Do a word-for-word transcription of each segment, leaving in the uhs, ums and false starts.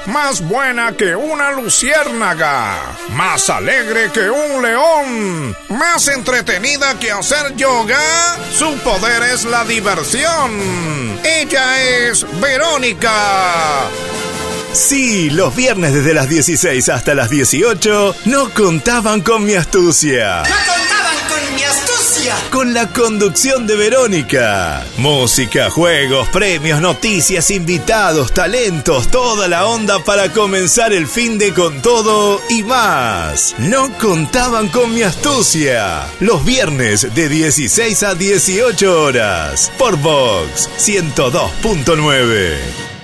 más buena que una luciérnaga, más alegre que un león, más entretenida que hacer yoga. Su poder es la diversión. Ella es Verónica. Sí, los viernes desde las dieciséis hasta las dieciocho no contaban con mi astucia. ¡No contaban con mi astucia! Con la conducción de Verónica. Música, juegos, premios, noticias, invitados, talentos, toda la onda para comenzar el fin de con todo y más. No contaban con mi astucia. Los viernes de dieciséis a dieciocho horas. Por Vox ciento dos punto nueve.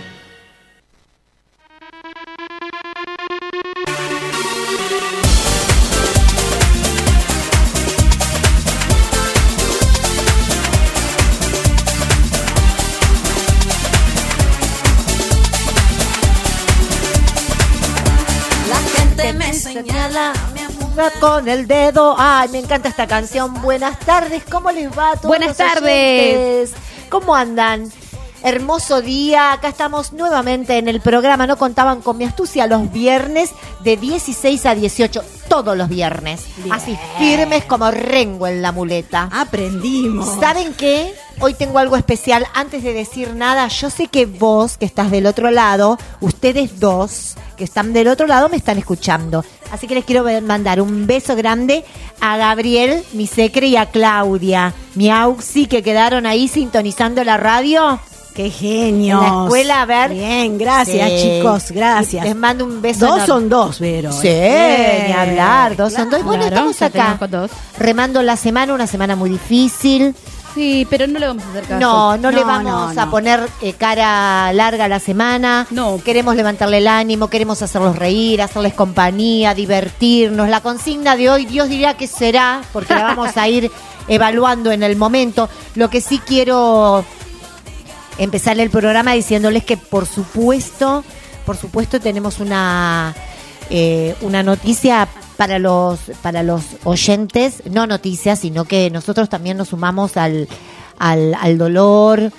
Señala, me apunta con el dedo. Ay, me encanta esta canción. Buenas tardes, ¿cómo les va a todos? Buenas tardes. ¿Cómo andan? Hermoso día, acá estamos nuevamente en el programa No Contaban con mi astucia, los viernes de dieciséis a dieciocho, todos los viernes. Bien. Así firmes como rengo en la muleta. Aprendimos. ¿Saben qué? Hoy tengo algo especial. Antes de decir nada, yo sé que vos que estás del otro lado, ustedes dos que están del otro lado me están escuchando. Así que les quiero mandar un beso grande a Gabriel, mi secre, y a Claudia, mi Auxi, que quedaron ahí sintonizando la radio. ¡Qué genio! En la escuela, a ver. Bien, gracias, sí. chicos, gracias. Les mando un beso. Dos enorme. son dos, Vero. Sí, eh. ni hablar, dos claro, son dos. Bueno, claro, estamos acá dos. remando la semana, una semana muy difícil. Sí, pero no le vamos a hacer caso. No, no, no le no, vamos no, a no. poner eh, cara larga a la semana. No. Queremos levantarle el ánimo, queremos hacerlos reír, hacerles compañía, divertirnos. La consigna de hoy, Dios dirá qué será, porque la vamos a ir evaluando en el momento. Lo que sí quiero empezar el programa diciéndoles que por supuesto, por supuesto tenemos una eh, una noticia para los para los oyentes, no noticias, sino que nosotros también nos sumamos al al, al dolor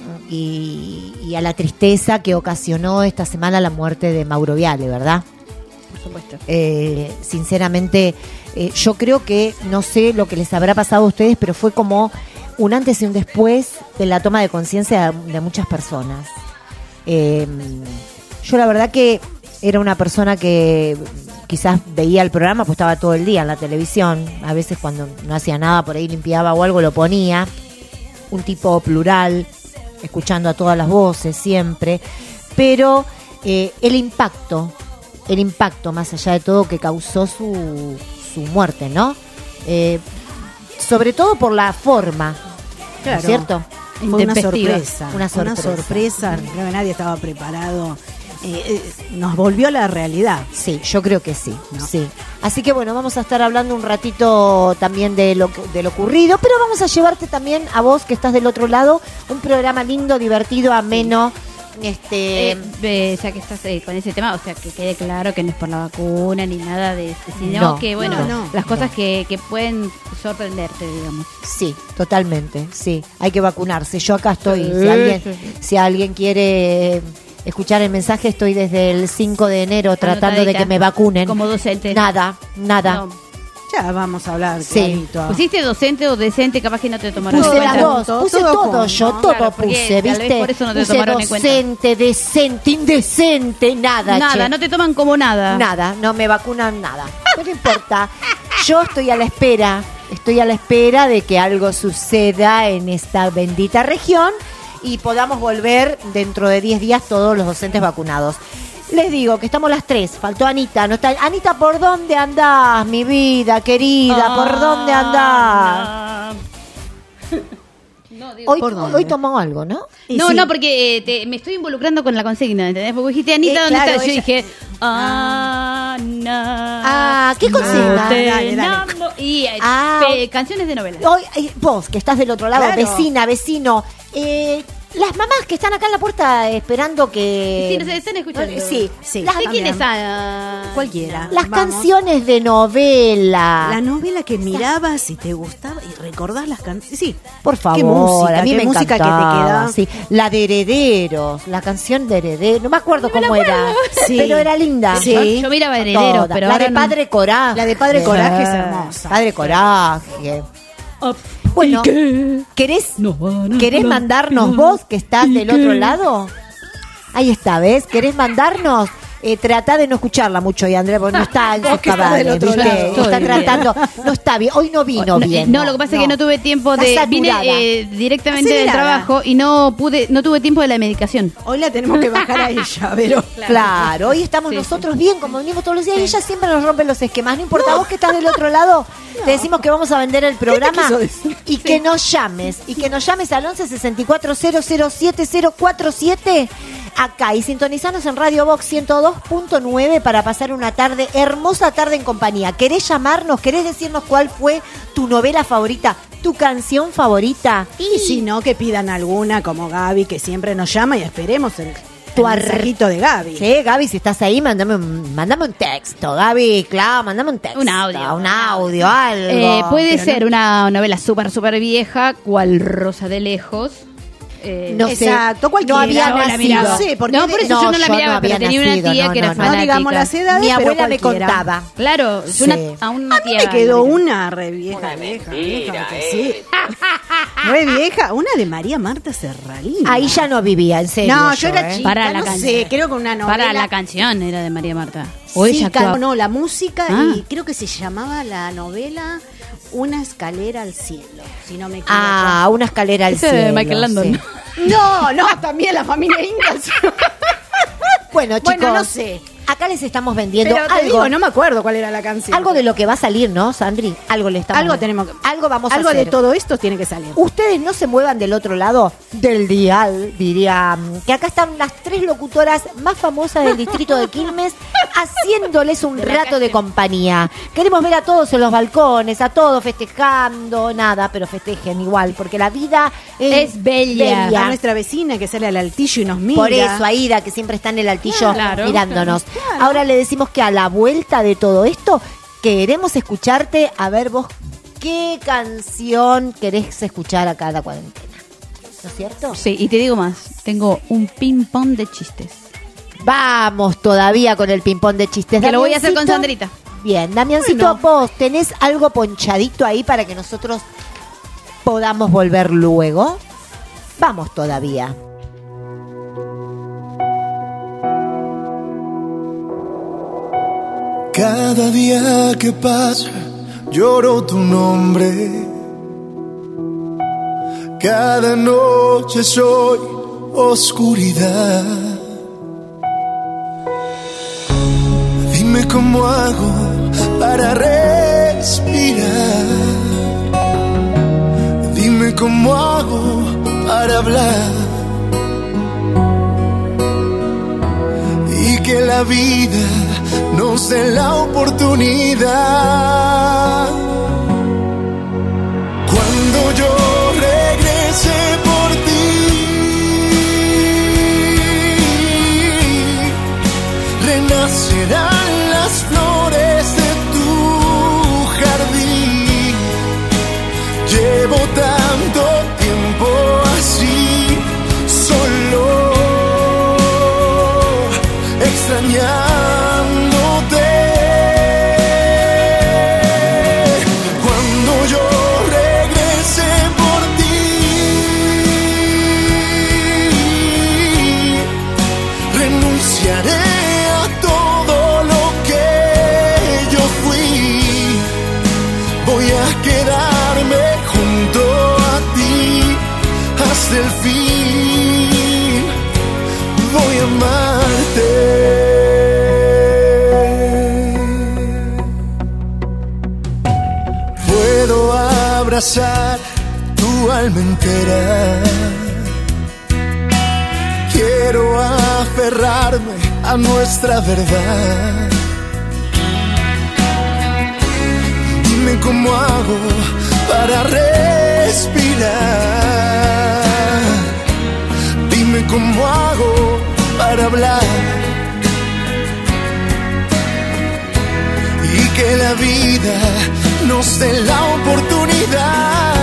y, y a la tristeza que ocasionó esta semana la muerte de Mauro Viale, ¿verdad? Por supuesto. Eh, sinceramente, eh, yo creo que, no sé lo que les habrá pasado a ustedes, pero fue como un antes y un después de la toma de conciencia de, de muchas personas. Eh, yo la verdad que era una persona que quizás veía el programa, pues estaba todo el día en la televisión. A veces cuando no hacía nada, por ahí limpiaba o algo, lo ponía. Un tipo plural, escuchando a todas las voces siempre. Pero eh, el impacto, el impacto más allá de todo que causó su, su muerte, ¿no? Eh, sobre todo por la forma, Claro. ¿no es cierto? Fue una sorpresa. Una sorpresa. Una sorpresa. Creo que nadie estaba preparado. Eh, eh, nos volvió a la realidad. Sí, yo creo que sí, ¿no? sí. Así que bueno, vamos a estar hablando un ratito también de lo, de lo ocurrido, pero vamos a llevarte también a vos que estás del otro lado, un programa lindo, divertido, ameno. Este Eh, eh, ya que estás eh, con ese tema, o sea, que quede claro que no es por la vacuna ni nada de eso, sino No, que, bueno, no, no, las cosas no. que, que pueden sorprenderte, digamos. Sí, totalmente, sí. Hay que vacunarse. Yo acá estoy. Sí, Si alguien, sí, sí. si alguien quiere escuchar el mensaje, estoy desde el cinco de enero tratando de Anotadita. que me vacunen. Como docente. Nada, nada. No. Ya vamos a hablar. Sí. clarito. ¿Pusiste docente o decente? Capaz que no te tomaron Puse en las cuenta. dos, todo, puse todo todo, junto, yo ¿no? todo Claro, porque puse, tal vez ¿viste? por eso no te Puse tomaron en cuenta. docente, decente, indecente, nada, Nada, che. no te toman como nada. Nada, no me vacunan nada. No importa. Yo estoy a la espera, estoy a la espera de que algo suceda en esta bendita región y podamos volver dentro de diez días todos los docentes vacunados. Les digo que estamos las tres, faltó Anita, no está. Anita, ¿por dónde andás, mi vida querida? ¿Por dónde andás? No, digo, Hoy, ¿por dónde? hoy tomó algo, ¿no? Y no, sí. no, porque eh, te- me estoy involucrando con la consigna, ¿entendés? Porque dijiste, Anita, Eh, ¿dónde claro, estás? Yo ella- dije, Ana. Ah, ¿qué consigna? no te Dale, dale. enamo- Y eh, Ah. pe- canciones de novela. Hoy, eh, vos, que estás del otro lado, Claro. vecina, vecino, eh, las mamás que están acá en la puerta esperando que... Sí, nos están escuchando. Eh, Sí, Sí. Las, ¿De quién es también. Ana? Cualquiera. las Vamos. canciones de novela. La novela que mirabas y te gustaba y ¿recordás las canciones? Sí. Por favor, ¿Qué música, a mí qué me música encantaba, que te queda? sí. La de Herederos, la canción de Herederos, no me acuerdo No me cómo la era, acuerdo. Sí. pero era linda. Sí. Yo miraba Herederos, Toda. pero la ahora de no- Padre Coraje. La de Padre Coraje es hermosa. Padre Coraje. Bueno, ¿querés, Nos van a ¿querés hablar. mandarnos vos que estás del otro lado? Ahí está, ¿ves? ¿Querés mandarnos? Eh, tratá de no escucharla mucho y Andrea, porque no está en Vos sus que estás cabales, del otro ¿viste? lado. Está Estoy bien. tratando, no está bien, hoy no vino No, bien. no, lo que pasa es que no tuve tiempo de... Está Vine saturada. eh, directamente del Acelerada. trabajo y no pude, no tuve tiempo de la medicación. Hoy la tenemos que bajar a ella, pero... Claro, hoy estamos Sí, nosotros bien, como venimos todos los días, y ella siempre nos rompe los esquemas. No importa, vos que estás del otro lado, te decimos que vamos a vender el programa quiso decir? y que nos llames, y que nos llames al once sesenta y cuatro cero cero siete cero cuatro siete acá y sintonizanos en Radio Box ciento dos punto nueve para pasar una tarde, hermosa tarde en compañía. ¿Querés llamarnos? ¿Querés decirnos cuál fue tu novela favorita? ¿Tu canción favorita? Y si no, que pidan alguna, como Gaby, que siempre nos llama, y esperemos el, Tu el ar- mensajito de Gaby. Sí, Gaby, si estás ahí, mándame un, mándame un texto. Gaby, claro, mándame un texto. Un audio. Un audio, algo. Eh, puede Pero ser una novela súper, súper vieja, cual Rosa de Lejos. Eh, No sé, Exacto, cualquiera. no había No la nacido. miraba. Sí, porque no, por de- eso no, yo no la yo no miraba, pero había tenía nacido, una tía no, que era no, no. No fanática. digamos las edades, Mi pero abuela me cualquiera. contaba. Claro, Sí. una, a una A mí tía. me quedó americana. una re vieja, vieja, vieja, que sí. Re vieja, una de María Marta Serralini. Ahí ya no vivía, en serio. No, yo era ¿eh? chica, Para la no canción. sé, creo que una novela. Para la canción era de María Marta. O Sí, ella ca- actuaba. no, la música Ah. y creo que se llamaba la novela Una escalera al cielo, si no me equivoco. Ah, una escalera al Ese cielo. de Michael Landon. sí. No, no, también la familia Ingalls. Bueno, chicos, Bueno, no sé. acá les estamos vendiendo Pero te algo. digo, no me acuerdo cuál era la canción. Algo de lo que va a salir, ¿no, Sandri? Algo le estamos Algo tenemos que- Algo vamos Algo a hacer. de todo esto tiene que salir. Ustedes no se muevan del otro lado del dial, diría. Que acá están las tres locutoras más famosas del distrito de Quilmes haciéndoles un rato de compañía. Queremos ver a todos en los balcones, a todos festejando, nada, pero festejen igual, porque la vida es, Es bella. A nuestra vecina que sale al altillo y nos mira. Por eso, Aida, que siempre está en el altillo Claro. mirándonos. Claro. Ahora le decimos que a la vuelta de todo esto, queremos escucharte, a ver vos, ¿qué canción querés escuchar a cada cuarentena? ¿No es cierto? Sí, y te digo más, tengo un ping-pong de chistes. Vamos todavía con el ping-pong de chistes. Que lo voy a hacer con Damiancito. Sandrita. Bien, Damiancito, Bueno. vos tenés algo ponchadito ahí para que nosotros podamos volver luego. Vamos todavía. Cada día que pasa lloro tu nombre. Cada noche soy oscuridad. Dime cómo hago para respirar. Dime cómo hago para hablar. Y que la vida nos dé la oportunidad. Cuando yo regrese por ti, renacerán las flores de tu jardín. Llevo tanto tiempo así, solo extrañándote. Cuando yo regrese por ti, renunciaré a todo lo que yo fui. Voy a quedarme junto a ti hasta el fin. Voy a amarte. Puedo abrazar tu alma entera. Quiero aferrarme a nuestra verdad. Dime cómo hago para respirar. Dime cómo hago para hablar. Y que la vida nos dé la oportunidad.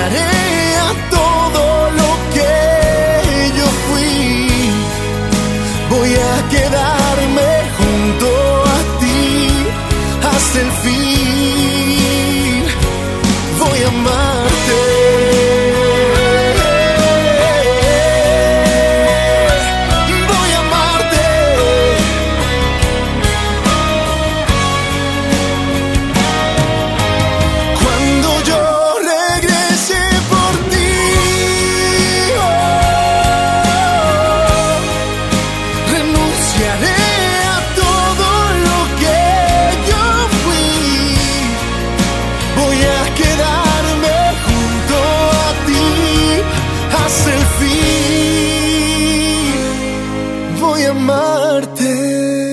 renunciaré a todo lo que yo fui. Voy a quedarme junto a ti hasta el fin. Voy a amarte. Voy a amarte. Cuando yo regrese por ti, oh, renunciaré a todo lo que yo fui. Voy a quedarme junto a ti hasta el fin. Voy a amarte.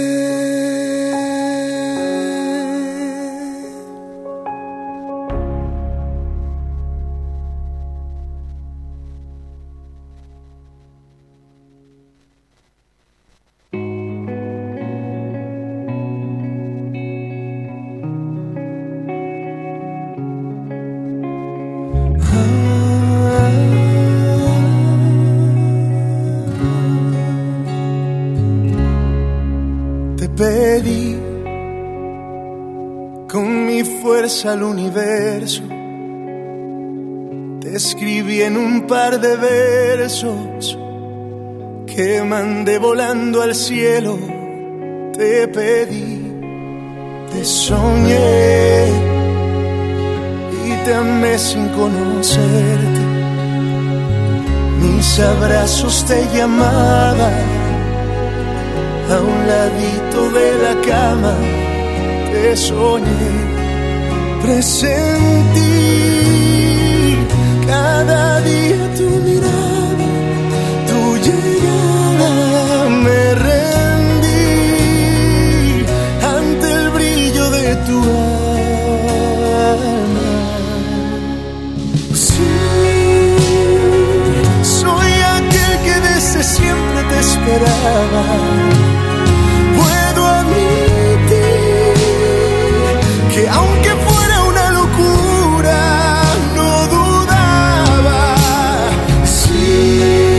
Te pedí con mi fuerza al universo, te escribí en un par de versos que mandé volando al cielo. Te pedí, te soñé y te amé sin conocerte. Mis abrazos te llamaban. A un ladito de la cama te soñé, presentí cada día tu mirada, tu llegada. Me rendí ante el brillo de tu alma. Sí, soy aquel que desde siempre te esperaba. Que aunque fuera una locura, no dudaba. Sí,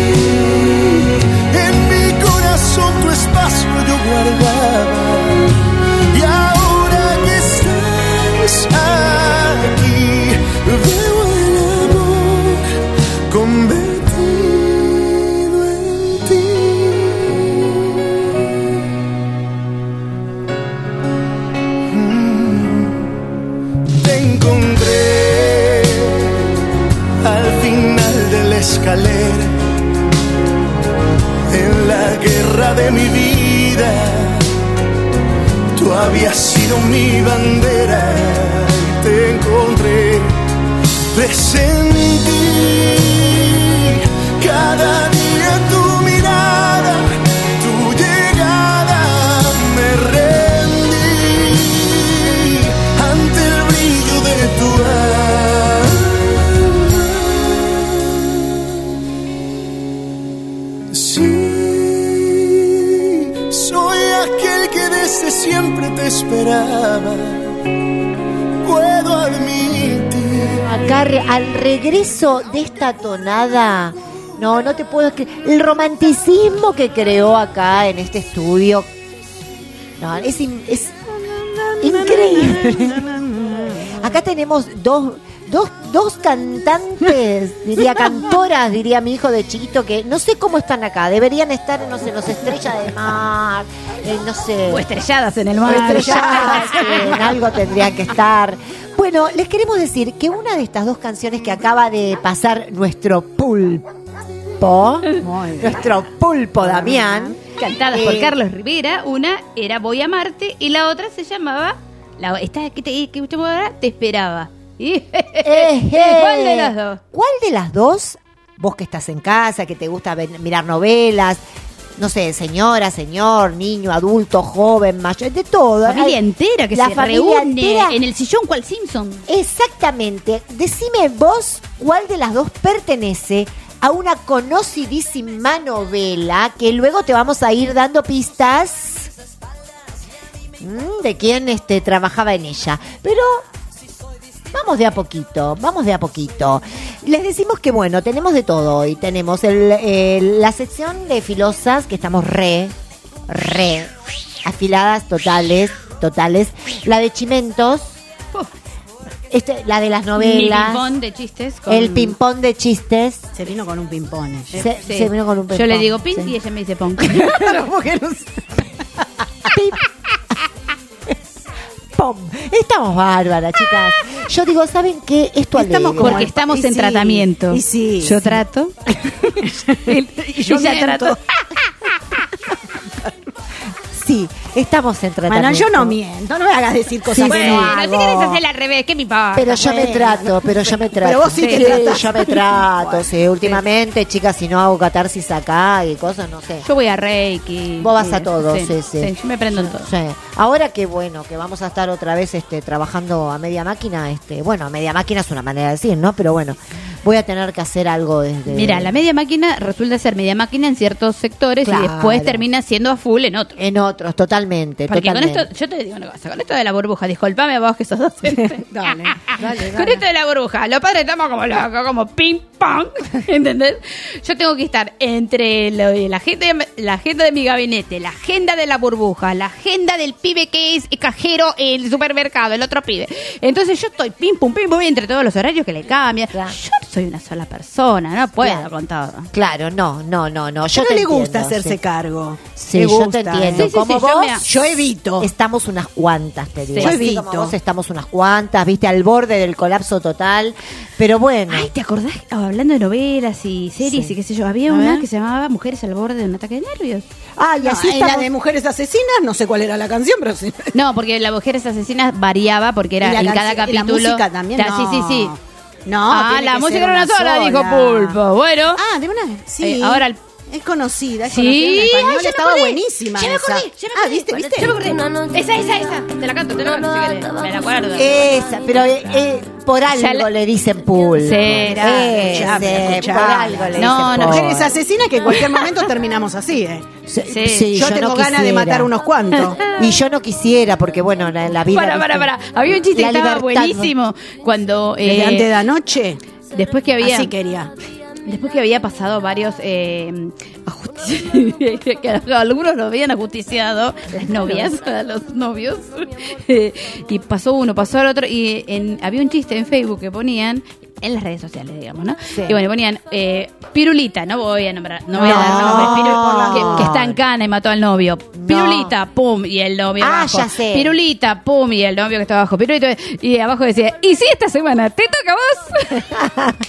en mi corazón tu espacio yo guardaba. Y ahora que estás aquí, veo el amor convertido en ti. Encontré al final de la escalera, en la guerra de mi vida. Tú habías sido mi bandera y te encontré. Presentí cada día tu mirada, tu llegada. Me rendí ante el brillo de tu alma. Sí, soy aquel que desde siempre te esperaba. Puedo admitir. Acá re- al regreso de esta tonada, no, no te puedo creer. El romanticismo que creó acá en este estudio, no, es, in- es increíble. Acá tenemos dos, dos, dos cantantes, diría cantoras, diría mi hijo de chiquito, que no sé cómo están acá. Deberían estar, no sé, en los Estrellas del Mar, eh, no sé. O estrelladas en el O mar. estrelladas, en algo tendrían que estar. Bueno, les queremos decir que una de estas dos canciones que acaba de pasar nuestro pulpo, nuestro pulpo Damián, Cantadas eh, por Carlos Rivera. Una era Voy a amarte y la otra se llamaba la, esta que te, que escuchamos ahora, Te esperaba. eh, ¿Cuál de las dos? ¿Cuál de las dos? Vos que estás en casa, que te gusta ver- mirar novelas, no sé, señora, señor, niño, adulto, joven, mayor, de todo. Familia Hay- entera que la se familia reúne entera. en el sillón cual Simpson. Exactamente. Decime vos cuál de las dos pertenece a una conocidísima novela que luego te vamos a ir dando pistas mm, de quién este, trabajaba en ella. Pero vamos de a poquito, vamos de a poquito. Les decimos que, bueno, tenemos de todo hoy. Tenemos el, el, la sección de filosas, que estamos re, re afiladas, totales, totales. La de chimentos. Este, la de las novelas. Mi ping-pong de chistes. Con... El ping-pong de chistes. Se vino con un ping-pong. Se, sí. se vino con un ping-pong. Yo le digo ping sí. y ella me dice pong. Claro, porque no sé. Pom. Estamos bárbaras, chicas. Yo digo, ¿saben qué? Esto estamos alegre. Porque estamos y en sí, tratamiento. Y sí. Yo sí. trato. y yo ya miento. trato. Sí, estamos en tratamiento. Bueno, yo no miento, no me hagas decir cosas Sí, que Bueno, no si hago. quieres hacerla al revés, ¿qué me importa? Pero yo me Bueno. trato, pero yo me trato. Pero vos sí te tratás. yo me trato, sí. Últimamente, chicas, si no hago catarsis acá y cosas, no sé. Yo voy a Reiki. Vos vas Sí, a todo, sí, sí. Yo me prendo en todo. Sí. Ahora que bueno, que vamos a estar otra vez este trabajando a media máquina, este, bueno, a media máquina es una manera de decir, ¿no? Pero bueno, voy a tener que hacer algo desde... Mira, la media máquina resulta ser media máquina en ciertos sectores Claro. y después termina siendo a full en otros. En otros, totalmente, Porque con totalmente. esto, yo te digo una cosa, con esto de la burbuja, disculpame vos que sos docente. Dale, dale, Con dale. esto de la burbuja, los padres estamos como locos, como ping pong, ¿entendés? Yo tengo que estar entre lo- la agenda, la agenda de mi gabinete, la agenda de la burbuja, la agenda del pibe que es cajero en el supermercado, el otro pibe. Entonces yo estoy pim pum pim pum entre todos los horarios que le cambian. Claro. Yo soy una sola persona, no puedo Claro. con todo. Claro, no, no, no, no. Yo Yo no te le entiendo, gusta hacerse sí. cargo. Sí, Le yo gusta, te entiendo. Sí, sí, como sí, yo vos, me- Yo evito. estamos unas cuantas, te digo. Yo Así evito. como vos estamos unas cuantas, viste, al borde del colapso total. Pero bueno. Ay, ¿te acordás? Oh, hablando de novelas y series Sí. y qué sé yo, había A una ver. que se llamaba Mujeres al borde de un ataque de nervios. Ah, y No, así en estamos. la de Mujeres Asesinas, no sé cuál era la canción, pero sí. No, porque la Mujeres Asesinas variaba porque era Y la en canci- cada y la capítulo. música también, Ta- no. Sí, sí, sí. No, ah, tiene la que música ser era una sola, dijo Pulpo. Bueno. Ah, de una. Sí. Eh, ahora el- es conocida, es Sí, conocida en español, ay, ya me estaba acordé. buenísima. Ya me esa. acordé, ya me Ah, acordé. ¿viste? ¿Viste? Ya me acordé. Esa, esa, esa. Te la canto, te la canto si querés. Me la acuerdo. Esa, pero eh, eh, por algo Ya la- le dicen pool. Será. Ese, Escuchá, por algo le No, dicen no, pool. Mujeres Asesinas que en cualquier momento terminamos así, ¿eh? Sí, Sí. sí, yo, yo tengo no ganas de quisiera. matar unos cuantos. Y yo no quisiera, porque bueno, la, la vida. Para, para, ¿viste? para. Había un chiste La que estaba libertad, ¿no? buenísimo. Cuando. Desde eh, antes de anoche. después que había. Así quería. Después que había pasado varios eh, ajusti- que algunos lo habían ajusticiado, las novias, a los novios, eh, y pasó uno, pasó el otro, y en, había un chiste en Facebook que ponían, en las redes sociales, digamos, ¿no? Sí. Y bueno, ponían eh, Pirulita, no voy a nombrar, no voy a No, dar nombres, Piru- por la- que, que está en cana y mató al novio. Pirulita, pum, y el novio Ah, abajo. ya sé. Pirulita, pum, y el novio que está abajo. Pirulita, y abajo decía, ¿y si esta semana te toca a vos?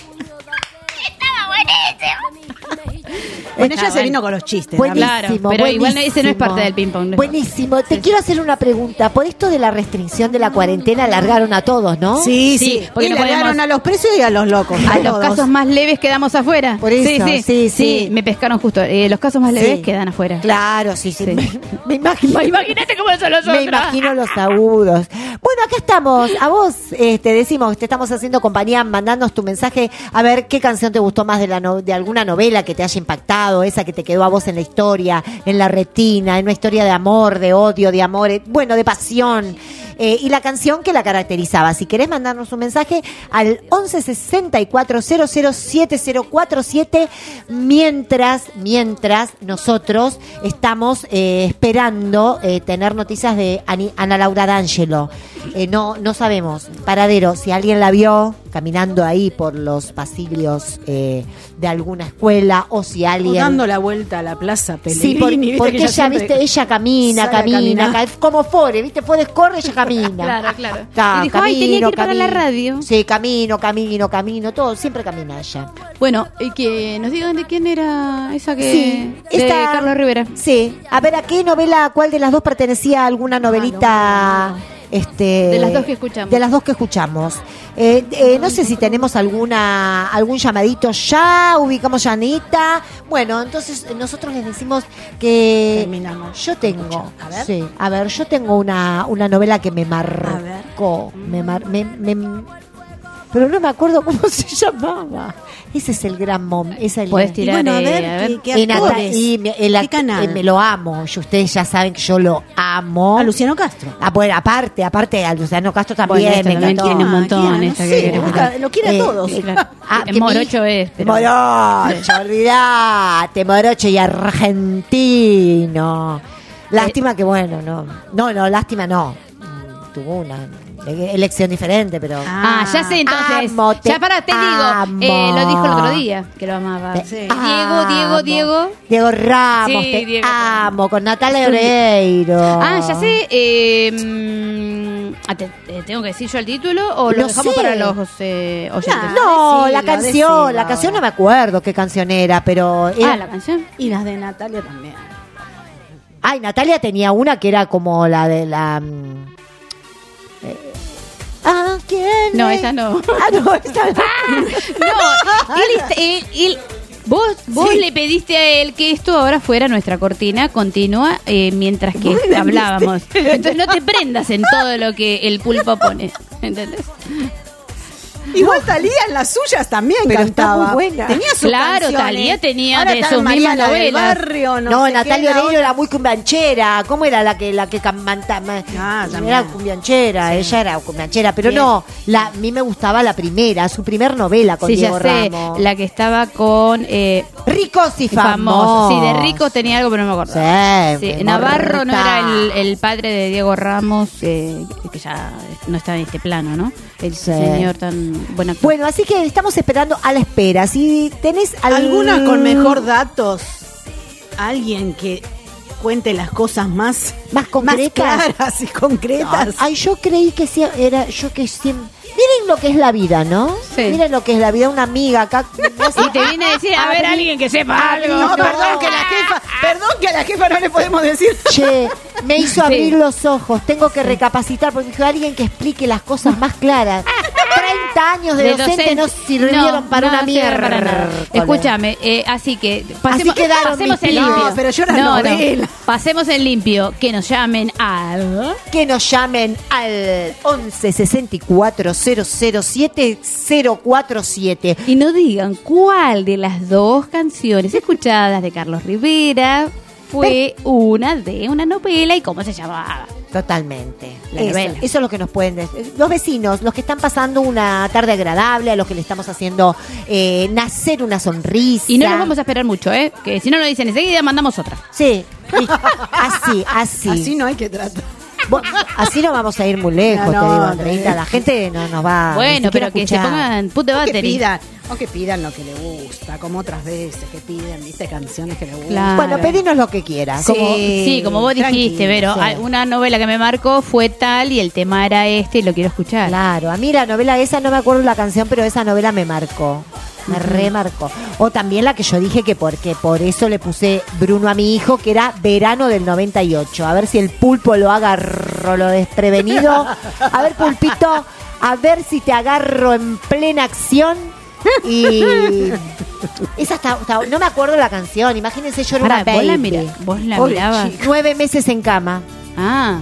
Bueno, Está ella se bueno. vino con los chistes. Buenísimo, ¿verdad? Claro, pero igual no- ese no es buenísimo. parte del ping-pong, ¿no? Buenísimo. Te quiero hacer una pregunta. Por esto de la restricción de la cuarentena, largaron a todos, ¿no? Sí, Sí, sí. porque Y no largaron podemos- a los presos y a los locos. A los todos. casos más leves quedamos afuera. Por eso, sí, sí. me pescaron justo. Eh, los casos más leves Sí. quedan afuera. Claro, sí, sí. Sí. Me, me imagino. Imagínate cómo son los Me otros. imagino los agudos. Bueno, acá estamos. A vos eh, te decimos, te estamos haciendo compañía, mandándonos tu mensaje. A ver qué canción te gustó más de, la no- de alguna novela que te haya impactado, esa que te quedó a vos en la historia, en la retina, en una historia de amor, de odio, de amor, eh, bueno, de pasión. Eh, y la canción que la caracterizaba. Si querés mandarnos un mensaje al once sesenta y cuatro cero cero siete cero cuatro siete, mientras, mientras nosotros estamos eh, esperando eh, tener noticias de Ani- Ana Laura D'Angelo. Eh, no, no sabemos, paradero, si alguien la vio caminando ahí por los pasillos eh, de alguna escuela o si O alguien... dando la vuelta a la plaza Sí, Pellegrini. por- viste porque que ella, siempre viste, ella camina, sale a camina, caminar. ca- como Fore, viste, Fore corre, ella camina. Claro, claro. Ta, Y dijo, ay, tenía que ir para la camino. radio. Sí, camino, camino, camino, todo, siempre camina ella. Bueno, y que nos digan de quién era esa que. Sí, de esta- Carlos Rivera. Sí, a ver, ¿a qué novela, cuál de las dos pertenecía a alguna novelita? Este, De las dos que escuchamos. De las dos que escuchamos. Eh, eh, no sé si tenemos alguna algún llamadito ya, ubicamos ya a Anita. Bueno, entonces eh, nosotros les decimos que Terminamos. yo tengo, A ver. sí, a ver, yo tengo una, una novela que me A ver. marcó, me, mar- me, me- pero no me acuerdo cómo se llamaba. Ese es el gran mom. Ese es el Puedes tirar, bueno, a eh, ver, a ver. ¿qué, qué Y Nata- actores? y me, el ¿Qué act- canal? eh, me lo amo. Y ustedes ya saben que yo lo amo. A Luciano Castro. Ah, bueno, aparte, aparte, a Luciano Castro Bueno, también esta me también encantó. tiene un montón, Ah, ¿quién? esta No que sé, queremos busca- ver. lo quiere a Eh, todos. eh, Claro. Ah, En que Morocho mi- es, pero- Morocho, olvidate, Morocho y argentino. Lástima que bueno, no. No, no, lástima no. Mm, Tuvo una elección diferente, pero... Ah, ya sé, entonces. Amo, te ya para, te amo. digo. Eh, lo dijo el otro día, que lo amaba. Te Sí. Diego, amo. Diego, Diego. Diego Ramos, Sí, te Diego. amo, con Natalia Oreiro. Ah, ya sé. Eh, mm, ah, te, te tengo que decir yo el título o lo Lo dejamos sé. para los eh, oyentes? No, Decilo, la canción, decilo. la canción no me acuerdo qué canción era, pero... era- Ah, la canción. Y las de Natalia también. Ay, Natalia tenía una que era como la de la... mm, eh, ¿A quién No, le- esa no. Ah, no, esa no. No, él, está- él- él- vos, vos Sí. le pediste a él que esto ahora fuera nuestra cortina continua eh, mientras que hablábamos. Entonces no te prendas en todo lo que el pulpo pone. ¿Entendés? Igual Talía en las suyas también Pero cantaba. está muy buena. Tenía sus Claro, canciones. Talía tenía Ahora de está sus María mismas la del novelas. Barrio, no, No, sé Natalia qué, la Oreiro otra. era muy cumbianchera. ¿Cómo era la que la que cantaba? Ah, también. Era cumbianchera, ella era cumbianchera, pero Bien. no, la, a mí me gustaba la primera, su primer novela con Sí, Diego ya sé. Ramos. La que estaba con eh, Ricos y famoso. famosos. Sí, de Rico tenía algo, pero no me acuerdo. Sí, Sí, me Navarro no morta. era el, el padre de Diego Ramos, eh, que ya no está en este plano, ¿no? El Sí. señor tan buen actor. Bueno, así que estamos esperando a la espera. Si tenés al- Alguna con mejor datos. Alguien que cuente las cosas más, Más concretas. más claras y concretas. Ay, yo creí que sí, era yo que siempre... Miren lo que es la vida, ¿no? Sí. Miren lo que es la vida, una amiga acá. Y te viene a decir, a ver, alguien que sepa algo. No, perdón que a la jefa, perdón que a la jefa no le podemos decir. Che, me hizo abrir Sí. los ojos. Tengo que recapacitar porque dijo alguien que explique las cosas más claras. treinta años de, De docente, docente. no sirvieron No, para no una sirven mierda. para nada. Escúchame, eh, así que pasemos, Así quedaron pasemos mis en pibes. limpio. No, pero yo era no, novela. no. Pasemos en limpio. Que nos llamen al... Que nos llamen al once sesenta y cuatro cero cero siete cero cuatro siete. Y no digan cuál de las dos canciones escuchadas de Carlos Rivera fue una de una novela y cómo se llamaba. Totalmente. La Eso, novela. eso es lo que nos pueden decir. Los vecinos, los que están pasando una tarde agradable, a los que le estamos haciendo eh, nacer una sonrisa. Y no nos vamos a esperar mucho, ¿eh? Que si no nos dicen enseguida, mandamos otra. Sí, listo. así, así. Así no hay que tratar. Bo- así no vamos a ir muy lejos, No, te no, digo, no. Andreita. La gente no nos va ni bueno, siquiera pero que se escuchar. pongan put de O que battery. pidan, o que pidan lo que le gusta, como otras veces que piden, viste, canciones que le gustan. Claro. Bueno, pedinos lo que quieras. Como, sí, como vos dijiste, tranquilo, Vero, sí. ah, una novela que me marcó fue tal y el tema era este y lo quiero escuchar. Claro, a mí la novela esa, no me acuerdo la canción, pero esa novela me marcó. Me remarcó. O también la que yo dije que porque por eso le puse Bruno a mi hijo, que era verano del noventa y ocho. A ver si el pulpo lo agarro, lo desprevenido. A ver, pulpito, a ver si te agarro en plena acción. Y esa está, está- no me acuerdo la canción. Imagínense, yo era Pará, una vos la, baby. mira, vos la Pobre mirabas. chica. Nueve meses en cama. Ah.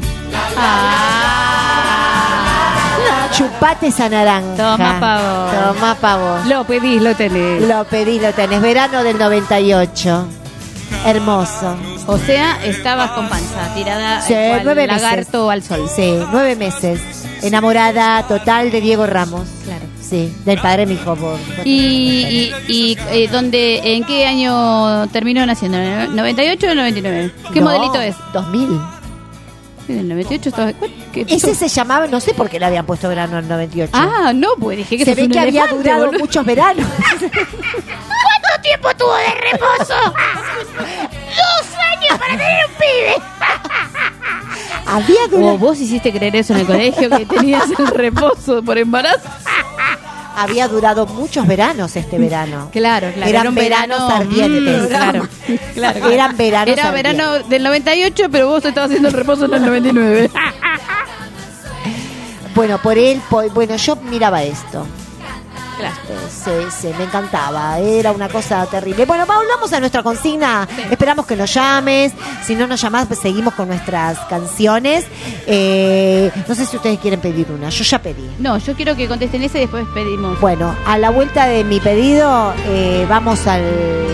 Ah. Chupate esa naranja. Toma pa' vos. Toma pa' vos. Lo pedís, lo tenés. Lo pedí, lo tenés. Verano del noventa y ocho. Hermoso. O sea, estabas con panza, tirada Sí, cual nueve meses. lagarto al sol. Sí, nueve meses. Enamorada total de Diego Ramos. Claro. Sí, del padre de mi hijo. Por, por- ¿Y, y, y eh, dónde, en qué año terminó naciendo? ¿En el noventa y ocho o el noventa y nueve? ¿Qué No, modelito es? dos mil. En el noventa y ocho estaba... ¿cuál? ¿Qué- Ese se llamaba, no sé por qué le habían puesto verano en el noventa y ocho. Ah, no, pues dije que se sos ve un que había elefante, durado boludo. muchos veranos. ¿Cuánto tiempo tuvo de reposo? ¡Dos años para tener un pibe! había ¿O durado, vos hiciste creer eso en el colegio que tenías el reposo por embarazo? había durado muchos veranos este verano. Claro, claro. Eran era un veranos verano, ardientes. mm, claro, claro, claro. Eran veranos Era ardientes. verano del noventa y ocho, pero vos estabas haciendo el reposo en el noventa y nueve. Bueno, por él, por- bueno, yo miraba esto. Claro. Sí, sí, me encantaba, era una cosa terrible. Bueno, volvamos a nuestra consigna. Sí. Esperamos que nos llames. Si no nos llamás, pues seguimos con nuestras canciones. Eh, no sé si ustedes quieren pedir una. Yo ya pedí. No, yo quiero que contesten ese y después pedimos. Bueno, a la vuelta de mi pedido, eh, vamos al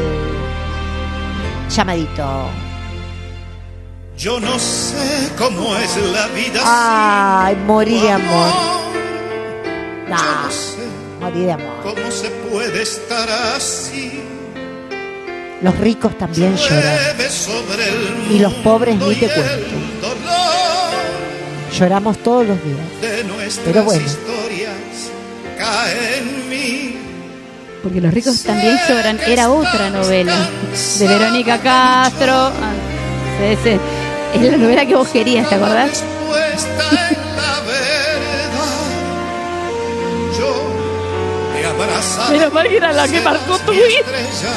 llamadito. Yo no sé cómo es la vida. Ay, morí de amor. Yo Nah, no sé morí de amor. cómo se puede estar así. Los ricos también lloran. Llueve sobre el Y los pobres mundo ni te y el cuento. dolor Lloramos todos los días. de nuestras Pero bueno. historias cae en mí. Porque los ricos también lloran. Era otra novela de Verónica Castro. Ah, sí, sí. Es la novela que vos querías, ¿te acordás? Respuesta en la verdad. Yo te abrazaba. Menos mal que era la que marcó tu mi vida. estrella.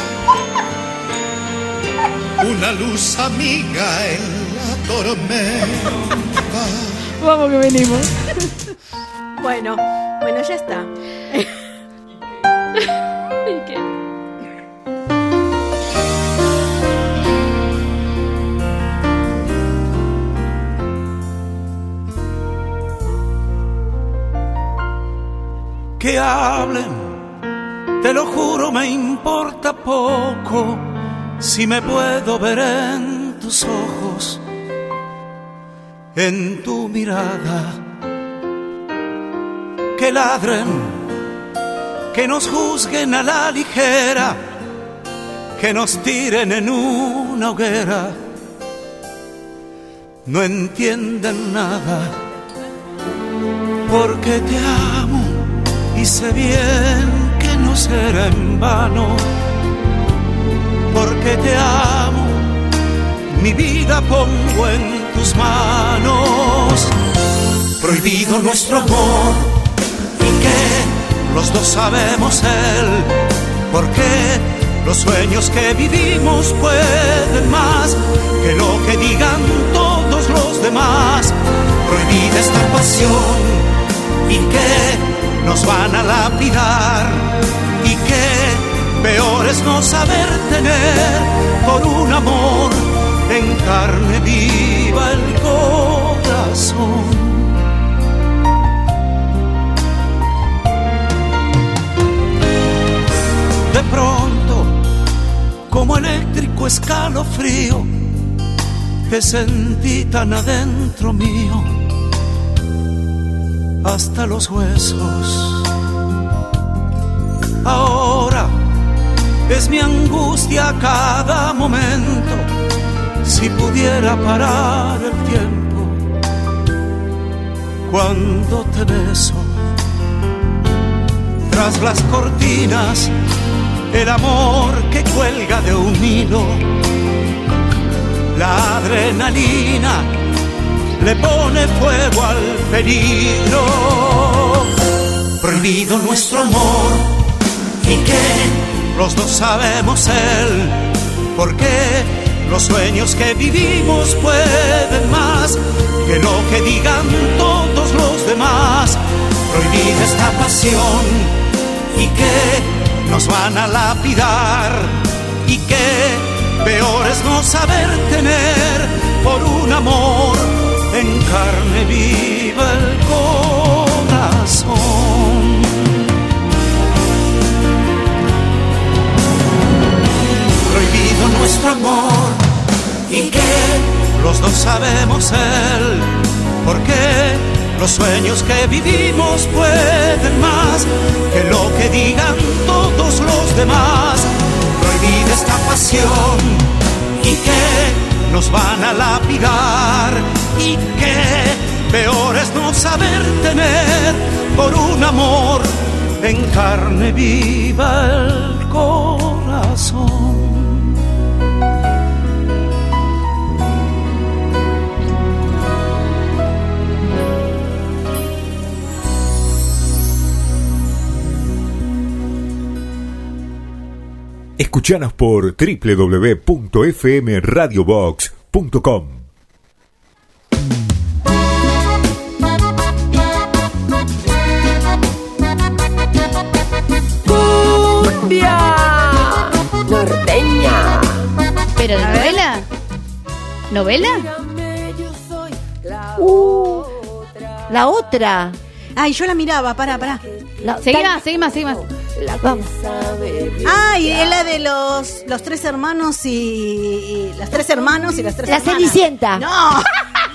Una luz amiga en la tormenta. Vamos que venimos. Bueno, bueno, ya está. ¿Y qué? Que hablen, te lo juro, me importa poco si me puedo ver en tus ojos, en tu mirada. Que ladren, que nos juzguen a la ligera, que nos tiren en una hoguera. No entienden nada, porque te amo y sé bien que no será en vano. Porque te amo, mi vida pongo en tus manos. Prohibido nuestro amor y que los dos sabemos él. Porque los sueños que vivimos pueden más que lo que digan todos los demás. Prohibida esta pasión y que nos van a lapidar, y que peor es no saber tener por un amor en carne viva el corazón. De pronto, como eléctrico escalofrío, te sentí tan adentro mío, hasta los huesos. Ahora es mi angustia cada momento. Si pudiera parar el tiempo cuando te beso, tras las cortinas el amor que cuelga de un hilo, la adrenalina le pone fuego al peligro. Prohibido nuestro amor y que los dos sabemos él, porque los sueños que vivimos pueden más que lo que digan todos los demás. Prohibida esta pasión y que nos van a lapidar, y que peor es no saber tener por un amor en carne viva el corazón. Prohibido nuestro amor y que los dos sabemos él, porque los sueños que vivimos pueden más que lo que digan todos los demás. Prohibida esta pasión y que nos van a lapidar, y que peor es no saber tener por un amor en carne viva el corazón. Escuchanos por doble u doble u doble u punto f m radio box punto com. ¿Pero de novela? ¿Novela? Uh, la otra. Ay, yo la miraba, pará, pará. La, Seguí tan- más, seguí más, seguí más. la- vamos. Ay, es la de los, los tres hermanos y, y- Las tres hermanos y las tres La hermanas. Cenicienta. No.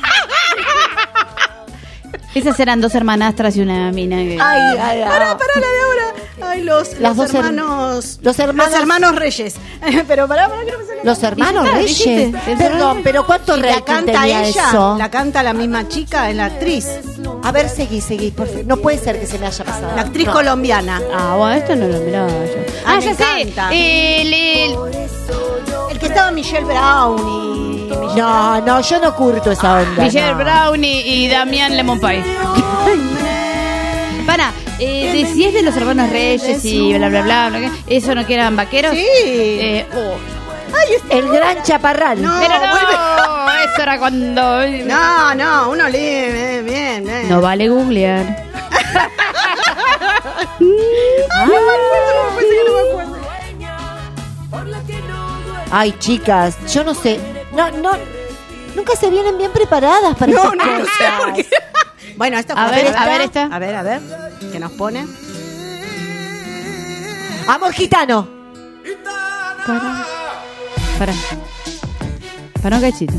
Esas eran dos hermanastras y una mina. que- Ay, ay, ay. Pará, pará, la de ahora. Ay, los, Las los dos her- hermanos. los hermanos- Los hermanos Reyes. Pero pará, pará, que no me sale. Los hermanos ¿Y ya está? Reyes. ¿Dijiste? Perdón, pero ¿cuánto Y la rating canta tenía ella, eso? la canta la misma chica, es la actriz. A ver, seguí, seguí, por favor. No puede ser que se me haya pasado. La actriz No. colombiana. Ah, bueno, esto no lo miraba yo. Ah, Ah, me ya sé. encanta. El, el- El que estaba Michelle Brown y. No, no, yo no curto esa onda. Michelle no. Brown y, y Damián Lemon Pie. Para, eh, de, si es de los hermanos Reyes y bla, bla, bla, bla, ¿eso no que eran vaqueros? Sí. Eh, oh. El gran chaparral. No. Pero no, vuelve. eso era cuando... No, no, uno lee bien, bien. bien. No vale googlear. Ay, chicas, yo no sé. No, no. Nunca se vienen bien preparadas para No, estas no, no sé cosas. por qué. Bueno, esta A fue ver, esta. a ver esta. A ver, a ver. ¿Qué nos pone? Amor gitano. Para. Para. Para un cachito.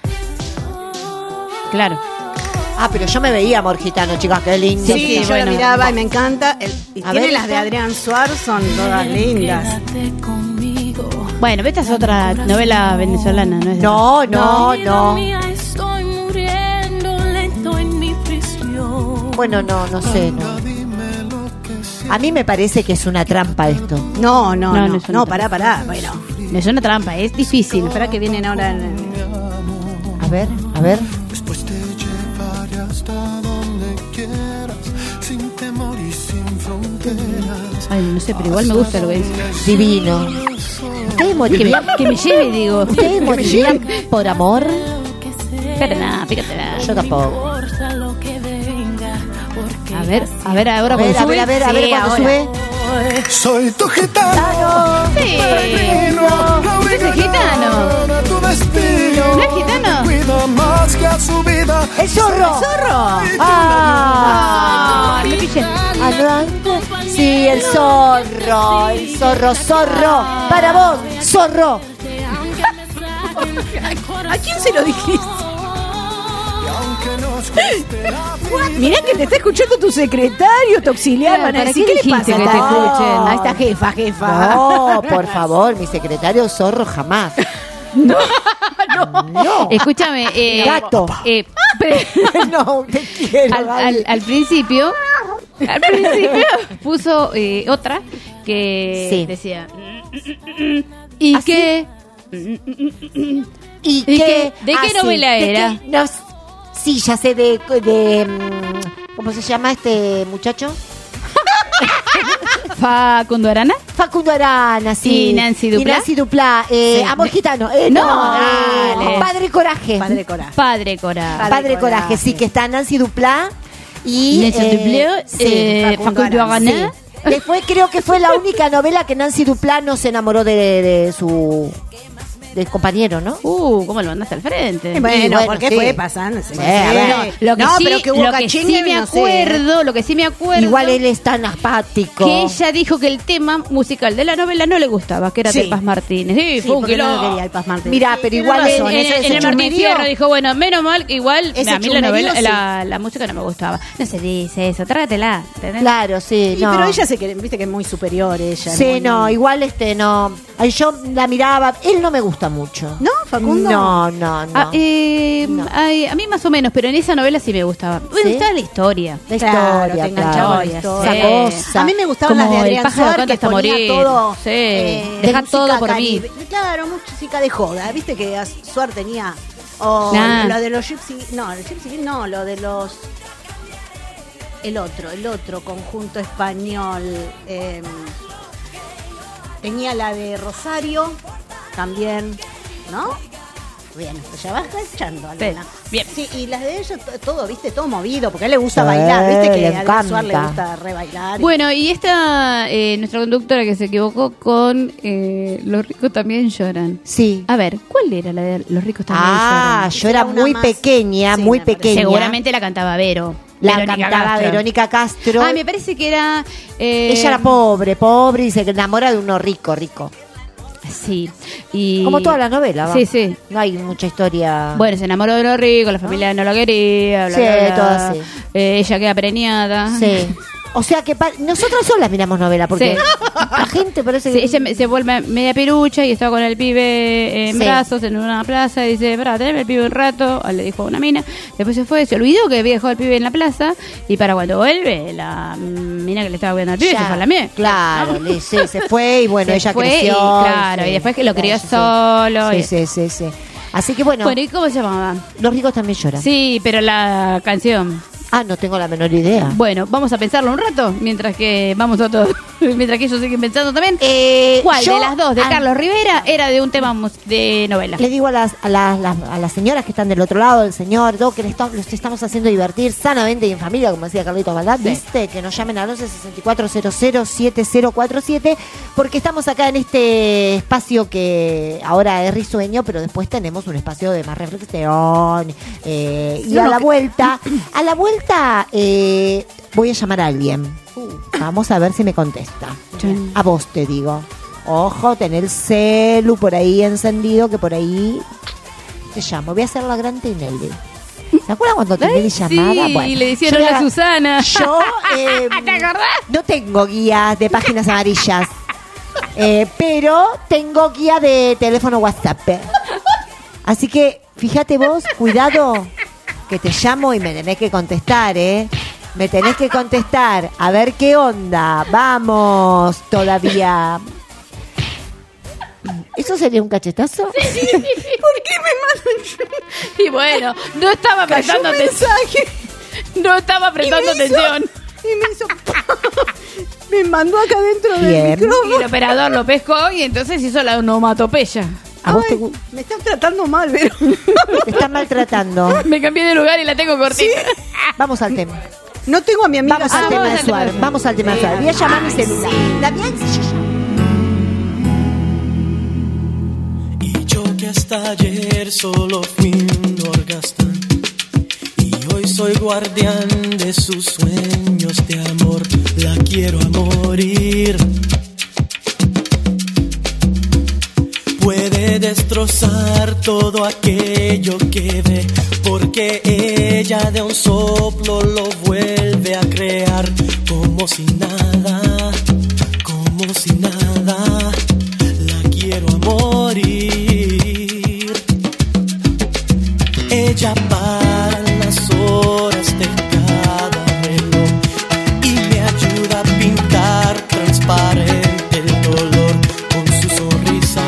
Claro. Ah, pero yo me veía Amor gitano, chicas, qué lindo. Sí, sí, yo bueno. la miraba y me encanta. El- y A tiene ver, las de esta. Adrián Suárez, son todas lindas. Bueno, esta es otra novela venezolana, ¿no es? de- No, no, no. Estoy muriendo lento en mi prisión. Bueno, no, no sé, no. A mí me parece que es una trampa esto. No, no, No, no. no No, es una pará, pará. Bueno, No es una trampa, es difícil. espera que vienen ahora. En... A ver, a ver. Después te llevaré hasta donde quieras, sin temor y sin fronteras. Ay, no sé, pero igual me gusta lo que dice. Divino. ¿Ustedes Que me, morirían, que me lleve, digo. ¿ustedes morirían por amor? Pero nada, fíjate. Yo tampoco. Importa lo que venga, porque A ver, a ver ahora A ver, cuando a sube. ver, a ver, a ver Sí, cuando ahora. sube. Soy tu gitano, Sí. la ¿Usted es gitano? de tu destino. ¿No es gitano? Cuida más que a su vida. ¡El zorro! ¡Zorro! ¡Ah! Ah, me pillé. Adelante. Sí, el zorro. El zorro, zorro. Para vos, zorro. ¿A quién se lo dijiste? Y aunque nos cueste la vida, Mirá que te está escuchando tu secretario, tu auxiliar. Claro, Van a ¿para decir, qué ¿qué le dijiste pasa? que te No. escuchen? Ahí está jefa, jefa. No, por favor, mi secretario zorro jamás. No. No. Escúchame, eh, Gato. eh, pre- No, te quiero. al, Gaby. al- al principio, al principio puso eh, otra que Sí. decía y ¿Ah, que ¿Y ¿Y qué? qué? ¿De qué Ah, sí, novela ¿de era? qué? No, sí, ya sé de, de mm, ¿cómo se llama este muchacho? Facundo Arana. Facundo Arana, sí. ¿Y Nancy Duplá? Y Nancy Duplá. Eh, Sí. Amor gitano. Eh, No, no, eh, dale. Padre Coraje. Padre Coraje. Padre Cora. Padre Padre Coraje, Coraje. sí, que está Nancy Duplá y Nancy eh, Duplá, sí, eh, Facundo Facundo Arana, Arana. sí. Después creo que fue la única novela que Nancy Duplá no se enamoró de, de su del compañero, ¿no? Uh, ¿cómo lo mandaste al frente? Bueno, Y bueno, porque sí. fue pasando. Sí, Sí, a ver. Lo que no, sí, pero que hubo lo que cachingue, sí me no sé. acuerdo, lo que sí me acuerdo. Igual él es tan apático. que ella dijo que el tema musical de la novela no le gustaba, que era Sí. de Paz Martínez. Sí, Sí, fue un porque no quilombo. lo quería el Paz Martínez. Mira, pero Tiene igual razón, en, ese- en ese el Martín chusmerío. Fierro dijo, bueno, menos mal, igual Ese a mí la novela, chusmerío, la, la música no me gustaba. No se dice eso, trágatela. ¿entendés? Claro, sí, Sí, no. pero ella se que, viste que es muy superior ella. Sí, muy- no, igual este no. Ay, yo la miraba, él no me gusta mucho. ¿No, Facundo? No, no, no. Ah, eh, No. ay, a mí más o menos, pero en esa novela sí me gustaba. Me ¿Sí? gustaba la historia. La Claro, historia, te enganchaba claro. la historia. Esa Sí. cosa. A mí me gustaban Como las de el Adrián pájaro Suárez, canta que hasta ponía morir. todo. Sí. eh, Deja música todo por caribe. mí. Claro, música de joda. Viste que Suárez tenía. O Nah. lo de los Gypsy. No, el Gypsy King no, lo de los. El otro, el otro conjunto español. eh, tenía la de Rosario también, ¿no? Bien, pues ya vas echando, Sí, Alena. bien. Sí, y las de ellos, t- todo, viste, todo movido, porque a él le gusta Sí, bailar, viste que le a Adrián Suárez le encanta. gusta re bailar. Bueno, y esta, eh, nuestra conductora que se equivocó con eh, Los ricos también lloran. Sí. A ver, ¿cuál era la de Los ricos también Ah, lloran? yo era Era una muy más- pequeña, sí, muy me parece. pequeña. Seguramente la cantaba Vero. La Verónica cantaba Castro. Verónica Castro. Ah, me parece que era... eh, Ella era pobre, pobre y se enamora de uno rico, rico. Sí. Y... Como toda la novela, va. Sí, sí. No hay mucha historia. Bueno, se enamoró de los ricos, la familia no lo quería, bla, Sí, bla, bla. todo así. Eh, ella queda preñada. Sí. O sea que pa- nosotras solas miramos novela, porque Sí. la gente parece Sí, que... ella me- se vuelve media pirucha y estaba con el pibe en Sí. brazos en una plaza y dice, para tenerme el pibe un rato, le dijo a una mina, después se fue, se olvidó que había dejado el pibe en la plaza y para cuando vuelve, la mina que le estaba cuidando al pibe Ya, se fue a la mía. Claro, le- sí, se fue y bueno, Se ella fue creció. y, claro, y después que lo crió sí, solo Sí, y- sí, sí, sí. Así que bueno, Bueno, ¿y cómo se llamaba? los ricos también lloran. Sí, pero la canción. Ah, no tengo la menor idea. Bueno, vamos a pensarlo un rato mientras que vamos a todo, mientras que ellos siguen pensando también. Eh, ¿Cuál yo- de las dos de ah, Carlos Rivera era de un tema mus- de novela? Le digo a las, a, las, las- a las señoras que están del otro lado, el señor, do, que les to- los estamos haciendo divertir sanamente y en familia, como decía Carlitos Valdán, Sí. ¿viste? Que nos llamen al once sesenta y cuatro cero cero siete cero cuatro siete, porque estamos acá en este espacio que ahora es risueño, pero después tenemos un espacio de más reflexión. eh, y No, a no, la que- vuelta, a la vuelta eh, voy a llamar a alguien. Vamos a ver si me contesta. Chan. A vos te digo. Ojo, tener el celu por ahí encendido, que por ahí te llamo. Voy a hacer la gran Tinelli. ¿Se acuerdan cuando Tinelli Ay, llamaba? sí, Bueno, y le decían yo voy hola a- Susana. Yo eh, ¿Te acordás? no tengo guía de páginas amarillas, eh, pero tengo guía de teléfono WhatsApp. Así que fíjate vos, cuidado, que te llamo y me tenés que contestar, ¿eh? Me tenés que contestar. A ver qué onda. Vamos, todavía. ¿Eso sería un cachetazo? ¿Por qué me mandan? Y bueno, no estaba prestando un atención. No estaba prestando Y me hizo- atención. Y me hizo... me mandó acá dentro Bien. del micrófono. Y el operador lo pescó y entonces hizo la onomatopeya. ¿A vos te, Ay, gu- me están tratando mal, pero... te están maltratando? Me cambié de lugar y la tengo cortita. Vamos al tema. No tengo a mi amiga. Vamos al Ah, tema vamos de al tema Suárez. de- Vamos al tema de Suárez. Voy a llamar mi celular. ¿La bien? Y yo que hasta ayer solo fui un orgastan, y hoy soy guardián de sus sueños de amor. La quiero a morir. Puede destrozar todo aquello que ve, porque ella de un soplo lo vuelve a crear, como si nada, como si nada. La quiero a morir. Ella para las horas de cada reloj y me ayuda a pintar transparente el dolor con su sonrisa.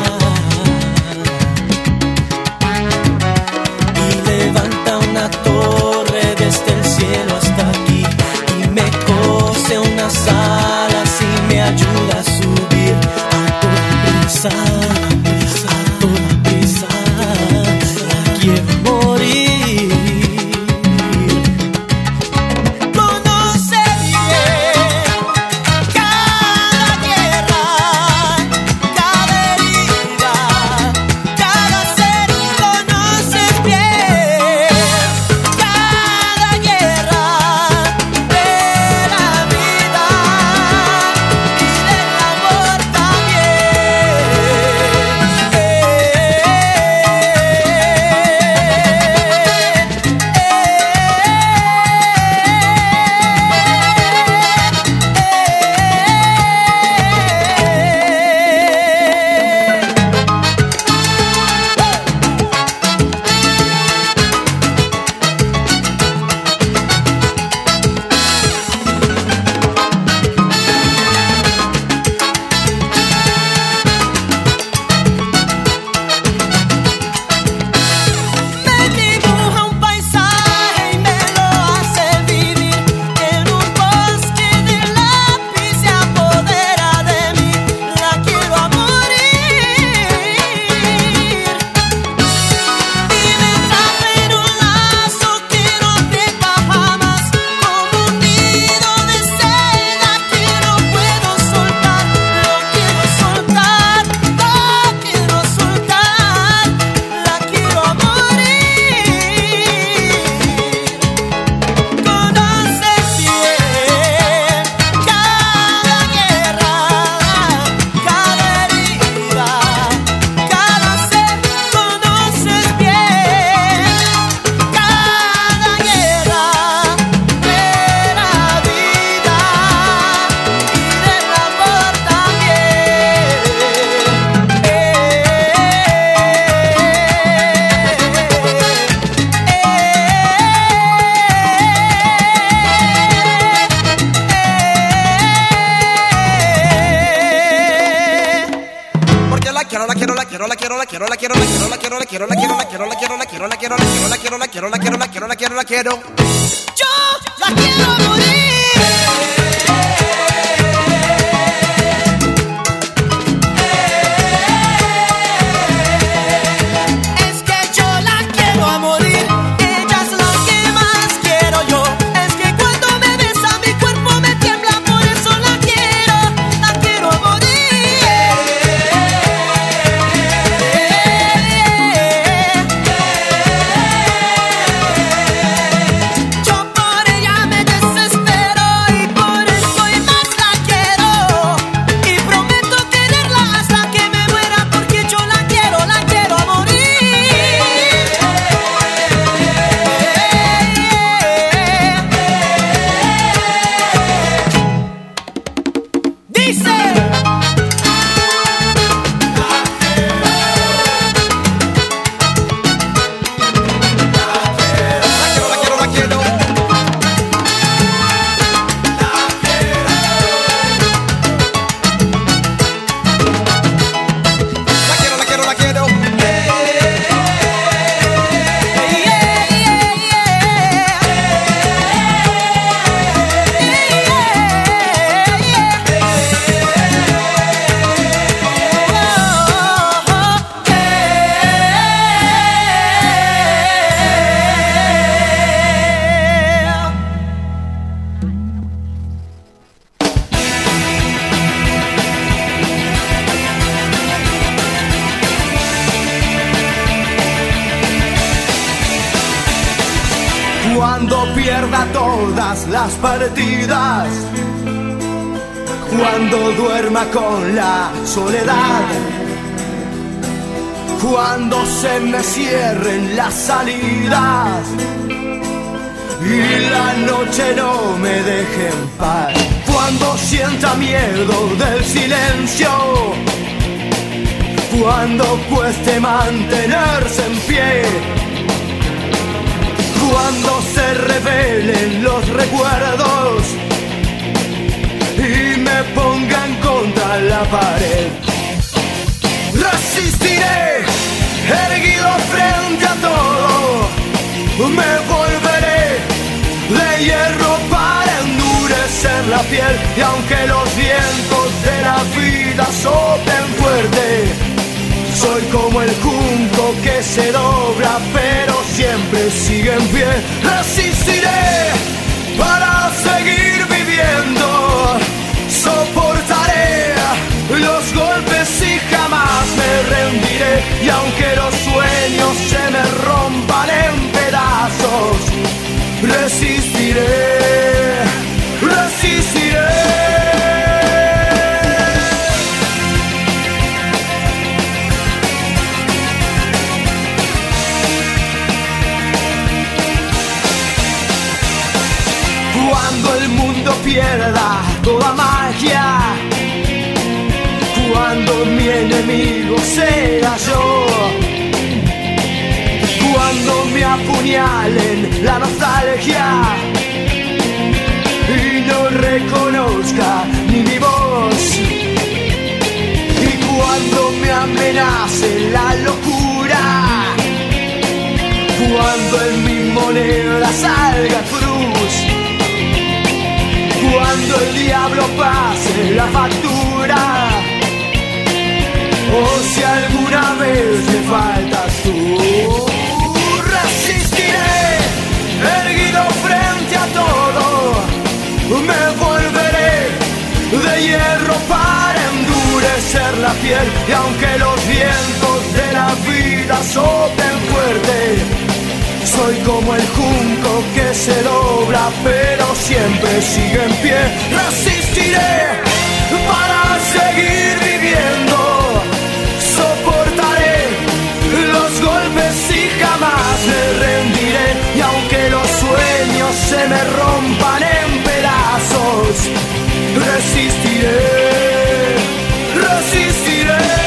Y levanta una torre desde el cielo hasta aquí y me cose unas alas y me ayuda a subir a toda prisa, a toda prisa. La quiero morir. Conoce bien cada guerra, cada herida, cada ser. Conoces bien cada guerra de la vida y del amor también. quiero, la quiero, la quiero, la quiero, la quiero, la quiero, la quiero, la quiero, la quiero, la quiero, la quiero, la quiero, la quiero, la quiero, la quiero, la quiero, la quiero, la quiero, la quiero. Yo la quiero morir. Cuando pierda todas las partidas, cuando duerma con la soledad, cuando se me cierren las salidas y la noche no me deje en paz, cuando sienta miedo del silencio, cuando cueste mantenerse en pie, cuando se revelen los recuerdos y me pongan contra la pared, resistiré erguido frente a todo, me volveré de hierro para endurecer la piel, y aunque los vientos de la vida soplen fuerte, soy como el junco que se dobla pero siempre sigue en pie. Resistiré para seguir viviendo, soportaré los golpes y jamás me rendiré, y aunque los sueños se me rompan en pedazos, resistiré, resistiré. Cuando el mundo pierda toda magia, cuando mi enemigo sea yo, cuando me apuñalen la nostalgia y no reconozca ni mi voz, y cuando me amenace la locura, cuando en mi moneda salga cruz, cuando el diablo pase la factura, o si alguna vez me faltas tú, resistiré erguido frente a todo, me volveré de hierro para endurecer la piel, y aunque los vientos de la vida soplen fuerte, soy como el junco que se dobla pero siempre sigue en pie. Resistiré para seguir viviendo, soportaré los golpes y jamás me rendiré, y aunque los sueños se me rompan en pedazos, resistiré, resistiré.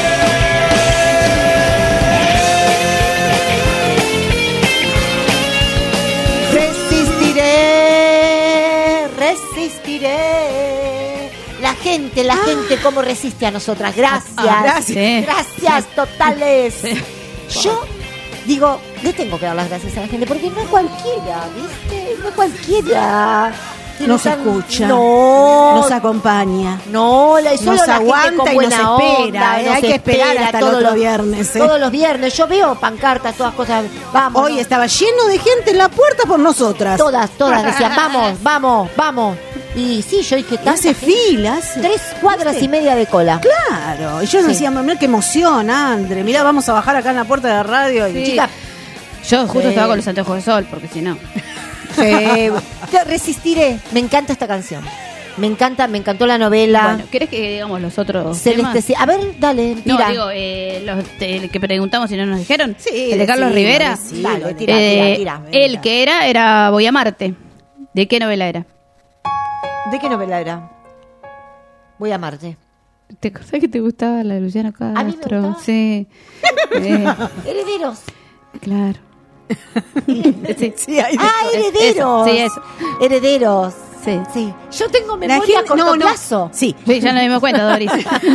Resistiré, La gente, la Ah. gente, cómo resiste a nosotras. Gracias. Ah, gracias. Gracias totales. Yo digo, le tengo que dar las gracias a la gente porque no es cualquiera, ¿viste? No es cualquiera. Nos Tiene tan- escucha, No. nos acompaña, No, la, solo nos la gente aguanta con y buena nos espera. onda, eh, nos Hay que esperar espera hasta el todos otro los- viernes. eh. Todos los viernes. Yo veo pancartas, todas cosas. Vamos. Hoy ¿no? estaba lleno de gente en la puerta por nosotras. Todas, todas decían, vamos, vamos, vamos. Y sí, yo dije, Y tanta hace gente. filas. Tres cuadras ¿Viste? y media de cola. Claro. Y yo Sí. decía, mira qué emoción, Andre. Mirá, vamos a bajar acá en la puerta de la radio. Y Sí. Chica, Yo justo Sí. estaba con los anteojos de sol, porque si no. sí, te resistiré. Me encanta esta canción. Me encanta, me encantó la novela. Bueno, ¿querés que digamos los otros Celeste, temas? sí. A ver, dale, No, tira. digo, eh, los de- que preguntamos y no nos dijeron. Sí, El de Carlos decilo, Rivera. decilo. Dale, tira, Eh, tira, tira. el que era, era Voy a amarte. ¿De qué novela era? ¿De qué novela era? Voy a amarte. ¿Te acordás que te gustaba la de Luciano Castro? A mí me gustaba. Sí. Eh, Herederos. claro. Sí. Sí, hay de Ah, todo. herederos. Eso, sí, eso. Herederos. Sí. Sí. Yo tengo La memoria a gente- corto no, no. plazo. Sí. Sí, ya nos dimos cuenta, Doris.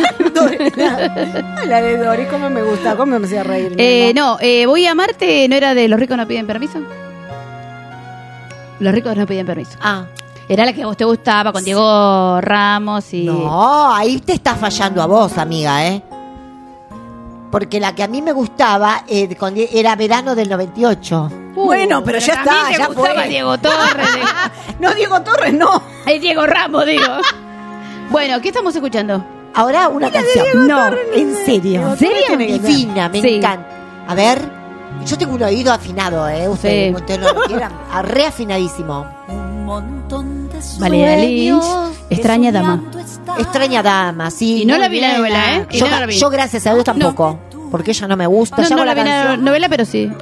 La de Doris, cómo me gusta, cómo me hacía reír. mi Eh, amor. no, eh, Voy a amarte, ¿no era de Los ricos no piden permiso? Los ricos no piden permiso. Ah. Era la que a vos te gustaba con Diego Ramos y... No, ahí te está fallando a vos, amiga, ¿eh? Porque la que a mí me gustaba eh, con Die- era verano del noventa y ocho. Uh, Bueno, pero ya también está, te ya gustaba fue. Diego Torres. No, Diego Torres, no. de- Es Diego Ramos, digo. Bueno, ¿qué estamos escuchando? Ahora una canción. No, en serio. ¿En serio? Divina, me Sí. encanta. A ver, yo tengo un oído afinado, ¿eh? Ustedes, Sí. ustedes no lo quieran. Ah, reafinadísimo. Valeria Lynch, Sueños Extraña Dama. Extraña dama, sí. Y no muy la vi la bien. novela, ¿eh? Y Yo, no la vi. yo, gracias a Dios, tampoco. Porque ella no me gusta. No, ya no con la la vi la canción. novela, pero sí.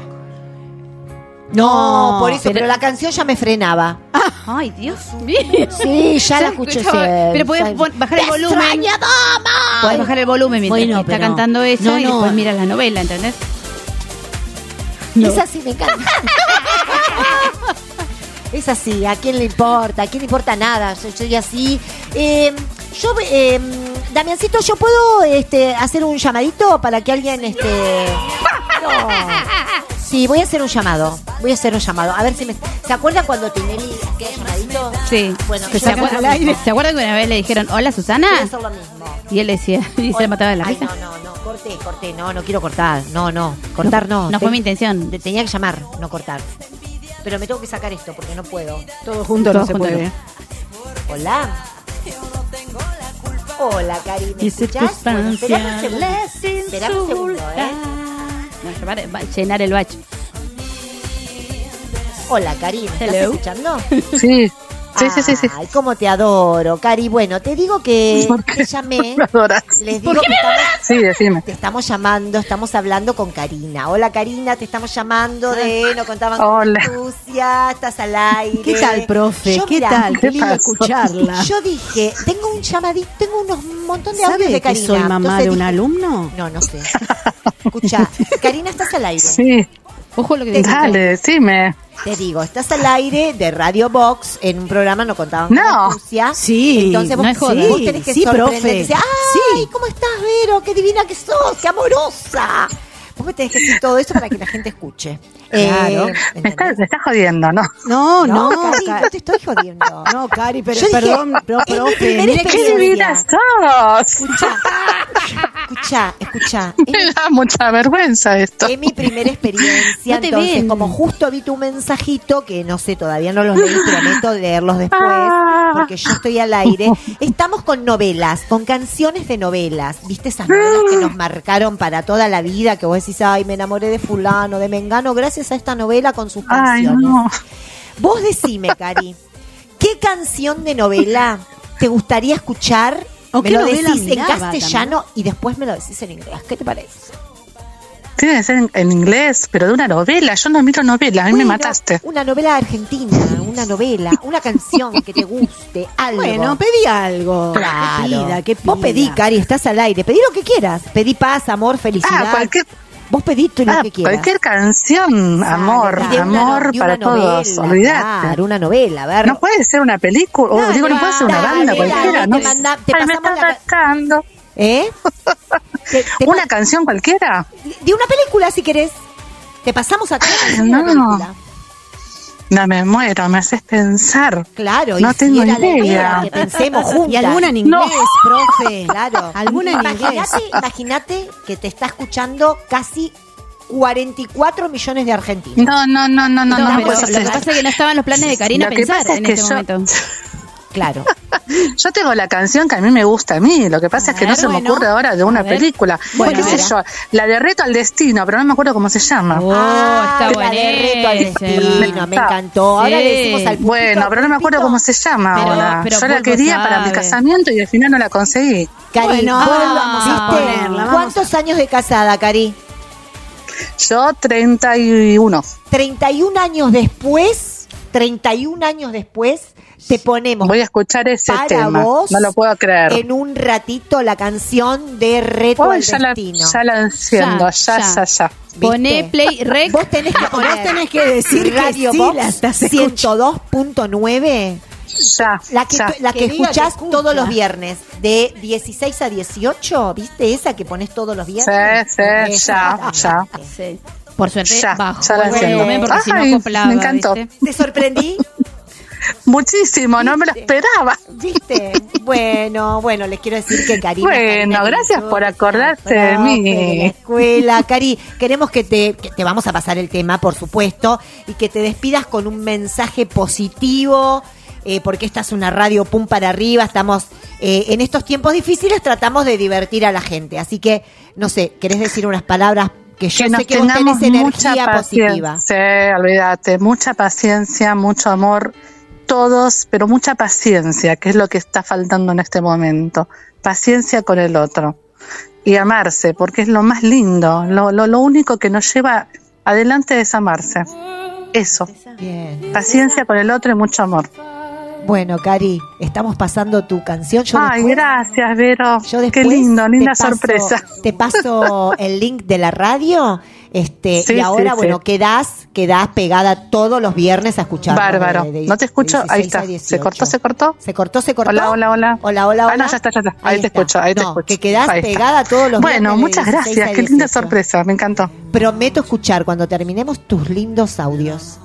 No, por eso, pero- pero, la canción ya me frenaba. Ay, Dios mío. Sí, ya la escuché escuchaba, siempre. Pero podés pon- bajar el volumen. ¡Extraña dama! Podés bajar el volumen mientras Bueno, está pero- cantando ella no, y no. después miras la novela, ¿entendés? Es así, me encanta. Es así, ¿a quién le importa? ¿A quién le importa nada? Yo soy así. Eh, yo, eh, Damiancito, ¿yo puedo este, hacer un llamadito para que alguien... este no. Sí, voy a hacer un llamado. Voy a hacer un llamado. A ver si me... ¿Se acuerdan cuando Tinelli hacía llamadito? Sí. Bueno, ¿Se, yo voy a acuerdan, hacer lo mismo. ¿Se acuerdan que una vez le dijeron, hola Susana? Voy a hacer lo mismo. Y él decía, y se le mataba de la Ay, risa. no, no, no, corté, corté. No, no quiero cortar. No, no. Cortar no. No fue Te- mi intención. te tenía que llamar, no cortar. Pero me tengo que sacar esto porque no puedo. Todo junto Todo no se junto puede. Hola. Hola, Cari, ¿me Y escuchás? Bueno, circunstancias esperame un segundo. Esperame un segundo, ¿eh? No, llevar- va- llenar el bacho. Hola, Cari, ¿me estás Hello. escuchando? Sí, sí, sí, sí, sí. Ay, cómo te adoro, Cari. Bueno, te digo que ¿Por qué? te llamé. Me adoras. Les digo que estamos, Sí, decime. te estamos llamando, estamos hablando con Karina. Hola, Karina, te estamos llamando de No Contaban Hola. con Lucia, estás al aire. ¿Qué tal, profe? Yo, ¿Qué mirá, tal? Qué lindo pasó? escucharla. Yo dije, tengo un llamadito, tengo unos montón de audios ¿Sabe de que Karina. soy mamá Entonces de un dije, alumno? No, no sé. Escucha, Karina, estás al aire. Sí, Ojo lo que Te dice. dale, decime. Te digo, estás al aire de Radio Box en un programa No Contaban No. con Lucia. Sí, Entonces vos, no es joda. vos Sí, tenés que sí, sorprender. profe. Dice, ¡ay, Sí. cómo estás, Vero! ¡Qué divina que sos! ¡Qué amorosa! Vos me tenés que decir todo eso para que la gente escuche. Claro. Eh, Me estás, ¿entendés? me estás jodiendo, ¿no? No, No, no, Cari, Ca- no te estoy jodiendo. no, Cari, pero Yo dije, perdón, pero, es mi profe, primera mire que ¡Qué experiencia. divina sos! Escucha, escucha, escucha. Es Me da mucha vergüenza esto. Es mi primera experiencia, No te entonces ven. como justo vi tu mensajito, que no sé, todavía no los leí, prometo leerlos después, Ah. porque yo estoy al aire. Estamos con novelas, con canciones de novelas, ¿viste esas novelas que nos marcaron para toda la vida? Que vos decís, ay, me enamoré de fulano, de mengano, gracias a esta novela con sus Ay, canciones. no. Vos decime, Cari, ¿qué canción de novela te gustaría escuchar? ¿O Me qué lo novela decís en miraba castellano y después me lo decís en inglés. ¿Qué te parece? Tiene que ser en, en inglés, pero de una novela. Yo no miro novelas, a mí me Bueno, mataste. Una novela argentina, una novela, una canción que te guste, algo. Bueno, pedí algo. Claro. Que pida, que Vos pida. pedí, Cari, estás al aire. Pedí lo que quieras. Pedí paz, amor, felicidad. Ah, cualquier, Vos pediste lo Ah, que quieras. cualquier canción, amor, Y de una amor no- de para una todos, novela, olvidate. claro, una novela, a ver. No puede ser una película, o digo, no puede ser una dale, banda dale, cualquiera, te ¿no? manda- te Ay, me pasamos está la- atacando. ¿Eh? Te- te ¿Una pa- canción cualquiera? de una película, si querés. Te pasamos acá la canción de no. una película. No, me muero, me haces pensar. Claro, No y tengo si era la idea. idea que pensemos juntas. Y alguna en inglés, profe. Claro. Alguna en Imagínate, inglés. imagínate que te está escuchando casi cuarenta y cuatro millones de argentinos. No, no, no, no, no, No, no, pero puedo lo que hacer. pasa es que no estaban los planes de Karina Lo que pensar pasa es en que este yo- momento. Claro. Yo tengo la canción que a mí me gusta a mí, lo que pasa es que no se me bueno. ocurre ahora de una A ver. película. Bueno, ¿Qué sé mira. yo? La de Reto al Destino, pero no me acuerdo cómo se llama. Oh, Ah, está la de Reto al buenísima. Destino, me encantó. Ahora Sí. le decimos al pulpito, Bueno, pero no me acuerdo pulpito. cómo se llama Pero- ahora. pero Yo la Pulpo quería para mi sabe. casamiento y al final no la conseguí. Cari, Bueno, vos, ah, vamos a ¿viste? ponerla, vamos ¿Cuántos años de casada, Cari? Yo treinta y uno. treinta y un años después, treinta y un años después, te ponemos Voy a escuchar ese para tema. vos No lo puedo creer. en un ratito la canción de Reto Oh, al ya, la, Destino. ya la enciendo, Ya, ya, ya, ya. ya. Poné ¿Viste? play rec. Vos tenés que poner Vos tenés que decir que Radio sí Box la estás escuchando. ciento dos punto nueve, Ya, la que, ya. la que, Que diga que escuchás escucha. todos los viernes, de dieciséis a dieciocho, ¿viste esa que pones todos los Sí, viernes? sí, Esa. ya, ya. Sí. Por suerte Ya, bajo ya la el entiendo. volumen porque si Ay, no acoplaba, me encantó. ¿viste? ¿Te sorprendí? Muchísimo, no me lo ¿Viste? esperaba. ¿Viste? Bueno, bueno, les quiero decir que Karina. Bueno, Karina gracias Clinton, por la acordarte de profe mí. de la escuela. Cari, queremos que te, que te vamos a pasar el tema, por supuesto, y que te despidas con un mensaje positivo. Eh, porque esta es una radio pum para arriba, estamos eh, en estos tiempos difíciles, tratamos de divertir a la gente, así que, no sé, ¿querés decir unas palabras que yo Que nos sé que vos tengamos tenés mucha energía positiva? paciencia. Sí, olvídate, mucha paciencia, mucho amor, todos, pero mucha paciencia, que es lo que está faltando en este momento. Paciencia con el otro. Y amarse, porque es lo más lindo, lo, lo, lo único que nos lleva adelante es amarse. Eso. Bien. Paciencia con el otro y mucho amor. Bueno, Cari, estamos pasando tu canción. Yo Ay, después- gracias, Vero. Yo después Qué lindo, te linda paso- sorpresa. Te paso el link de la radio, este, Sí, y ahora, sí, bueno, sí. quedás, quedás pegada todos los viernes a escuchar. Bárbaro. de- de- ¿No te escucho? de Ahí dieciséis está. a ¿Se dieciocho. cortó, se cortó? Se cortó, se cortó. Hola, hola, hola. Hola, hola, hola. Ah, no, ya está, ya está. Ahí, te está. escucho, ahí te No, escucho. que quedás Ahí está. pegada todos los Bueno, viernes de muchas dieciséis gracias. a Qué linda dieciocho. sorpresa, me encantó. Prometo escuchar cuando terminemos tus lindos audios.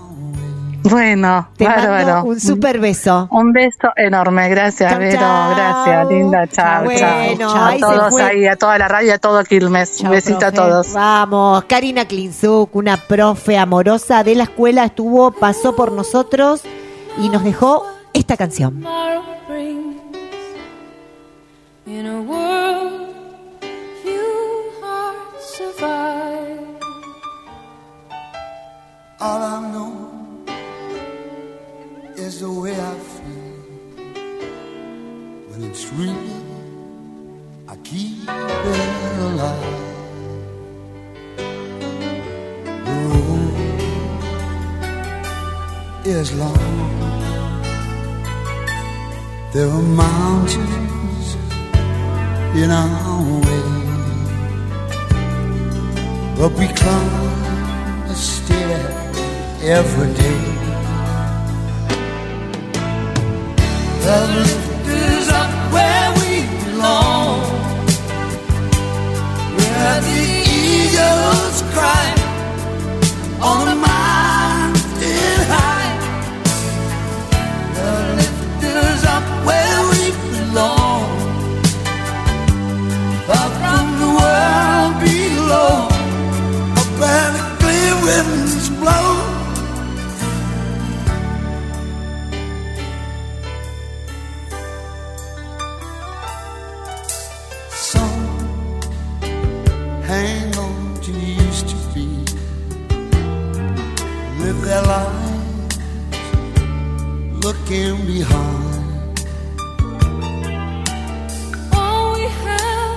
Bueno, Te bárbaro. mando un super beso. Un beso enorme, gracias, Chau, Vero, chau. gracias, linda, chao, Bueno, chao. ahí A se todos fue. ahí, a toda la radio, a todo Quilmes. Un besito profe. a todos. Vamos, Karina Klinzuk, una profe amorosa de la escuela, estuvo, pasó por nosotros y nos dejó esta canción. Tomorrow brings in a world few hearts survive. All I know is the way I feel when it's real. I keep it alive. The road is long. There are mountains in our way, but we climb a stair every day. The lift is up where we belong, where the eagles cry on the mountain high. The lift is up where we belong, far from the world below, up where the clear winds blow. Hang on to used to be, live their lives looking behind. All we have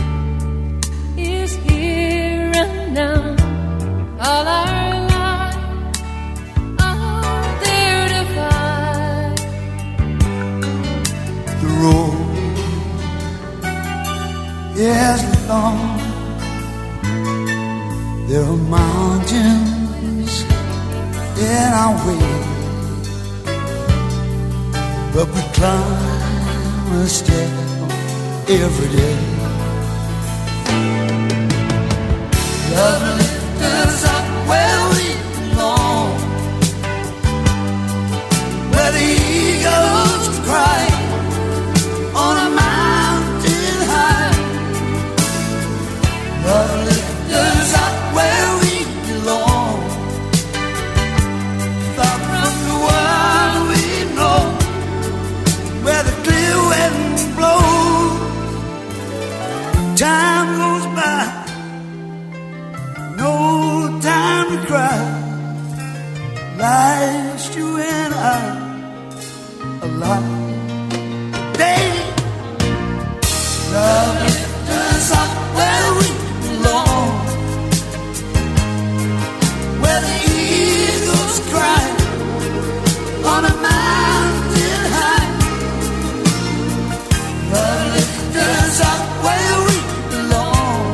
is here and now. All our lives are there to find. The road is long. There are mountains in our way, but we climb a step every day. Love lifts us up where we belong, where the eagles cry on a mountain high. Love lifts us up where we belong, far from the world we know, where the clear wind blows. Time goes by, no time to cry. Life's you and I alive. Baby, love lifts us up where we belong, where the eagles cry on a mountain high. Love lifts us up where we belong,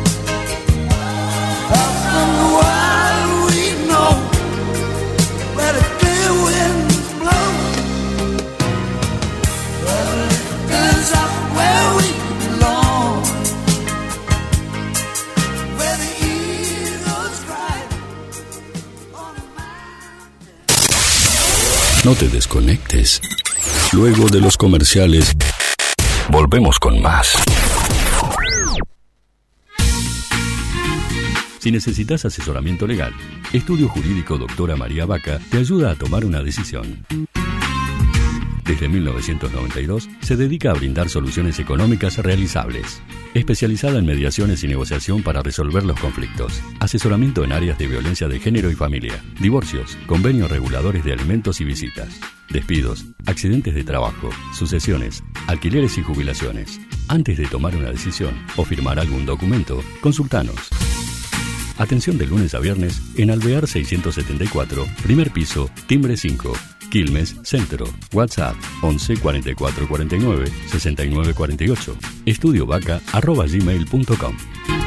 up from the wild we know, where the clear winds blow. Love lifts us up where we belong, where the eagles cry on a mountain. No te desconectes. Luego de los comerciales, volvemos con más. Si necesitas asesoramiento legal, Estudio Jurídico Doctora María Vaca te ayuda a tomar una decisión. Desde mil novecientos noventa y dos se dedica a brindar soluciones económicas realizables. Especializada en mediaciones y negociación para resolver los conflictos. Asesoramiento en áreas de violencia de género y familia. Divorcios, convenios reguladores de alimentos y visitas. Despidos, accidentes de trabajo, sucesiones, alquileres y jubilaciones. Antes de tomar una decisión o firmar algún documento, consultanos. Atención de lunes a viernes en Alvear seiscientos setenta y cuatro, primer piso, timbre cinco, Quilmes, Centro. WhatsApp once cuarenta y cuatro cuarenta y nueve sesenta y nueve cuarenta y ocho. Estudiovaca arroba gmail punto com.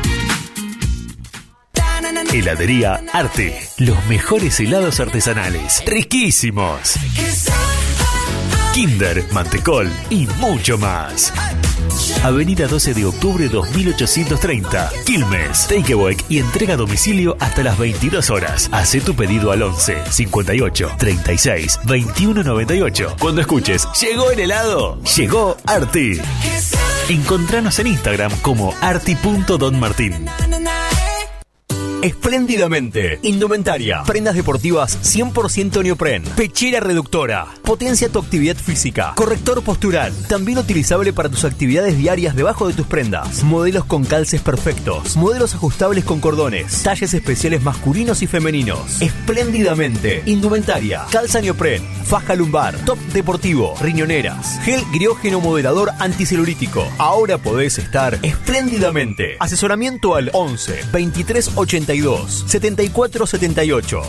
Heladería Arte. Los mejores helados artesanales. Riquísimos. Kinder, mantecol y mucho más. Avenida doce de octubre dos mil ochocientos treinta, Quilmes. Takeaway y entrega a domicilio hasta las veintidós horas. Hacé tu pedido al once cincuenta y ocho treinta y seis veintiuno noventa y ocho. Cuando escuches "Llegó el helado", llegó Arti. Encontranos en Instagram como arti punto don martín. Espléndidamente. Indumentaria. Prendas deportivas cien por ciento neopren. Pechera reductora. Potencia tu actividad física. Corrector postural. También utilizable para tus actividades diarias debajo de tus prendas. Modelos con calces perfectos. Modelos ajustables con cordones. Talles especiales masculinos y femeninos. Espléndidamente. Indumentaria. Calza neopren. Faja lumbar. Top deportivo. Riñoneras. Gel griógeno moderador anticelulítico. Ahora podés estar espléndidamente. Asesoramiento al once veintitrés ochenta y dos setenta y cuatro setenta y ocho.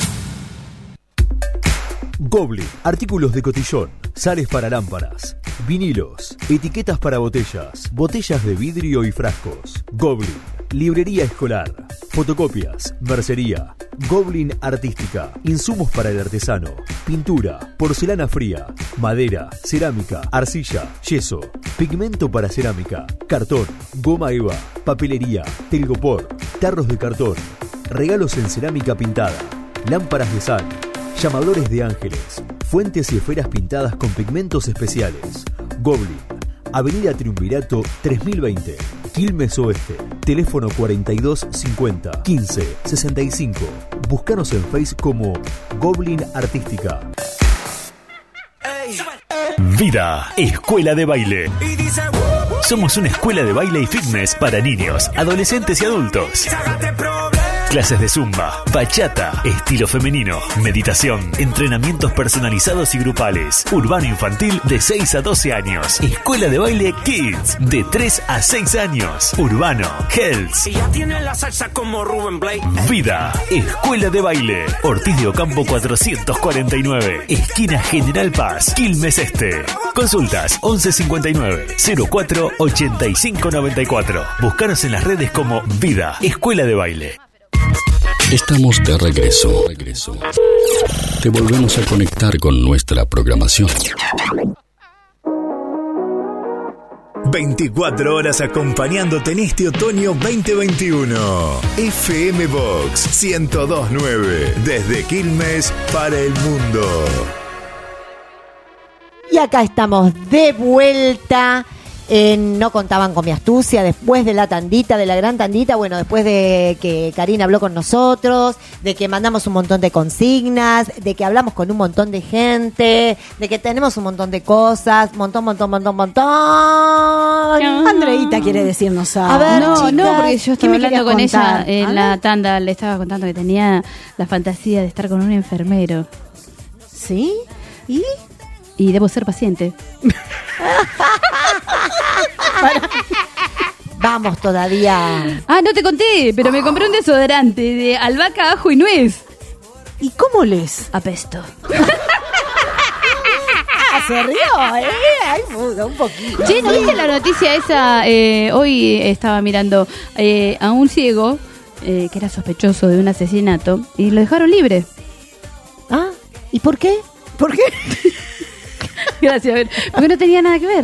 Goblin, artículos de cotillón, sales para lámparas, vinilos, etiquetas para botellas, botellas de vidrio y frascos. Goblin, librería escolar, fotocopias, mercería. Goblin Artística, insumos para el artesano, pintura, porcelana fría, madera, cerámica, arcilla, yeso, pigmento para cerámica, cartón, goma eva, papelería, telgopor, tarros de cartón, regalos en cerámica pintada, lámparas de sal, llamadores de ángeles, fuentes y esferas pintadas con pigmentos especiales. Goblin, Avenida Triunvirato tres mil veinte, Quilmes Oeste. Teléfono cuarenta y dos cincuenta quince sesenta y cinco. Búscanos en Facebook como Goblin Artística. Vida, escuela de baile. Somos una escuela de baile y fitness para niños, adolescentes y adultos. Clases de zumba, bachata, estilo femenino, meditación, entrenamientos personalizados y grupales. Urbano infantil de seis a doce años. Escuela de baile Kids de tres a seis años. Urbano, Hells. Y ya tiene la salsa como Rubén Blake. Vida, escuela de baile. Ortiz de Ocampo cuatrocientos cuarenta y nueve. Esquina General Paz, Quilmes Este. Consultas once cincuenta y nueve cero cuatro ochenta y cinco noventa y cuatro. Búscanos en las redes como Vida, escuela de baile. Estamos de regreso. regreso. Te volvemos a conectar con nuestra programación. veinticuatro horas acompañándote en este otoño veinte veintiuno. F M Box ciento dos punto nueve. Desde Quilmes para el mundo. Y acá estamos de vuelta. En No contaban con mi astucia, después de la tandita, de la gran tandita, bueno, después de que Karina habló con nosotros, de que mandamos un montón de consignas, de que hablamos con un montón de gente, de que tenemos un montón de cosas, montón, montón, montón, montón. Andreita quiere decirnos algo. A ver, no, chicas, no, porque yo ¿qué estaba me hablando con querías ella contar? en A la ver. tanda, le estaba contando que tenía la fantasía de estar con un enfermero. ¿Sí? ¿Y? Y debo ser paciente. Vamos todavía. Ah, no te conté, pero me compré un desodorante de albahaca, ajo y nuez. ¿Y cómo les? Apesto. Se rió, ¿eh? Ay, un poquito. Che, ¿no viste la noticia esa? Eh, hoy estaba mirando eh, a un ciego eh, que era sospechoso de un asesinato y lo dejaron libre. ¿Ah? ¿Y por qué? ¿Por qué? Gracias, a ver. Porque no tenía nada que ver.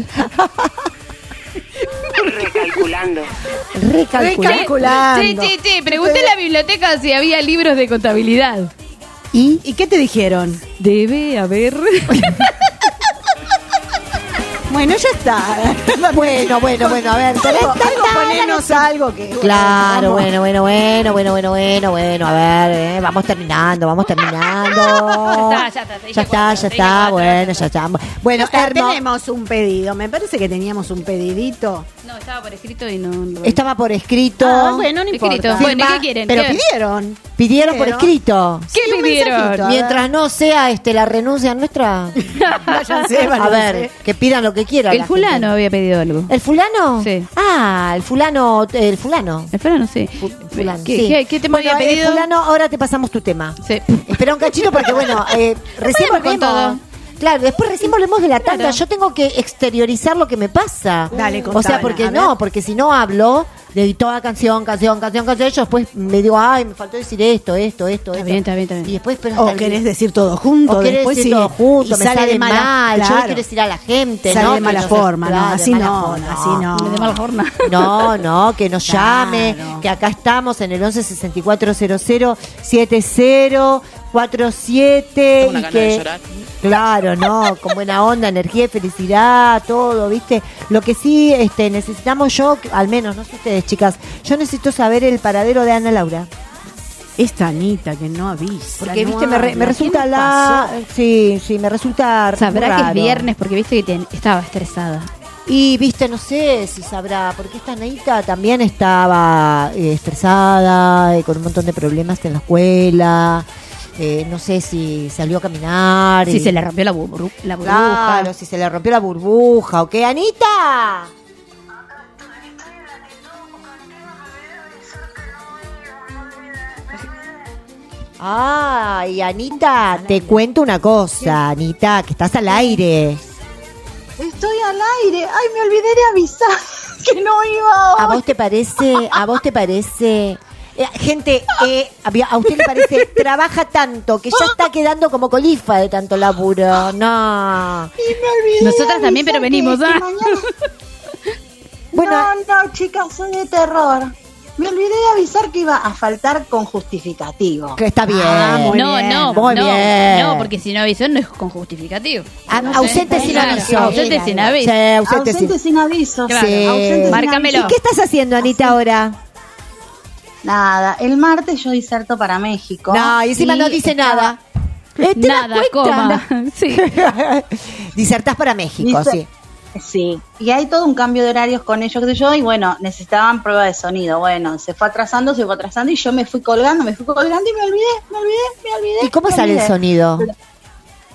Recalculando. Recalculando. Sí, sí, sí. Pregunté en la biblioteca si había libros de contabilidad. ¿Y? ¿Y qué te dijeron? Debe haber. Bueno, ya está. Bueno, bueno, bueno, a ver. Algo, algo ponernos algo que... Claro, vamos. bueno, bueno, bueno, bueno, bueno, bueno, bueno, a ver, eh, vamos terminando, vamos terminando. Ya está, ya está, te dije Ya está, cuatro, ya te dije está, cuatro. bueno, ya está. Bueno, Ya está, hermo- tenemos un pedido. Me parece que teníamos un pedidito. No, estaba por escrito y no. no- estaba por escrito. Ah, bueno, no importa. Escrito. Bueno, ¿y Firma, qué quieren? Pero ¿Qué? pidieron. Pidieron por Pero- escrito. ¿Qué Sí, un pidieron? mensajito, a Mientras no sea este la renuncia nuestra. Váyanse, A váyanse. ver, que pidan lo que quieran. El la fulano gente. había pedido algo. ¿El fulano? Sí. Ah, el fulano, el fulano. El fulano, sí. Fulano, ¿Qué, sí. qué- qué tema Bueno, había el pedido? fulano, ahora te pasamos tu tema. Sí. Espera un cachito porque, bueno, eh, recién Vayamos con volvemos. todo. Claro, después recién volvemos de la tanda. Claro. Yo tengo que exteriorizar lo que me pasa. Dale, O sea, contala, porque a ver. no, porque si no hablo de toda canción, canción, canción, canción, yo después me digo, ay, me faltó decir esto, esto, esto, Está esto. bien, está bien, está bien. Y después, pero O hasta el- querés decir todo junto. o querés después decir sí, todo junto, y me sale sale de mala, mal, yo claro. le quiero decir a la gente, Sale ¿no? de Que mala no se- forma, no, claro, de así mala no, forma, así no. De mala forma. No, no, que nos Claro. llame, que acá estamos en el once sesenta y cuatro cero cero siete cero cuatro siete Una y gana que de llorar. claro, no, con buena onda, energía y felicidad, todo, ¿viste? Lo que sí este necesitamos yo, al menos, no sé ustedes, chicas, yo necesito saber el paradero de Ana Laura. Esta Anita que no avisa. Porque, no viste, me, re- me habla. resulta ¿Qué le la... pasó? Sí, sí, me resulta Sabrá que es raro. viernes porque viste que te- estaba estresada. Y, viste, no sé si sabrá, porque esta Neita también estaba eh, estresada, eh, con un montón de problemas en la escuela. Eh, no sé si salió a caminar. Si y- se le rompió la, burbu- la burbuja. Claro, si se le rompió la burbuja. ¿O qué, Anita? Ay, Anita, te cuento una cosa, Anita, que estás al aire. Estoy al aire. Ay, me olvidé de avisar que no iba ¿A hoy. vos te parece? ¿A vos te parece? Eh, gente, eh, había- ¿a usted le parece? Trabaja tanto que ya está quedando como colifa de tanto laburo. No. Y me olvidé de Nosotras también, pero avisar venimos, que- ¿ah? que mañana- Bueno, No, no, chicas, soy de terror. Me olvidé de avisar que iba a faltar con justificativo. que está bien. Ah, muy no, bien. no, Muy no, bien. no, porque si no avisó no es con justificativo. A- No, ausente sí, sin claro, aviso. Ausente sin aviso. Sí, ausente sin- Ausente sin aviso. Claro, Sí. Ausente sin Márcamelo. aviso. ¿Y qué estás haciendo, Anita, ahora? Nada, el martes yo diserto para México. No, y encima Y no dice estaba- nada. Eh, ¿te das Nada, cuenta? coma. Sí. Disertás para México, Dice- sí. Sí, y hay todo un cambio de horarios con ellos, qué sé yo, y bueno, necesitaban prueba de sonido. Bueno, se fue atrasando, se fue atrasando, y yo me fui colgando, me fui colgando y me olvidé, me olvidé, me olvidé. ¿Y cómo me sale el olvidé. sonido?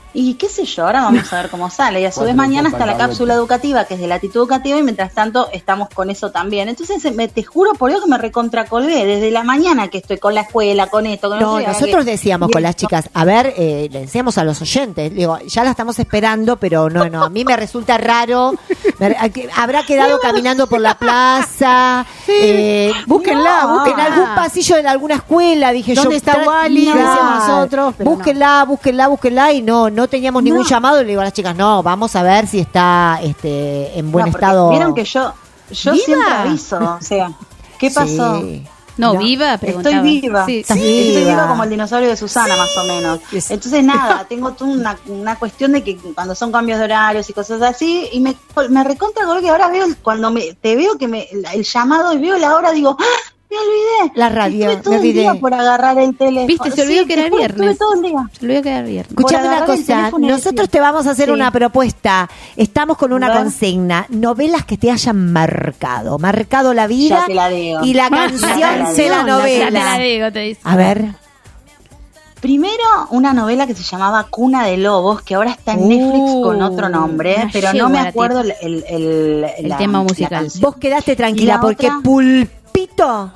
Y qué sé yo, ahora vamos a ver cómo sale. Y a su vez mañana está la cápsula educativa, que es de la actitud educativa, y mientras tanto estamos con eso también. Entonces, me, te juro por Dios que me recontracolgué desde la mañana que estoy con la escuela, con esto. Con No, sé, nosotros que- decíamos con las chicas, a ver, eh, le decíamos a los oyentes, digo, ya la estamos esperando, pero no, no, a mí me resulta raro. Me- habrá quedado caminando por la plaza. eh, Búsquenla, no, búsquenla. en algún pasillo de alguna escuela, dije yo. ¿Dónde está tra- Wally? no, Decíamos nosotros, pero búsquenla, búsquenla, búsquenla, y no, no teníamos ningún No. llamado. Le digo a las chicas, no, vamos a ver si está este, en buen No, porque estado. Vieron que yo, yo ¿Viva? siempre aviso, o sea, ¿qué pasó? Sí. No, No, viva, Estoy preguntaba. viva, Sí, Estás sí, estoy viva. viva como el dinosaurio de Susana, más o menos. Entonces, nada, tengo toda una, una cuestión de que cuando son cambios de horarios y cosas así, y me, me recontra gol que ahora veo, el- cuando me, te veo que me, el llamado y veo la hora, digo, ¡ah! Me olvidé. La radio, Estuve todo me el olvidé. día por agarrar el teléfono. Viste, se olvidó Sí, que te era juro, viernes. Estuve todo el día. Se lo voy a quedar viernes. Escuchame Por una agarrar el cosa, teléfono y nosotros decir, te vamos a hacer sí. una propuesta. Estamos con una A ver. consigna, novelas que te hayan marcado, marcado la vida Ya te la digo. y la Ya te canción la de la digo. Ya te la novela. digo, te dice. A ver. Primero, una novela que se llamaba Cuna de Lobos, que ahora está en Uh, Netflix con otro nombre, una pero no me yegua la acuerdo el, el, el, El la- tema la musical. canción. Vos quedaste tranquila ¿Y la porque otra? Pulpito,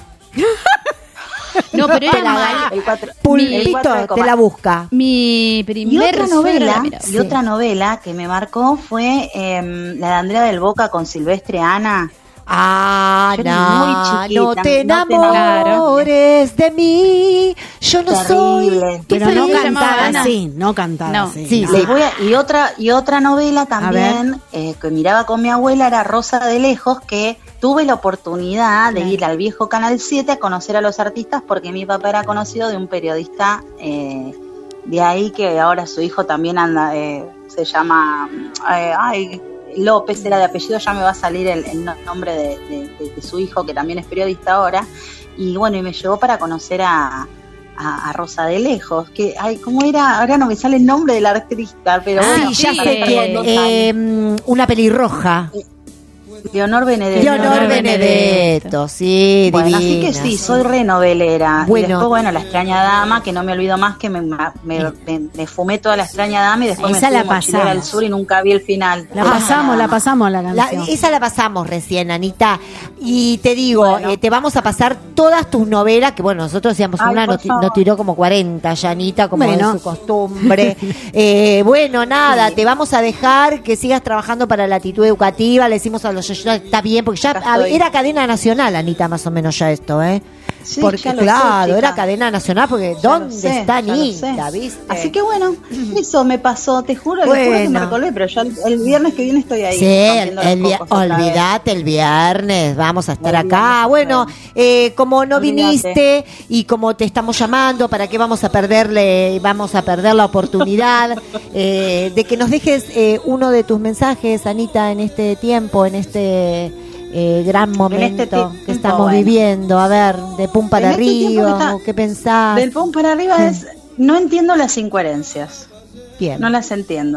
No, pero te era la mal. El cuatro- el Pulpito cuatro de te copa. la busca. Mi Y primer otra suegro la novela, miraba. y otra novela que me marcó fue em, la de Andrea del Boca con Silvestre Ana. Ah, Yo era no, muy chiquita, no te no te enamores de mí. Yo no soy. Terrible. Pero ¿Qué no se llamaba, cantar Ana? así, no cantar No. así. Sí, no. Les voy a- y otra y otra novela también eh, que miraba con mi abuela era Rosa de Lejos, que tuve la oportunidad de ir al viejo Canal siete a conocer a los artistas porque mi papá era conocido de un periodista eh, de ahí, que ahora su hijo también anda, eh, se llama eh, ay, López era de apellido, ya me va a salir el, el nombre de, de- de- de su hijo, que también es periodista ahora, y bueno, y me llevó para conocer a, a, a Rosa de Lejos, que, ay, ¿cómo era? Ahora no me sale el nombre del artista, pero Ah, bueno, ya sí, sé eh, quién. Eh, una pelirroja. Leonor Benedetto. Leonor Leonor Benedetto, sí, Bueno, así divina. que sí, soy re novelera. Bueno. Y después, bueno, La extraña dama, que no me olvido más que me, me, me- me fumé toda La extraña dama y después Esa me la fui a mochilera al pasamos. sur y nunca vi el final. La de pasamos, la pasamos la La- canción. esa la pasamos recién, Anita. Y te digo, Bueno. eh, te vamos a pasar todas tus novelas, que bueno, nosotros decíamos Ay, una, por no, ti- favor. no tiró como cuarenta, ya Anita, como Bueno. es su costumbre. Eh, bueno, nada, te vamos a dejar que sigas trabajando para la actitud educativa. Le decimos a los oyentes, está bien, porque ya Acá a- estoy. era cadena nacional, Anita, más o menos ya esto, ¿eh? Sí, porque ya lo claro, sé, chica. era cadena nacional, porque Ya lo ¿dónde sé, está ya lo Anita, sé. viste? Así que bueno, eso me pasó, te juro, te juro que Bueno. me recolvé, pero ya el, el viernes que viene estoy ahí. Sí, el, rompiendo los el vi- cocos otra vez. olvídate, el viernes vamos a estar Olvídate, acá. Bueno, bueno. eh, como no Olvídate. viniste y como te estamos llamando, ¿para qué vamos a perderle, vamos a perder la oportunidad eh, de que nos dejes eh, uno de tus mensajes, Anita, en este tiempo, en este eh, gran momento este tiempo, que estamos bueno. viviendo? A ver, de pum para En este tiempo que arriba, está- o ¿qué pensás? Del pum para arriba es, no entiendo las incoherencias. Bien. No las entiendo.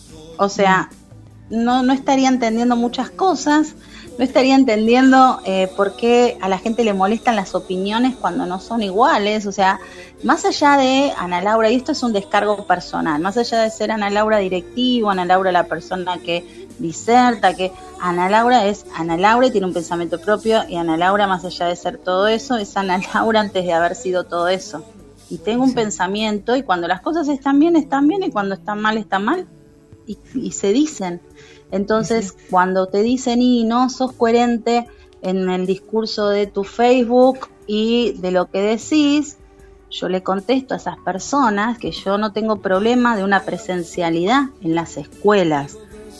O sea, no, no estaría entendiendo muchas cosas, no estaría entendiendo eh, por qué a la gente le molestan las opiniones cuando no son iguales. O sea, más allá de Ana Laura, y esto es un descargo personal, más allá de ser Ana Laura directivo, Ana Laura la persona que diserta, que Ana Laura es Ana Laura y tiene un pensamiento propio, y Ana Laura, más allá de ser todo eso, es Ana Laura antes de haber sido todo eso. Y tengo un pensamiento, y cuando las cosas están bien, están bien, y cuando están mal, están mal, y, y se dicen. Entonces, cuando te dicen, y no sos coherente en el discurso de tu Facebook y de lo que decís, yo le contesto a esas personas que yo no tengo problema de una presencialidad en las escuelas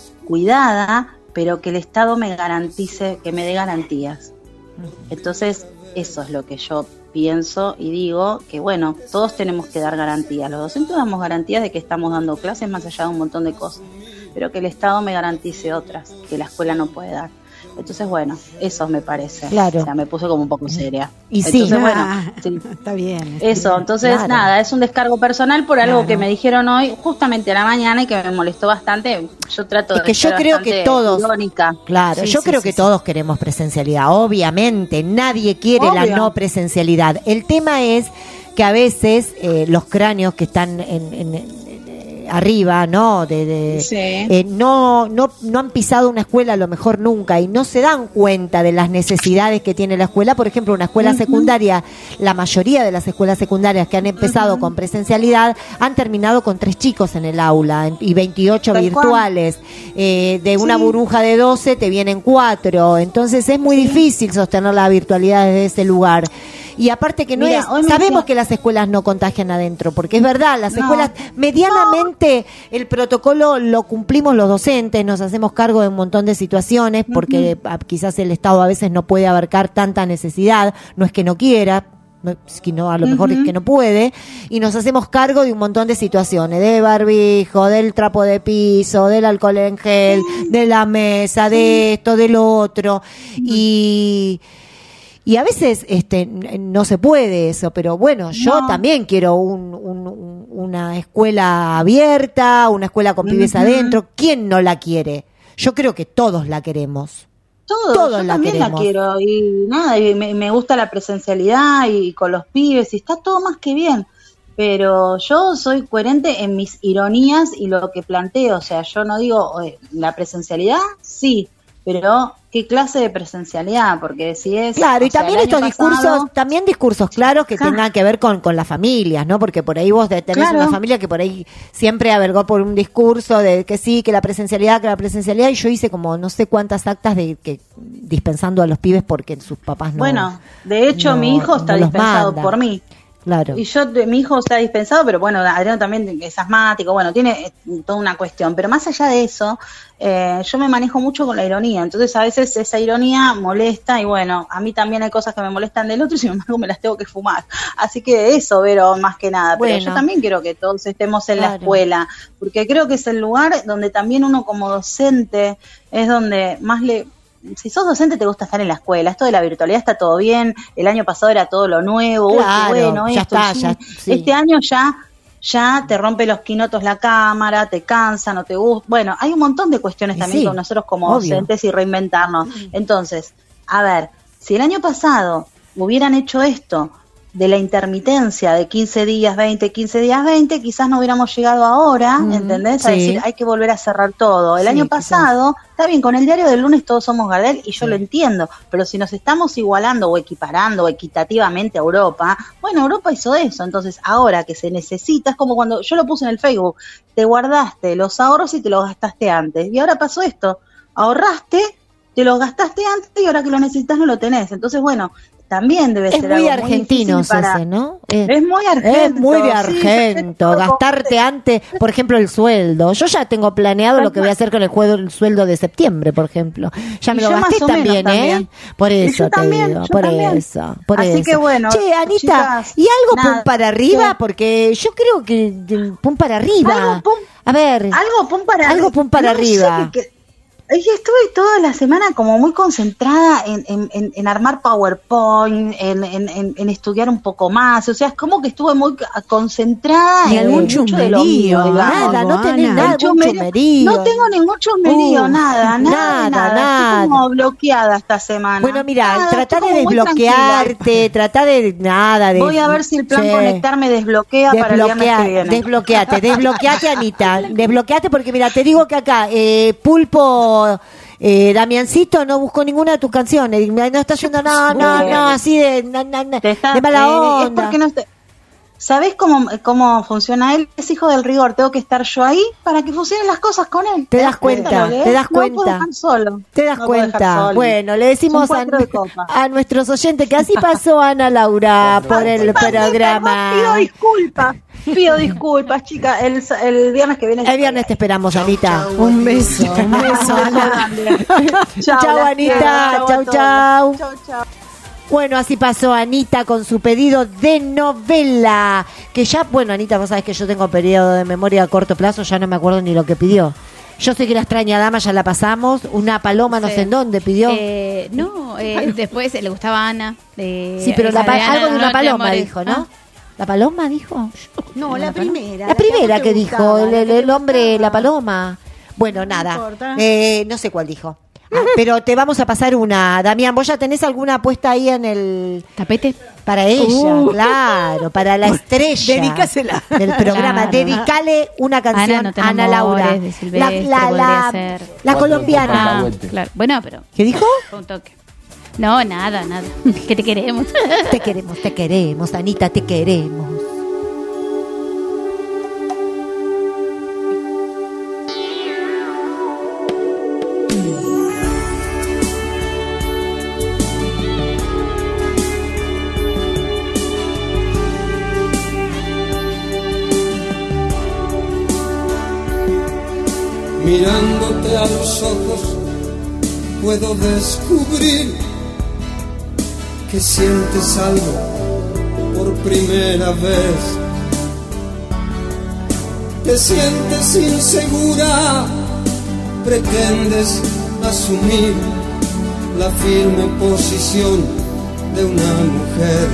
cuidada, pero que el Estado me garantice, que me dé garantías. Entonces, eso es lo que yo pienso y digo, que bueno, todos tenemos que dar garantías. Los docentes damos garantías de que estamos dando clases más allá de un montón de cosas, pero que el Estado me garantice otras, que la escuela no puede dar. Entonces, bueno, eso me parece. Claro. O sea, me puse como un poco seria. Y sí. Entonces, bueno, Ah, sí. está bien. Eso, entonces Claro. nada, es un descargo personal por algo Claro. que me dijeron hoy, justamente a la mañana, y que me molestó bastante. Yo trato Es de que yo ser creo que bastante todos- irónica. Claro, Sí, yo sí, creo sí, que sí. todos queremos presencialidad, obviamente, nadie quiere la Obvio. no presencialidad. El tema es que a veces eh, los cráneos que están en, en- en- arriba, ¿no? De, de Sí. eh, no, no, no han pisado una escuela a lo mejor nunca y no se dan cuenta de las necesidades que tiene la escuela. Por ejemplo, una escuela Ujú. secundaria, la mayoría de las escuelas secundarias que han empezado con presencialidad han terminado con tres chicos en el aula en- y veintiocho Tal cual. virtuales. Eh, de una Sí. burbuja de doce te vienen cuatro. Entonces es muy difícil sostener la virtualidad desde ese lugar. Y aparte que no Mira, es, hoy me sabemos decía- que las escuelas no contagian adentro, porque es verdad, las No. escuelas medianamente el protocolo lo cumplimos los docentes, nos hacemos cargo de un montón de situaciones, porque ah, quizás el Estado a veces no puede abarcar tanta necesidad, no es que no quiera, no, es que no, a lo mejor Ujú. es que no puede, y nos hacemos cargo de un montón de situaciones, de barbijo, del trapo de piso, del alcohol en gel, de la mesa, de esto, del otro, y... Y a veces este n- no se puede eso, pero bueno, yo No. también quiero un, un- un- una escuela abierta, una escuela con pibes Ujú. adentro. ¿Quién no la quiere? Yo creo que todos la queremos. Todos, Todos yo la también queremos. la quiero y nada, y me, me gusta la presencialidad y con los pibes y está todo más que bien, pero yo soy coherente en mis ironías y lo que planteo, o sea, yo no digo "Oye, la presencialidad, sí, pero ¿qué clase de presencialidad? Porque si es... Claro, y o sea, también el año estos discursos, pasado- también discursos claros que Ja. tengan que ver con, con las familias, ¿no? Porque por ahí vos de- tenés Claro. una familia que por ahí siempre avergó por un discurso de que sí, que la presencialidad, que la presencialidad, y yo hice como no sé cuántas actas de que dispensando a los pibes porque sus papás no. Bueno, de hecho no- mi hijo está no los dispensado manda. por mí. Claro. Y yo, de- mi hijo está dispensado, pero bueno, Adriano también es asmático, bueno, tiene eh, toda una cuestión. Pero más allá de eso, eh, yo me manejo mucho con la ironía. Entonces, a veces esa ironía molesta y bueno, a mí también hay cosas que me molestan del otro y sin embargo me las tengo que fumar. Así que eso, Vero, más que nada. Pero Bueno. yo también quiero que todos estemos en la Claro. escuela, porque creo que es el lugar donde también uno como docente es donde más le... Si sos docente te gusta estar en la escuela, esto de la virtualidad está todo bien, el año pasado era todo lo nuevo, uy, qué Claro, bueno, ya esto, está, el ya, Zoom. sí. Este año ya ya te rompe los quinotos la cámara, te cansa, no te gusta. Bueno, hay un montón de cuestiones Y también sí, con nosotros como obvio. docentes y reinventarnos. Entonces, a ver, si el año pasado hubieran hecho esto de la intermitencia de quince días, veinte, quince días, veinte, quizás no hubiéramos llegado ahora, Mm, ¿entendés? A sí. decir, hay que volver a cerrar todo. El Sí, año quizás. pasado, está bien, con el diario del lunes todos somos Gardel y yo lo entiendo, pero si nos estamos igualando o equiparando equitativamente a Europa, bueno, Europa hizo eso, entonces ahora que se necesita, es como cuando yo lo puse en el Facebook, te guardaste los ahorros y te los gastaste antes, y ahora pasó esto, ahorraste, te los gastaste antes y ahora que lo necesitas no lo tenés, entonces bueno, también debe Es ser muy algo argentino difícil para- ese, ¿no? Eh, Es muy argento. Es muy de sí, argento, perfecto. gastarte antes, por ejemplo, el sueldo. Yo ya tengo planeado lo que voy a hacer con el, juego, el sueldo de septiembre, por ejemplo. Ya me Y lo yo más gasté o menos también, ¿eh? también. Por Y eso yo te también, digo, yo por también. eso, por Así eso. que bueno, Che, Anita, chicas, ¿y algo nada, pum para arriba? ¿qué? Porque yo creo que de- pum para arriba. Algo pum- a ver, Algo pum para algo pum para no sé, arriba. que- es que estuve toda la semana como muy concentrada en, en, en, en armar PowerPoint, en, en, en, en estudiar un poco más. O sea, es como que estuve muy ca- concentrada Ni en algún mucho de lo chusmerío, mío, digamos. Nada, no tenés Ana. nada, El algún chusmerío- chusmerío. No tengo ningún chusmerío, Uh, nada, nada, nada, nada. nada. Estoy como bloqueada esta semana. Bueno, mira, Nada, trata estoy de como muy desbloquearte, trata de nada de... Voy a ver si el plan Sí. Conectar me desbloquea para el viernes que viene. Desbloqueate, desbloqueate, Anita. Desbloqueate porque, mira, te digo que acá, eh, Pulpo, eh, Damiancito no buscó ninguna de tus canciones. No está yendo, no, no, no, así de, na, na, na, Te está- de mala eh, es onda. porque no te- ¿Sabés cómo, cómo funciona él? Es hijo del rigor. Tengo que estar yo ahí para que funcionen las cosas con él. Te das cuenta, lo que te es? das No puedo cuenta. dejar solo. Te das No puedo dejar cuenta. solo. Bueno, le decimos Son a, cuatro de copa. a nuestros oyentes que así pasó Ana Laura por el programa. Pido disculpas. Pido disculpas, chicas. El, el viernes que viene. El viernes te esperamos, Anita. Un beso, un beso, Ana. Chao, Chau, las Anita. quiero. Chau, Chau a todos. chau. Chau, chau. Bueno, así pasó Anita con su pedido de novela. Que ya, bueno, Anita, vos sabés que yo tengo periodo de memoria a corto plazo, ya no me acuerdo ni lo que pidió. Yo sé que la extraña dama ya la pasamos. Una paloma, no Sí. sé en dónde pidió. Eh, no, eh, después le gustaba a Ana. de- sí, pero la esa pa- de Ana, algo de una Noche paloma Amores. dijo, ¿no? Ah, ¿La paloma dijo? No, la primera. La que a vos primera te que dijo, gustaba, el, la el- que te el hombre, gustaba. la paloma. Bueno, nada. importa. Eh, no sé cuál dijo. Ah, pero te vamos a pasar una, Damián. ¿Vos ya tenés alguna puesta ahí en el tapete? Para ella, Uh. claro, para la estrella Dedícasela. del programa. Claro. Dedicale una canción Ana, no te a Ana enamores, Laura. de Silvestre, la la, podría la, ser. la colombiana. Ah, claro. Bueno, pero ¿Qué dijo? fue un toque. No, nada, nada. Que te queremos. Te queremos, te queremos, Anita, te queremos. Mirándote a los ojos puedo descubrir que sientes algo por primera vez. Te sientes insegura, pretendes asumir la firme posición de una mujer.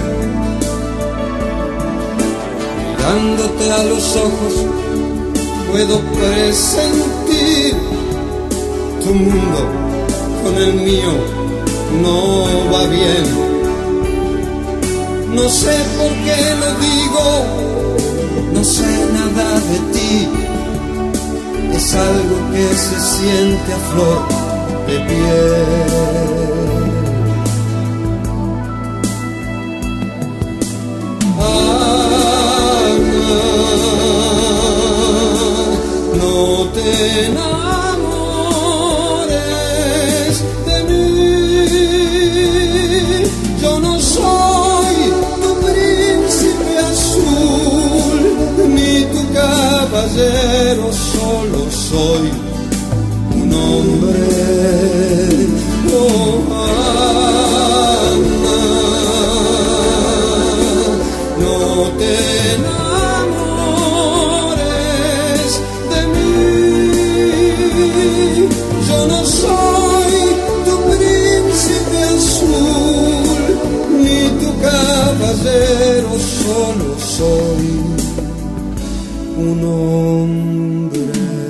Mirándote a los ojos puedo presentir tu mundo con el mío no va bien. No sé por qué lo digo, no sé nada de ti. Es algo que se siente a flor de piel. No te enamores de mí. Yo no soy tu príncipe azul ni tu caballero, solo soy un hombre. Oh, Ana, no te enamores de mí. Yo no soy tu príncipe azul ni tu caballero, solo soy un hombre.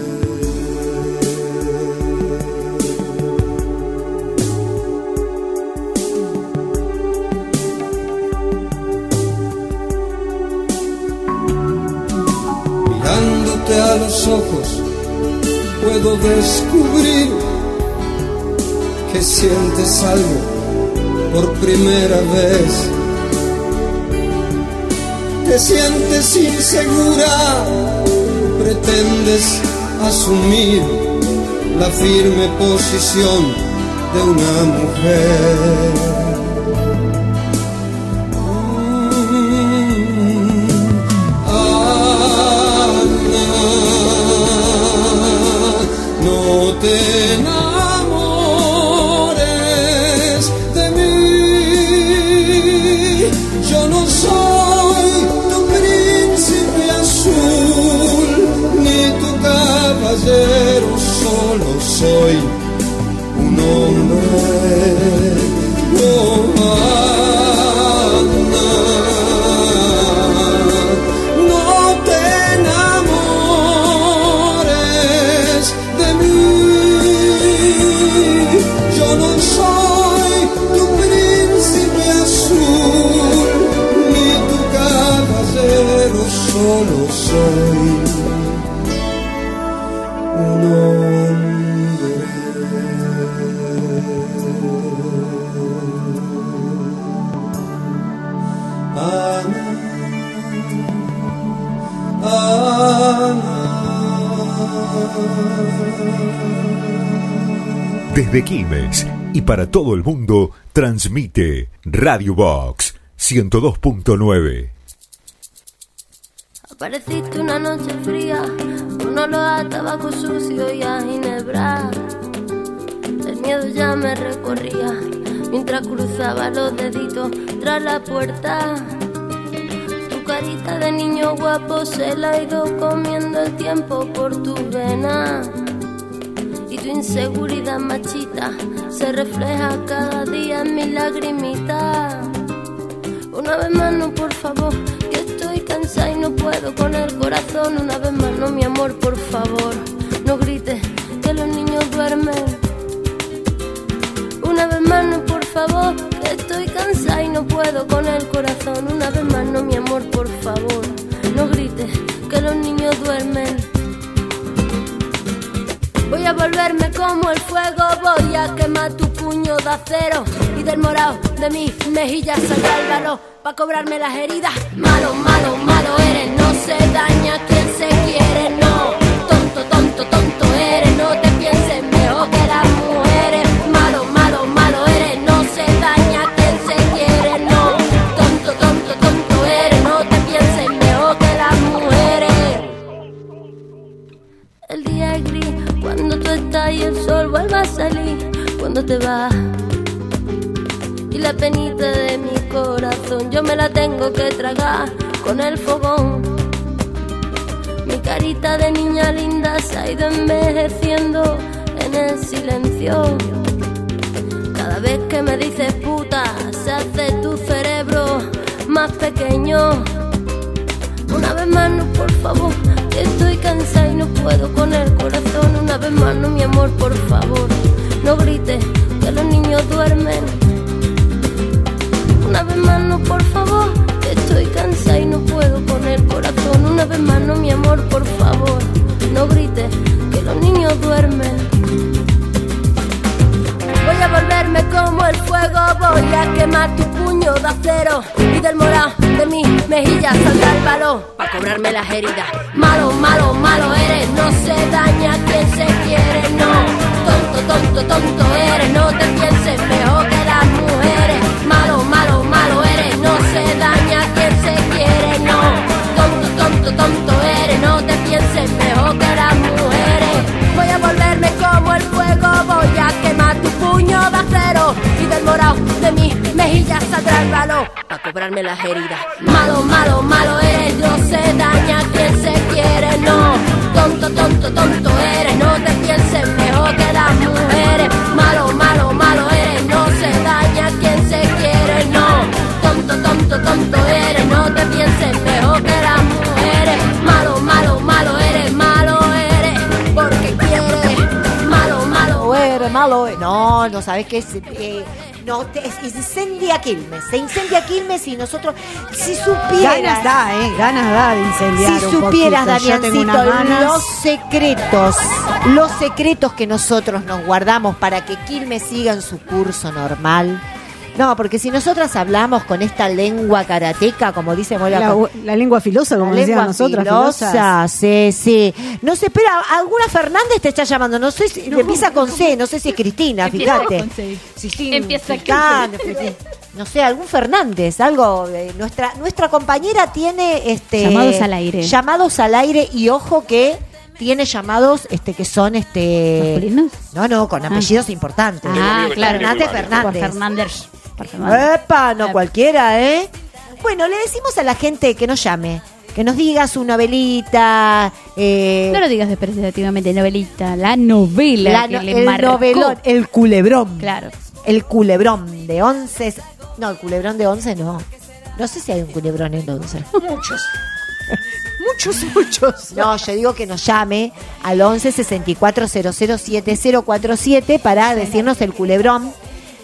Mirándote a los ojos puedo descubrir que sientes algo por primera vez. Te sientes insegura, pretendes asumir la firme posición de una mujer. No te enamores de mí. Yo no soy tu príncipe azul ni tu caballero, solo soy un hombre. Oh, Ana, no te enamores de mí. Yo no soy tu príncipe azul ni tu caballero, solo soy un hombre. Ana, Ana. Desde Quilmes y para todo el mundo, transmite Radio Box ciento dos punto nueve. Apareciste una noche fría, con olor a tabaco sucio y a ginebra. El miedo ya me recorría, mientras cruzaba los deditos tras la puerta. Tu carita de niño guapo se la ha ido comiendo el tiempo por tus venas. Y tu inseguridad machita se refleja cada día en mis lagrimitas. Una vez más no, por favor, que estoy cansada y no puedo con el corazón. Una vez más no, mi amor, por favor, no grites que los niños duermen. puedo con el corazón. Una vez más no, mi amor, por favor, no grites que los niños duermen. Voy a volverme como el fuego, voy a quemar tu puño de acero y del morado de mis mejillas saldrá el valor pa' cobrarme las heridas. Malo, malo, malo eres, no se daña quien se quiere, no. Tonto, tonto, tonto eres, no te pienses mejor que las mujeres. Malo, malo, malo eres, no se daña quien se quiere, no. Tonto, tonto, tonto eres, no te pienses mejor que las mujeres. El día es gris cuando tú estás y el sol vuelve a salir. Cuando te vas y la penita de mi corazón yo me la tengo que tragar con el fogón. Mi carita de niña linda se ha ido envejeciendo en el silencio. Cada vez que me dices puta se hace tu cerebro más pequeño. Una vez más no, por favor, que estoy cansada y no puedo con el corazón. Una vez más no, mi amor, por favor, no grites que los niños duermen. Una vez más no, por favor, que estoy cansada y no puedo con el corazón. Una vez más no, mi amor, por favor, no grites que los niños duermen. Voy a volverme como el fuego, voy a quemar tu puño de acero y del morado de mis mejillas saldrá el valor pa' cobrarme las heridas. Malo, malo, malo eres, no se daña quien se quiere, no. Tonto, tonto, tonto eres, no te pienses mejor que las mujeres. Malo, malo, malo eres, no se daña quien se quiere, no. Tonto, tonto, tonto eres, no te pienses mejor que las mujeres. Voy a volverme como el fuego, voy a quemar tu puño de acero y del morado de mis mejillas saldrá el valor pa' cobrarme las heridas. Malo, malo, malo eres, no se daña quien se quiere, no. Tonto, tonto, tonto eres, no te pienses mejor que las mujeres. Malo, malo, malo eres, no se daña quien se quiere, no. Tonto, tonto, tonto eres, no te pienses mejor que las mujeres. Malo, malo, malo eres, malo eres, porque quieres. Malo, malo eres, malo eres. No, no sabes qué es. Eh, no, te, es, incendia Quilmes. Se incendia Quilmes y nosotros, si supieras. Ganas da, ¿eh? Ganas da de incendiar. Si un supieras, poquito. Damiancito, los secretos, los secretos que nosotros nos guardamos para que Quilmes siga en su curso normal. No, porque si nosotras hablamos con esta lengua karateca, como dice Mola, la, la lengua filosa, como decíamos nosotras, filosa, sí, sí. No sé, espera, alguna Fernández te está llamando, no sé si no, empieza con C, no sé si es Cristina, empieza fíjate. Con C. Sí, sí, empieza con C. No sé, algún Fernández, algo. Eh, nuestra nuestra compañera tiene este llamados al aire. Llamados al aire y ojo que tiene llamados este que son este ¿masculinos? No, no, con apellidos ah. importantes. Ah, claro. Fernández Fernández. Por Fernández. Epa, no cualquiera, ¿eh? Bueno, le decimos a la gente que nos llame, que nos diga su novelita. Eh, no lo digas despreciativamente, novelita, la novela la que no, le el marcó. Novelón, el culebrón. Claro. El culebrón de once. No, el culebrón de once no. No sé si hay un culebrón en once. Muchos. Muchos, muchos. No, yo digo que nos llame al once sesenta y cuatro cero cero siete cero cuatro siete para decirnos el culebrón.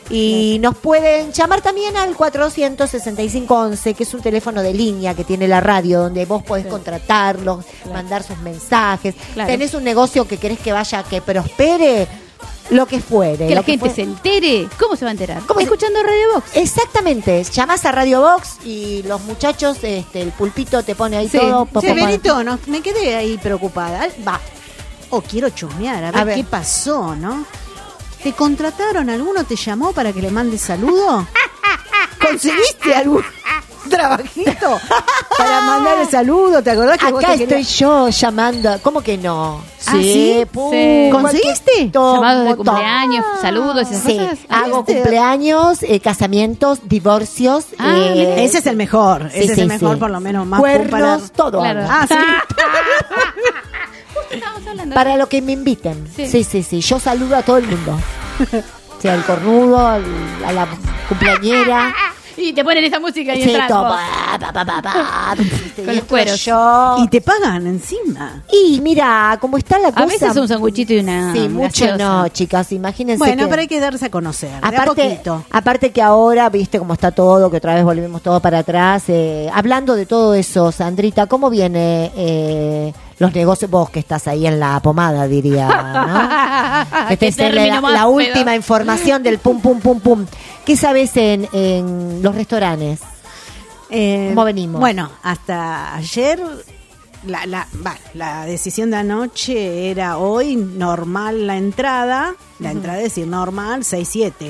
Y nos pueden llamar también al cuatrocientos sesenta y cinco once, que es un teléfono de línea que tiene la radio, donde vos podés sí. contratarlos, claro. mandar sus mensajes. Claro. Tenés un negocio que querés que vaya, que prospere, lo que fuere. Que la que gente fuere. se entere. ¿Cómo se va a enterar? ¿Cómo Escuchando se... Radio Box. Exactamente. Llamás a Radio Box y los muchachos, este, el pulpito te pone ahí sí. todo. Sí, Benito, no, me quedé ahí preocupada. Va. O oh, quiero chusmear, a ver, a ver qué pasó, ¿no? ¿Te contrataron? ¿Alguno te llamó para que le mandes saludo? ¿Conseguiste algún trabajito para mandar el saludo? ¿Te acordás que acá vos te estoy querías... yo llamando? ¿Cómo que no? Sí, ¿Ah, sí? Pum, sí. ¿Conseguiste? Llamados de cumpleaños, saludos y esas sí. cosas. Hago cumpleaños, eh, casamientos, divorcios. Ah, eh, ese es el mejor. Sí, ese sí, es el mejor, sí. por lo menos más Cuernos, para... todo. Claro. Ah, sí. Para lo que me inviten. Sí. sí, sí, sí. Yo saludo a todo el mundo. O sea, al cornudo, al, a la cumpleañera. Y te ponen esa música y Sí, entras todo, vos. pa, pa, pa, pa, pa, Con los cueros. yo. Y te pagan encima. Y mira, como está la cosa. A veces un sanguchito y una Sí, mucho gaseosa. no, chicas, imagínense. Bueno, que- pero hay que darse a conocer. de a Aparte, poquito. aparte que ahora, viste cómo está todo, que otra vez volvemos todo para atrás. eh, hablando de todo eso, Sandrita, ¿cómo viene eh, los negocios? Vos que estás ahí en la pomada, diría, ¿no? Que Qué te la, término más la pedo. última información del pum, pum, pum, pum. ¿Qué sabes en, en los restaurantes? Eh, ¿Cómo venimos? Bueno, hasta ayer la, la, va, la decisión de anoche era hoy normal la entrada, la Ujú. entrada es decir normal, seis, siete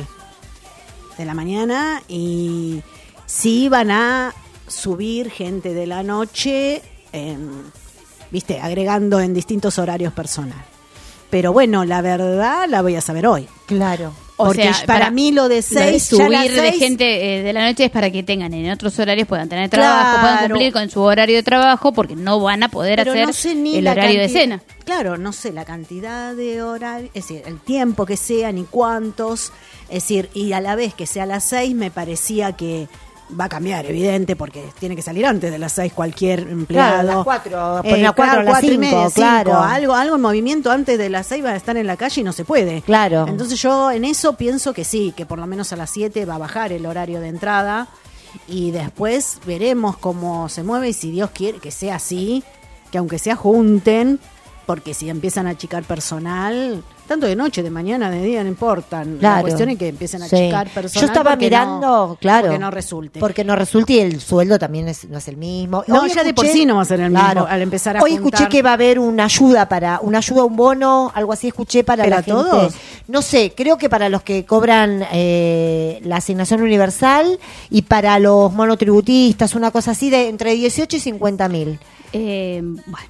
de la mañana, y sí iban a subir gente de la noche, en, viste, agregando en distintos horarios personal. Pero bueno, la verdad la voy a saber hoy. Claro. O Porque sea, para, para- mí lo de seis, subir ya las de seis- gente eh, de la noche es para que tengan en otros horarios, puedan tener trabajo, Claro. puedan cumplir con su horario de trabajo, porque no van a poder Pero hacer no sé ni el la horario de cantidad- cena. Claro, no sé la cantidad de horarios, es decir, el tiempo que sea, ni cuántos, es decir, y a la vez que sea a las seis me parecía que va a cambiar, evidente, porque tiene que salir antes de las seis cualquier empleado. Claro, a las cuatro, Eh, poner a cuatro, a las cuatro y cinco, media, claro. cinco, algo, algo en movimiento antes de las seis va a estar en la calle y no se puede. Claro. Entonces yo en eso pienso que sí, que por lo menos a las siete va a bajar el horario de entrada y después veremos cómo se mueve y si Dios quiere que sea así, que aunque sea junten, porque si empiezan a achicar personal, tanto de noche, de mañana, de día, no importan. La Claro. cuestión es que empiecen a Sí. achicar personal. Yo estaba porque mirando, no- claro. Porque no resulte. Porque no resulte y el sueldo también es, no es el mismo. No, Hoy ya de por escuché- sí no va a ser el Claro. mismo al empezar a Hoy juntar. escuché que va a haber una ayuda para, una ayuda, un bono, algo así escuché para ¿Pero la a gente. todos? No sé, creo que para los que cobran eh, la asignación universal y para los monotributistas, una cosa así de entre dieciocho y cincuenta mil. Eh, bueno.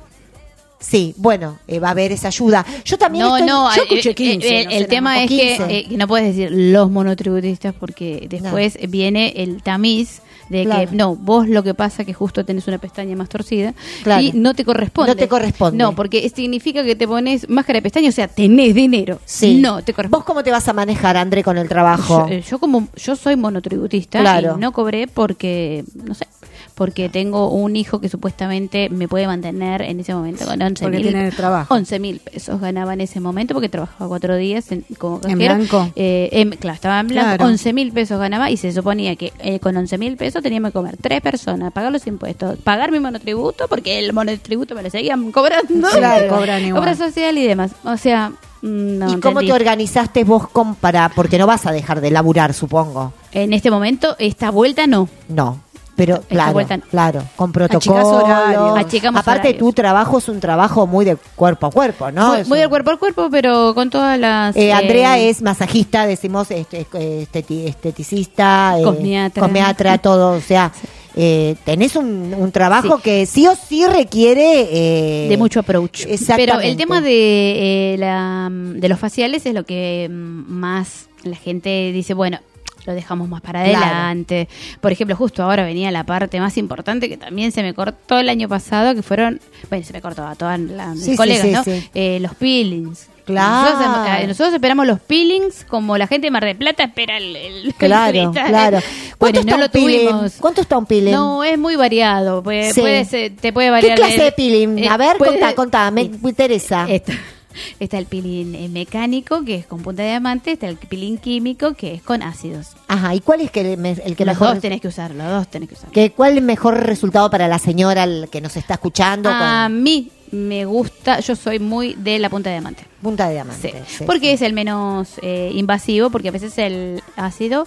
Sí, bueno, eh, va a haber esa ayuda. Yo también No, estoy- no, yo eh, escuché eh, quince, el, no el sé, tema o es que, quince. eh, que no puedes decir los monotributistas porque después viene el tamiz de Claro. que no, vos lo que pasa que justo tenés una pestaña más torcida Claro. y no te corresponde. No te corresponde. No, porque significa que te pones máscara de pestaña, o sea, tenés dinero. Sí. No te corresponde. ¿Vos cómo te vas a manejar, André, con el trabajo? Yo, eh, yo como yo soy monotributista Claro. y no cobré porque no sé, porque tengo un hijo que supuestamente me puede mantener en ese momento con once Porque mil tiene trabajo. once mil pesos ganaba en ese momento porque trabajaba cuatro días en, como ¿En cajero. blanco? Eh, em, claro, estaba en blanco, Claro. once mil pesos ganaba y se suponía que eh, con once mil pesos teníamos que comer tres personas, pagar los impuestos, pagar mi monotributo porque el monotributo me lo seguían cobrando, Claro. Cobran igual. obra social y demás. O sea, mm, no ¿Y cómo entendí. te organizaste vos con, para, porque no vas a dejar de laburar, supongo? En este momento, esta vuelta no. No. Pero Esta claro, vuelta no. claro, con Achicás protocolos. horarios. Achicamos Aparte, horarios. tu trabajo es un trabajo muy de cuerpo a cuerpo, ¿no? Muy, Es muy un- de cuerpo a cuerpo, pero con todas las... Eh, eh, Andrea es masajista, decimos este, esteti- esteticista, eh, Cosmiatra. cosmiatra, todo. O sea, eh, tenés un, un trabajo Sí. que sí o sí requiere... eh, de mucho approach. Exactamente. Pero el tema de, eh, la, de los faciales es lo que mm, más la gente dice, bueno, lo dejamos más para Claro. adelante. Por ejemplo, justo ahora venía la parte más importante que también se me cortó el año pasado, que fueron, bueno, se me cortó a todas las mis Sí, sí, colegas, sí, ¿no? sí. Eh, los peelings. Claro. Nosotros, eh, nosotros esperamos los peelings como la gente de Mar del Plata espera el, el Claro, turista. claro. Bueno, ¿Cuánto no está lo un peeling? tuvimos. ¿Cuánto está un peeling? No, es muy variado. Puede, Sí. puede ser- te puede ¿Qué variar. clase el- de peeling? eh, A ver, puede- contá, contá, me, me interesa. Está, está el peeling eh, mecánico, que es con punta de diamante, está el peeling químico, que es con ácidos. Ajá, ¿y cuál es que me- el que los mejor... dos tenés que usar, los dos tenés que usar. que, ¿Cuál es el mejor resultado para la señora el que nos está escuchando? A con mí me gusta, yo soy muy de la punta de diamante. punta de diamante. Sí, sí, porque sí. es el menos eh, invasivo, porque a veces el ácido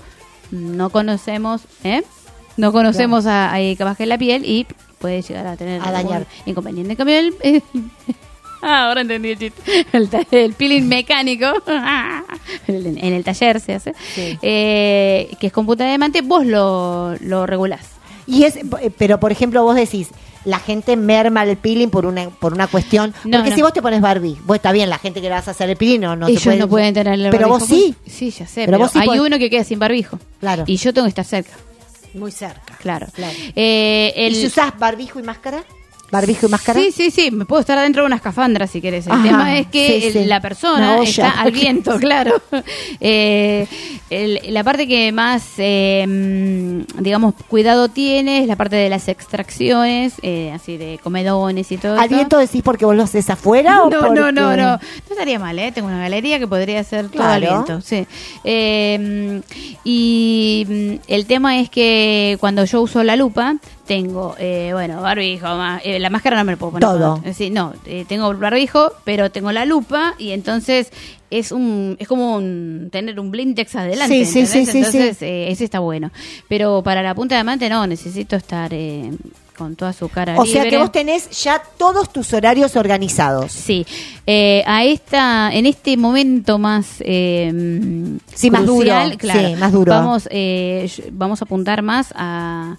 no conocemos, ¿eh? No conocemos a, a capaz que la piel y puede llegar a tener A dañar. algún inconveniente. En cambio, el, el- ah, ahora entendí el chiste. El, ta- el peeling mecánico, en en el taller se hace, Sí. eh, que es con punta de diamante, vos lo, lo regulás. Y es, eh, pero por ejemplo, vos decís, la gente merma el peeling por una por una cuestión. No, porque no. si vos te pones Barbie, vos está bien, la gente que le vas a hacer el peeling no, no se Ellos puede- no pueden tener el Pero vos barbijo. sí. Sí, ya sé. Pero Pero, vos sí hay podés- uno que queda sin barbijo. Claro. Y yo tengo que estar cerca. Muy cerca. Claro. Claro. Eh, el, ¿Y si usás barbijo y máscara? ¿Barbijo y máscara? Sí, sí, sí, me puedo estar adentro de una escafandra si querés. El Ajá, tema es que sí, el- sí. la persona Una olla. está al viento, claro. Eh, el- la parte que más, eh, mm, digamos, cuidado tiene es la parte de las extracciones, eh, así de comedones y todo ¿Al eso. viento decís porque vos lo haces afuera o No, porque... no, no, no. No estaría mal, ¿eh? Tengo una galería que podría ser todo al Claro. viento. Sí. Eh, y mm, el tema es que cuando yo uso la lupa, tengo, eh, bueno, barbijo, ma- eh, la máscara no me la puedo poner. Todo. Eh, Sí, no, eh, tengo barbijo, pero tengo la lupa y entonces es un es como un, tener un blindex adelante. Sí, sí, ¿entendés? sí, sí, Entonces, sí. eh, ese está bueno. Pero para la punta de diamante no, necesito estar eh, con toda su cara O sea libre. que vos tenés ya todos tus horarios organizados. Sí, eh, a esta, en este momento más eh, Sí, más crucial, duro, claro, sí, más duro. Vamos, eh, vamos a apuntar más a,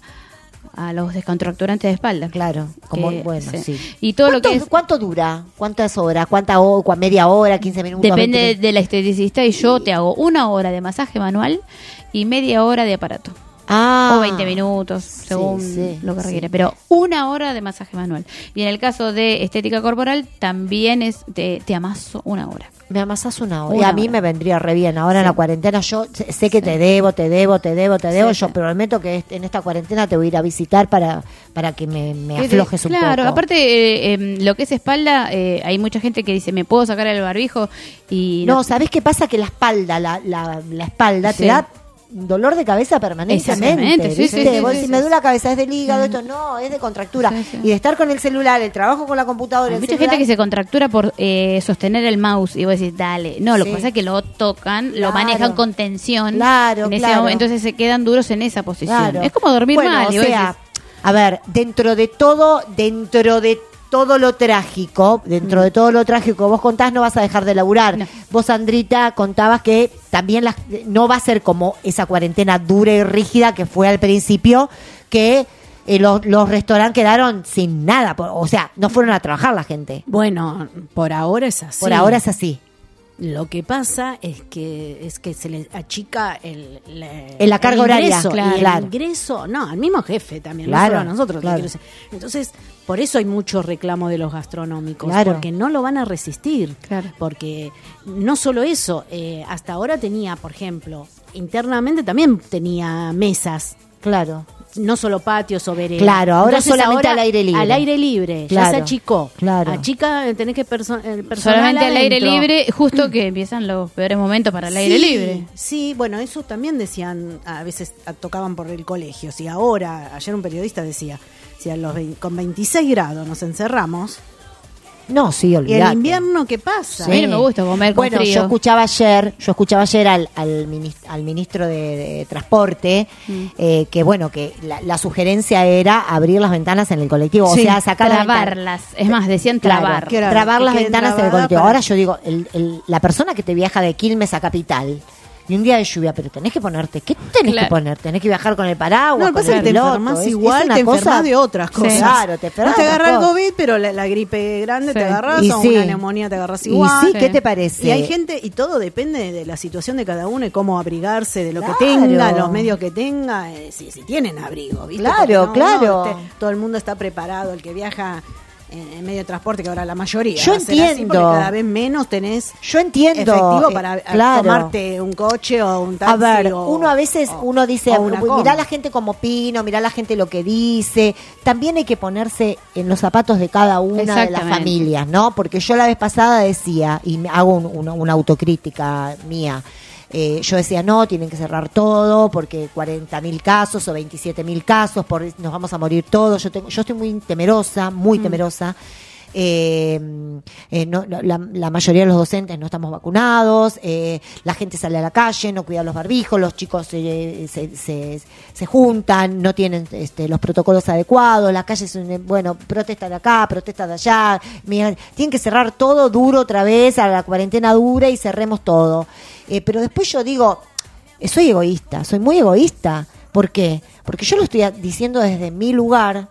a los descontracturantes de espalda. Claro, como Que- bueno, sí. Y todo lo ¿Cuánto, que es ¿Cuánto dura? ¿Cuántas horas? ¿Cuánta hora? ¿Cuá- ¿Media hora? ¿quince minutos? depende veinte de la esteticista y yo te hago una hora de masaje manual y media hora de aparato. Ah, o veinte minutos, según sí, lo que sí. requiere. Pero una hora de masaje manual. Y en el caso de estética corporal, también es te, te amaso una hora. Me amasás una hora. Una y a mí hora. me vendría re bien. Ahora en la cuarentena yo sé sé que te debo, te debo, te debo, te debo. Sí, yo sí. prometo que est- en esta cuarentena te voy a ir a visitar para, para que me, me Que te- aflojes un claro, poco. aparte, eh, em, lo que es espalda, eh, hay mucha gente que dice, ¿me puedo sacar el barbijo? Y No, ¿sabés qué pasa? Que la espalda, la, la, la espalda te Sí. da dolor de cabeza permanentemente. Exactamente, sí, ¿viste? sí, sí, Vos sí, decís, sí, me sí. duele la cabeza, es del hígado, esto no, es de contractura. Sí, sí. Y de estar con el celular, el trabajo con la computadora, Hay el mucha celular, gente que se contractura por eh, sostener el mouse y vos decís, dale. No, lo Sí. que pasa es que lo tocan, lo Claro. manejan con tensión. Claro, en ese claro. momento, entonces se quedan duros en esa posición. Claro. Es como dormir Bueno, mal. y o vos sea, decís, a ver, dentro de todo, dentro de todo lo trágico, dentro Mm. de todo lo trágico que vos contás, no vas a dejar de laburar. No. Vos, Sandrita, contabas que también las, no va a ser como esa cuarentena dura y rígida que fue al principio, que eh, los, los restaurantes quedaron sin nada, por- o sea, no fueron a trabajar la gente. Bueno, por ahora es así. Por ahora es así. Lo que pasa es que es que se le achica el, le- En la carga el horaria, ingreso, claro. y el Claro. ingreso, no, al mismo jefe también, Claro, no solo a nosotros. te claro. quiero decir. Entonces, por eso hay mucho reclamo de los gastronómicos, Claro. porque no lo van a resistir. Claro. Porque no solo eso, eh, hasta ahora tenía, por ejemplo, internamente también tenía mesas. Claro. No solo patios o veredas. Claro, ahora Entonces, solamente ahora al aire libre. Al aire libre, ya Claro, se achicó. claro. Achica, tenés que perso el personal solamente al aire adentro. libre, justo que empiezan los peores momentos para el aire Sí, libre. Sí, bueno, eso también decían, a veces a- tocaban por el colegio. Si ahora, ayer un periodista decía, si a los vein- con veintiséis grados nos encerramos, No, sí, ¿y olvidate. el invierno qué pasa? A mí no me gusta comer con Bueno, frío. yo escuchaba ayer, yo escuchaba ayer al, al, minis- al ministro de, de Transporte Mm. eh, que bueno, que la, la sugerencia era abrir las ventanas en el colectivo, Sí, o sea, sacar las ventanas. trabarlas. Es más, decían Claro, trabar. Claro, trabar que las queden ventanas en el trabadas colectivo. para- Ahora yo digo, el, el- la persona que te viaja de Quilmes a Capital y un día de lluvia, pero tenés que ponerte, ¿qué tenés Claro. que poner? Tenés que viajar con el paraguas, No, lo que con pasa es el que te piloto. enfermas es- es igual, una te cosa- enfermas de otras Sí. cosas. Claro, te enfermas No te de agarra otras el cosas. COVID, pero la, la gripe grande Sí. te agarras, Y o sí. una neumonía te agarras Y igual. sí, ¿qué te parece? Y hay gente, y todo depende de la situación de cada uno y cómo abrigarse, de lo Claro. que tenga, los medios que tenga, eh, si, si tienen abrigo, ¿viste? Claro, Porque no, claro. no, este, todo el mundo está preparado, el que viaja en, en medio de transporte, que ahora la mayoría. Yo va a ser así, entiendo. porque cada vez menos tenés Yo entiendo. efectivo eh, para eh, claro. tomarte un coche o un taxi. A ver, o- uno a veces, o- uno dice, o una mirá combi". la gente como opina, mirá la gente lo que dice. También hay que ponerse en los zapatos de cada una de las Exactamente. familias, ¿no? Porque yo la vez pasada decía, y me hago un- una, una autocrítica mía, eh, yo decía, no, tienen que cerrar todo porque cuarenta mil casos o veintisiete mil casos, por, nos vamos a morir todos. Yo, tengo, yo estoy muy temerosa, muy Mm. temerosa. Eh, eh, no, no, la, la mayoría de los docentes no estamos vacunados, eh, la gente sale a la calle, no cuida los barbijos, los chicos eh, se, se, se juntan, no tienen este, los protocolos adecuados, las calles, son, bueno, protesta de acá, protesta de allá, mira, tienen que cerrar todo duro otra vez, a la cuarentena dura y cerremos todo. Eh, pero después yo digo, eh, soy egoísta, soy muy egoísta. ¿Por qué? Porque yo lo estoy diciendo desde mi lugar,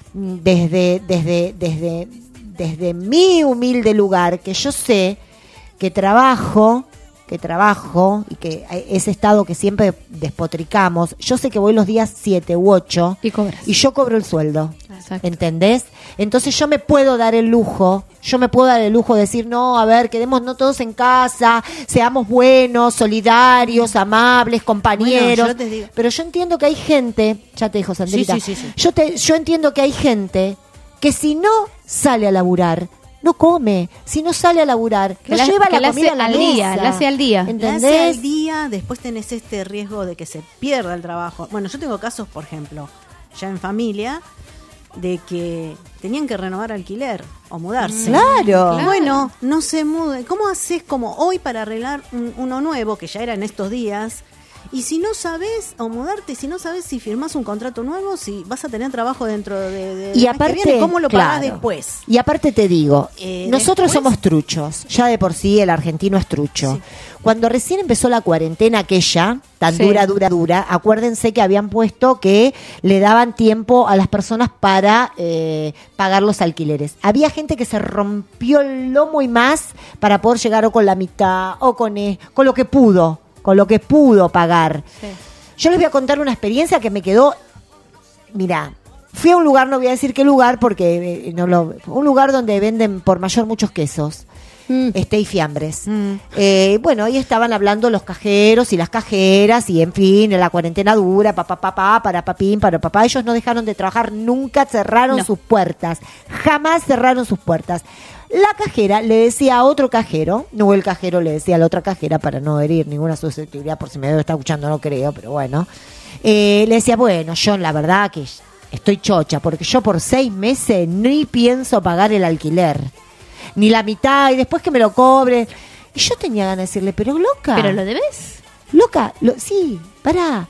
desde, desde, desde, desde mi humilde lugar, que yo sé que trabajo, que trabajo, y que ese estado que siempre despotricamos, yo sé que voy los días siete u ocho Y cobras. y yo cobro el sueldo. Exacto. ¿Entendés? Entonces yo me puedo dar el lujo, yo me puedo dar el lujo de decir, no, a ver, quedémonos todos en casa, seamos buenos, solidarios, amables, compañeros. Bueno, yo te digo. Pero yo entiendo que hay gente, ya te dijo Sandrita, Sí, sí, sí, sí. Yo, te, yo entiendo que hay gente que si no sale a laburar, no come, si no sale a laburar, Que no la- lleva que la la comida hace a la al día, mesa. la hace al día. La ¿Entendés? hace al día, después tenés este riesgo de que se pierda el trabajo. Bueno, yo tengo casos, por ejemplo, ya en familia, de que tenían que renovar alquiler o mudarse. Claro. Claro. Bueno, no se mude. ¿Cómo haces como hoy para arreglar un- uno nuevo, que ya era en estos días? Y si no sabes, o mudarte, si no sabes si firmás un contrato nuevo, si vas a tener trabajo dentro de, de Y del mes aparte, que viene, ¿cómo lo pagás claro. después? Y aparte te digo, Eh, nosotros después- somos truchos, ya de por sí el argentino es trucho. Cuando recién empezó la cuarentena aquella, tan Sí. dura, dura, dura, acuérdense que habían puesto que le daban tiempo a las personas para eh, pagar los alquileres. Había gente que se rompió el lomo y más para poder llegar o con la mitad o con, eh, con lo que pudo, con lo que pudo pagar. Yo les voy a contar una experiencia que me quedó, mira, fui a un lugar, no voy a decir qué lugar porque eh, no lo, un lugar donde venden por mayor muchos quesos. Este y fiambres. Eh, bueno, ahí estaban hablando los cajeros y las cajeras y en fin, en la cuarentena dura, papá, papá, para papín, para papá. Ellos no dejaron de trabajar, nunca cerraron No. sus puertas, jamás cerraron sus puertas. La cajera le decía a otro cajero, no, el cajero le decía a la otra cajera para no herir ninguna susceptibilidad, por si me debe estar escuchando, no creo, pero bueno. Eh, le decía, bueno, yo la verdad que estoy chocha, porque yo por seis meses ni pienso pagar el alquiler, ni la mitad, y después que me lo cobre. Y yo tenía ganas de decirle, pero loca. ¿Pero lo debes? Loca, lo, sí, pará.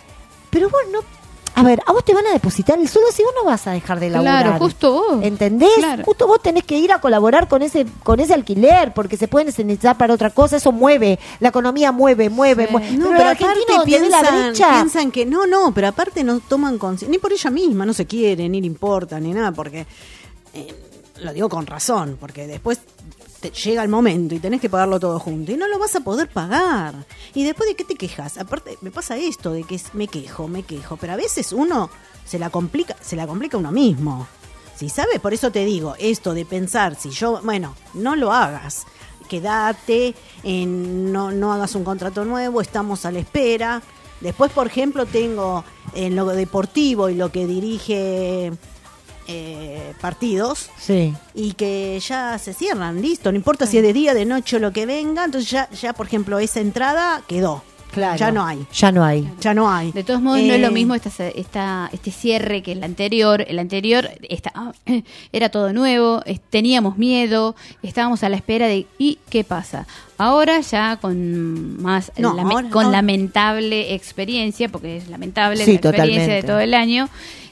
Pero vos no... A ver, a vos te van a depositar el sueldo si vos no vas a dejar de laburar. Claro, justo vos. ¿Entendés? Claro. Justo vos tenés que ir a colaborar con ese con ese alquiler, porque se puede necesitar para otra cosa. Eso mueve, la economía mueve, mueve, Sí. mueve. No, pero, pero el argentino aparte donde ve la piensan, brecha... piensan que no, no, pero aparte no toman conciencia, ni por ella misma, no se quiere, ni le importa, ni nada, porque eh, lo digo con razón, porque después te llega el momento y tenés que pagarlo todo junto y no lo vas a poder pagar. Y después, ¿de qué te quejas? Aparte, me pasa esto de que es- me quejo, me quejo, pero a veces uno se la complica, se la complica uno mismo. Si sabes, por eso te digo, esto de pensar, si yo, bueno, no lo hagas, quédate, en, no, no hagas un contrato nuevo, estamos a la espera. Después, por ejemplo, tengo en lo deportivo y lo que dirige eh, partidos, Sí. y que ya se cierran, listo, no importa si es de día, de noche o lo que venga, entonces ya, ya por ejemplo, esa entrada quedó. Claro. Ya no hay. Ya no hay. Ya no hay. De todos modos, no es Eh, lo mismo esta, esta, este cierre que el anterior. El anterior esta, era todo nuevo, es- teníamos miedo, estábamos a la espera de ¿y qué pasa? Ahora ya con más No, lame- ahora- con ahora- lamentable experiencia, porque es lamentable Sí, la experiencia totalmente. de todo el año.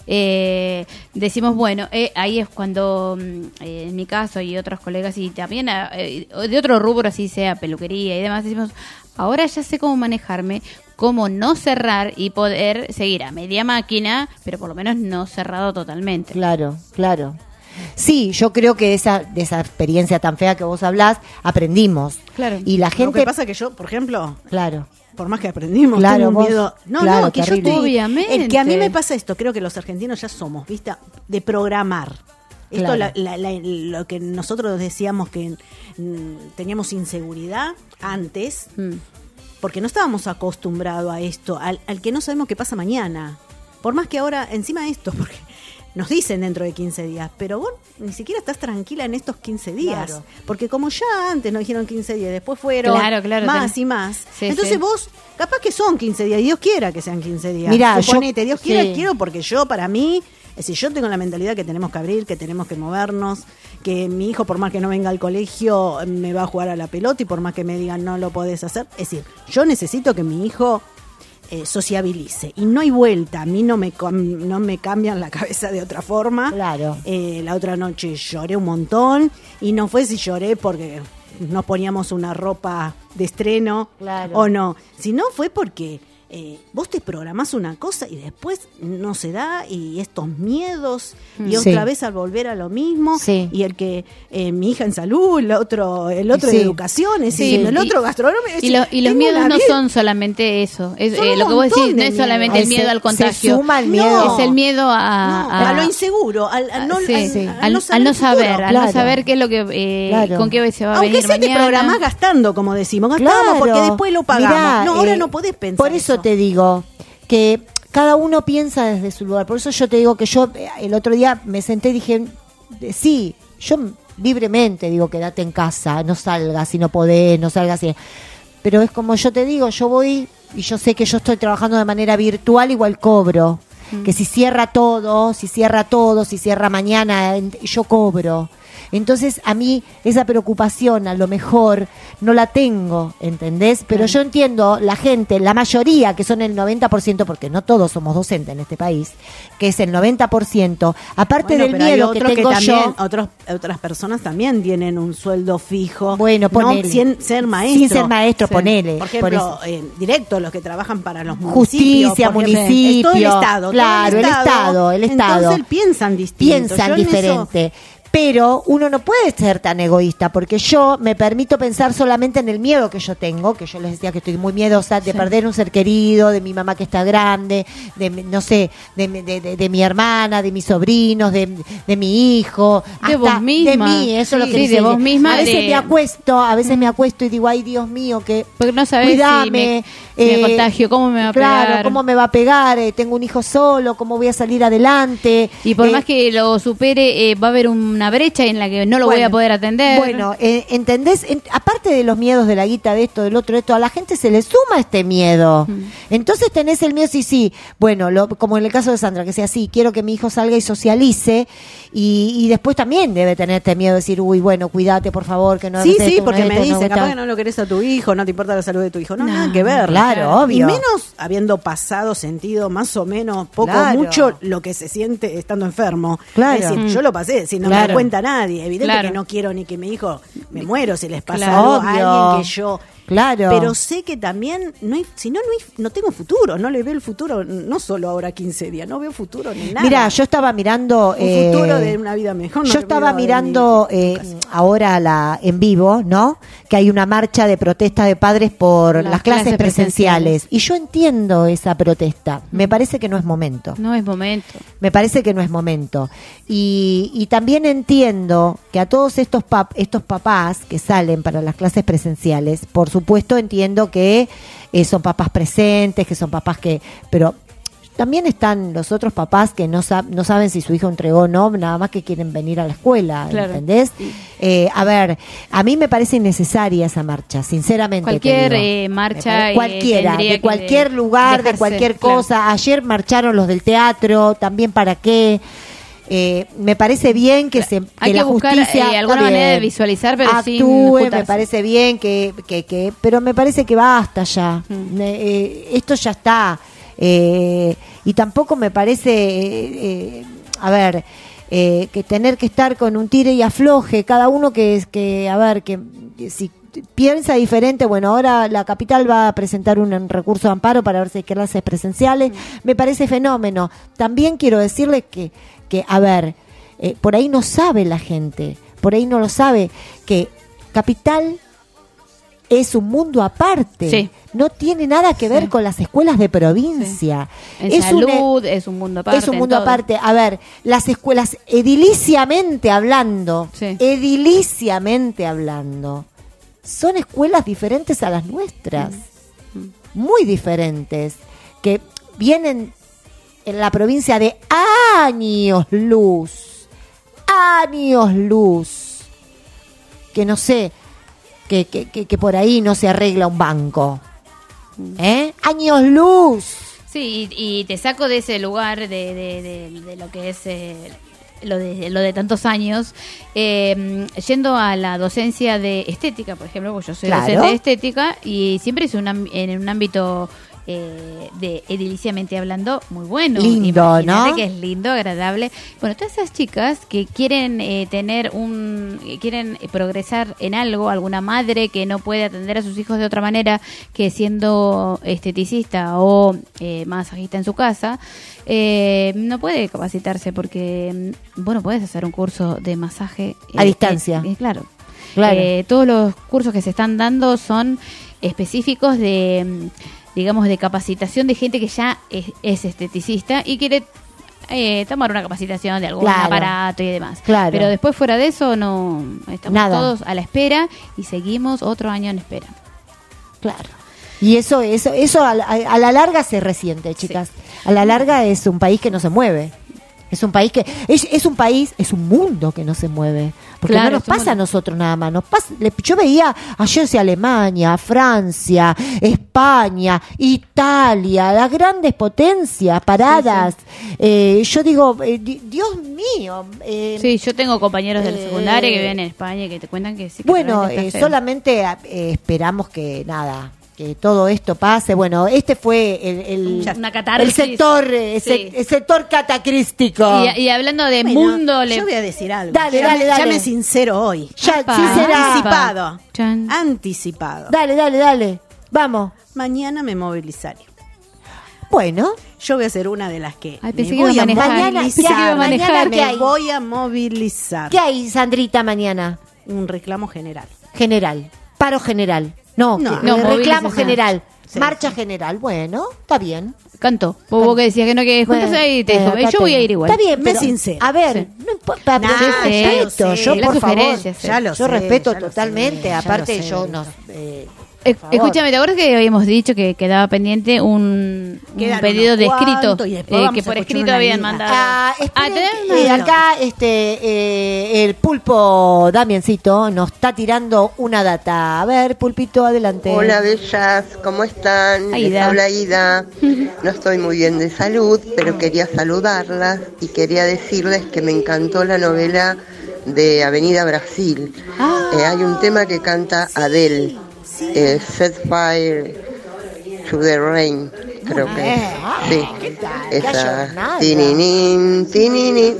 Eh, decimos, bueno, eh, ahí es cuando, mm, eh, en mi caso y otros colegas, y también eh, de otro rubro, así sea peluquería y demás, decimos, ahora ya sé cómo manejarme, cómo no cerrar y poder seguir a media máquina, pero por lo menos no cerrado totalmente. Claro, claro. Sí, yo creo que esa, de esa experiencia tan fea que vos hablás, aprendimos. Claro. Y la Lo gente... que pasa que yo, por ejemplo, Claro. por más que aprendimos, Claro, tengo un vos- miedo. No, claro, no, que terrible. yo estoy. Obviamente. El que a mí me pasa esto, creo que los argentinos ya somos, ¿viste? De programar. Esto, Claro. la- la- la- lo que nosotros decíamos que mm, teníamos inseguridad antes, porque no estábamos acostumbrados a esto, al, al que no sabemos qué pasa mañana. Por más que ahora, encima de esto, porque nos dicen dentro de quince días, pero vos ni siquiera estás tranquila en estos quince días. Claro. Porque como ya antes nos dijeron quince días, después fueron Claro, claro, más tenés- y más. Sí, Entonces sí. vos, capaz que son quince días, y Dios quiera que sean quince días. Mirá, Suponete, yo- Dios quiera, sí. quiero porque yo, para mí, es decir, yo tengo la mentalidad que tenemos que abrir, que tenemos que movernos, que mi hijo, por más que no venga al colegio, me va a jugar a la pelota, y por más que me digan no lo podés hacer. Es decir, yo necesito que mi hijo eh, sociabilice, y no hay vuelta. A mí no me, cam- no me cambian la cabeza de otra forma. Claro. Eh, la otra noche lloré un montón, y no fue si lloré porque nos poníamos una ropa de estreno Claro. o no, sino fue porque eh, vos te programás una cosa y después no se da, y estos miedos, y Sí. otra vez al volver a lo mismo, Sí. y el que eh, mi hija en salud, el otro el otro Sí. de educación, es Sí, decir, el y- otro gastronómico. Y, lo- y los Tengo miedos una no vida- son solamente eso. Es, Son eh, un lo que vos decís montón no de es solamente miedos. el miedo Se- al contagio. se suma el miedo. Es el miedo a, No, a, a lo inseguro, al, al no, sí, al- sí. al al, no al saber no el futuro. saber, al Claro. no saber qué es lo que eh, Claro. con qué se va a Aunque venir sea te mañana. programás gastando, como decimos, gastamos Claro. porque después lo pagamos. Mirá, no, ahora eh, no podés pensar Por eso, te digo que cada uno piensa desde su lugar. Por eso yo te digo que yo eh, el otro día me senté y dije, eh, sí, yo libremente digo, quédate en casa, no salgas si no podés, no salgas si... Pero es como yo te digo, yo voy y yo sé que yo estoy trabajando de manera virtual, igual cobro. Mm. Que si cierra todo, si cierra todo, si cierra mañana, en- yo cobro. Entonces a mí esa preocupación a lo mejor no la tengo, ¿entendés? Pero yo entiendo la gente, la mayoría, que son el noventa por ciento, porque no todos somos docentes en este país, que es el noventa por ciento, aparte Bueno, del pero hay miedo que otros tengo también, yo... otros, otras personas también tienen un sueldo fijo. Bueno, ponele. No sin ser maestro. Sin ser maestro, ponele. Por Por ejemplo, eso. eh, directo, los que trabajan para los municipios. Justicia, por ejemplo. municipio, Es todo el Estado. claro, todo el Estado, el Estado. Entonces piensan distinto. Piensan Yo en eso- diferente. Pero uno no puede ser tan egoísta, porque yo me permito pensar solamente en el miedo que yo tengo, que yo les decía que estoy muy miedosa de Sí. perder un ser querido, de mi mamá que está grande, de mi- no sé, de, mi- de, de- de mi hermana, de mis sobrinos, de, de mi hijo, De hasta vos misma. de mí, eso es lo Sí, que sí, les de digo. vos misma, A veces de- me acuesto, a veces me acuesto y digo, ay Dios mío, que Porque no sabés cuidame, si me, si me eh, contagio, cómo me va a claro, pegar. cómo me va a pegar, eh, tengo un hijo solo, cómo voy a salir adelante. Y por Eh, más que lo supere, eh, va a haber una brecha en la que no lo voy Bueno, a poder atender. Bueno, eh, ¿entendés? En- aparte de los miedos de la guita, de esto, del otro, de esto, a la gente se le suma este miedo. Entonces tenés el miedo, sí, sí. Bueno, lo- como en el caso de Sandra, que sea así, quiero que mi hijo salga y socialice. Y, y después también debe tener este miedo de decir, uy, bueno, cuídate, por favor, que no Sí, hagas sí, esto, porque no me esto, no dicen, esto. capaz que no lo querés a tu hijo, no te importa la salud de tu hijo. No, No, nada que ver. claro, obvio. Y menos habiendo pasado, sentido más o menos, poco Claro. mucho, lo que se siente estando enfermo. Claro. Es decir, Mm. yo lo pasé, si no me Claro. lo cuenta nadie. Evidente Claro. que no quiero ni que mi hijo me muero si les pasa Claro. algo Obvio. a alguien que yo... Claro. Pero sé que también, no hay, si no, no, hay, no tengo futuro, no le veo el futuro, no solo ahora quince días, no veo futuro ni nada. Mira, yo estaba mirando... Un eh, futuro de una vida mejor. no yo le estaba veo en mirando eh, ahora la en vivo, ¿no? Que hay una marcha de protesta de padres por las, Las clases, clases presenciales. Y yo entiendo esa protesta. Me parece que no es momento. No es momento. Me parece que no es momento. Y, y también entiendo que a todos estos pap- estos papás que salen para las clases presenciales, por supuesto entiendo que eh, son papás presentes, que son papás que... pero también están los otros papás que no, sab- no saben si su hijo entregó o no, nada más que quieren venir a la escuela, Claro. ¿entendés? Eh, a ver, a mí me parece innecesaria esa marcha, sinceramente. te Cualquier digo. eh, marcha. Me pare- eh, cualquiera, tendría de que cualquier lugar, de dejarse, cualquier claro. cosa. Ayer marcharon los del teatro, también para qué. Eh, me parece bien que se Hay que que la buscar justicia eh, alguna está manera de bien, visualizar, pero sin actúe, me juntarse. parece bien que, que, que pero me parece que basta ya. Mm. Eh, eh, esto ya está. Eh, y tampoco me parece, eh, eh, a ver, eh, que tener que estar con un tire y afloje, cada uno que es que, a ver, que, que si piensa diferente, bueno, ahora la capital va a presentar un, un recurso de amparo para ver si hay clases presenciales, me parece fenómeno. También quiero decirle que, que a ver, eh, por ahí no sabe la gente, por ahí no lo sabe, que capital es un mundo aparte, Sí. no tiene nada que ver Sí. con las escuelas de provincia. En es un- salud, es un mundo aparte. es un en mundo todo. aparte. A ver, las escuelas, ediliciamente hablando, Sí. ediliciamente hablando, son escuelas diferentes a las nuestras, muy diferentes, que vienen en la provincia de años luz, años luz, que no sé, que, que, que, que por ahí no se arregla un banco, ¿eh? Años luz. Sí, y, y te saco de ese lugar de, de, de, de lo que es eh, lo de lo de tantos años, eh, yendo a la docencia de estética, por ejemplo, porque yo soy Claro. docente de estética y siempre es un, am- en un ámbito eh, de ediliciamente hablando, muy bueno. Lindo, Imagínate ¿no? que es lindo, agradable. Bueno, todas esas chicas que quieren eh, tener un, quieren progresar en algo, alguna madre que no puede atender a sus hijos de otra manera que siendo esteticista o eh, masajista en su casa, eh, no puede capacitarse porque, bueno, puedes hacer un curso de masaje A eh, distancia. eh, claro. Claro. Eh, todos los cursos que se están dando son específicos de, digamos, de capacitación de gente que ya es, es esteticista y quiere eh, tomar una capacitación de algún Claro. aparato y demás. Claro. Pero después fuera de eso no estamos Nada. todos a la espera y seguimos otro año en espera. Claro. Y eso, eso, eso a, la- a la larga se resiente, chicas. A la larga es un país que no se mueve. Es un país que es, es un país, es un mundo que no se mueve. Porque Claro, no nos es un pasa a mundo. nosotros nada más. Nos pasa, le- yo veía ayer hacia Alemania, Francia, España, Italia, las grandes potencias paradas. Eh, yo digo, eh, di- Dios mío. eh, Sí, yo tengo compañeros de la eh, secundaria que viven en España y que te cuentan que sí. Que Bueno, realmente eh, está feo. solamente eh, esperamos que nada, que todo esto pase. Bueno, este fue el, el, Una catarsis. el sector, eh, Sí. sec- el sector catacrístico. Y, y hablando de Bueno, mundo, le... yo voy a decir algo. Dale, ya, dale, me- dale. ya me sincero hoy. Ya, Apa. sincera. Anticipado. Chan. Anticipado. Dale, dale, dale. Vamos. Mañana me movilizaré. Bueno, Yo voy a ser una de las que Ay, me pensé que voy iba a a manejar. Mañana- Pensé que iba a movilizar. manejar. Mañana, ¿qué Me hay? voy a movilizar. ¿qué hay, Sandrita, mañana? Un reclamo general. General. Paro general. No, No, que- no, eh, reclamo movilización. general. Sí, Marcha sí. general. Bueno, está bien. Canto. Vos, vos que decías que no, que juntas Bueno, ahí te eh, dijo, acá yo voy a tengo. ir igual. Está bien, Me pero, sincero. a ver, Sí. no importa, Nah, pero yo ya lo respeto, sé. yo La por favor, sugerencia, sí. Ya lo yo sé, respeto ya lo totalmente, sé, ya aparte lo sé. yo no, eh, Eh, por favor. Escúchame, ¿te acuerdas que habíamos dicho que quedaba pendiente un, un Quedan pedido unos de escrito? cuantos y después eh, vamos que a por escuchar escrito una habían linda. mandado. Ah, esperen tenés que, una- eh, acá este eh, el pulpo Damiencito nos está tirando una data. A ver, pulpito, adelante. Hola bellas, ¿cómo están? Aida. Les habla Ida. No estoy muy bien de salud, pero quería saludarlas y quería decirles que me encantó la novela de Avenida Brasil. Ah. Eh, hay un tema que canta Adele, eh, Set Fire to the Rain, creo que es. Sí, ¿Qué esa. ayornada? Tininin, tininin.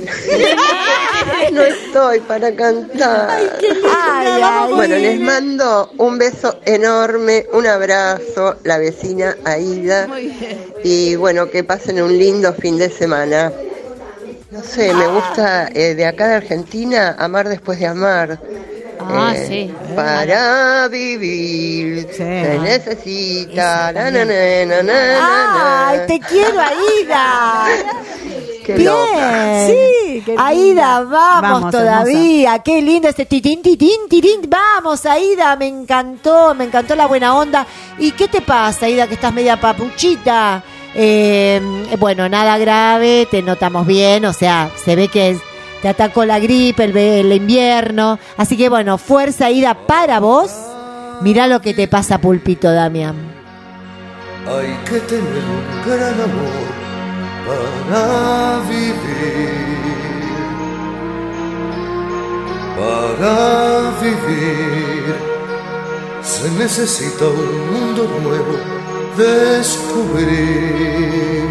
No estoy para cantar. Ay, ay, Bueno, les mando un beso enorme, un abrazo, la vecina Aida. Y bueno, que pasen un lindo fin de semana. No sé, me gusta eh, de acá de Argentina, Amar después de amar. Ah, Eh, sí. Para vivir se necesita. Na, na, na, na, na, na. Ay, te quiero, Aida. Qué Bien. loca. Sí, qué linda. Aida, vamos, Vamos, todavía. Qué lindo este titín, titín, titín. Vamos, Aida, me encantó, me encantó la buena onda. ¿Y qué te pasa, Aida, que estás media papuchita? Eh, bueno, nada grave, te notamos bien, o sea, se ve que es- te atacó la gripe, el, ve- el invierno. Así que bueno, fuerza, Aida, para vos. Mirá lo que te pasa, pulpito, Damián. Hay que tener un gran amor para vivir, para vivir se necesita un mundo nuevo descubrir.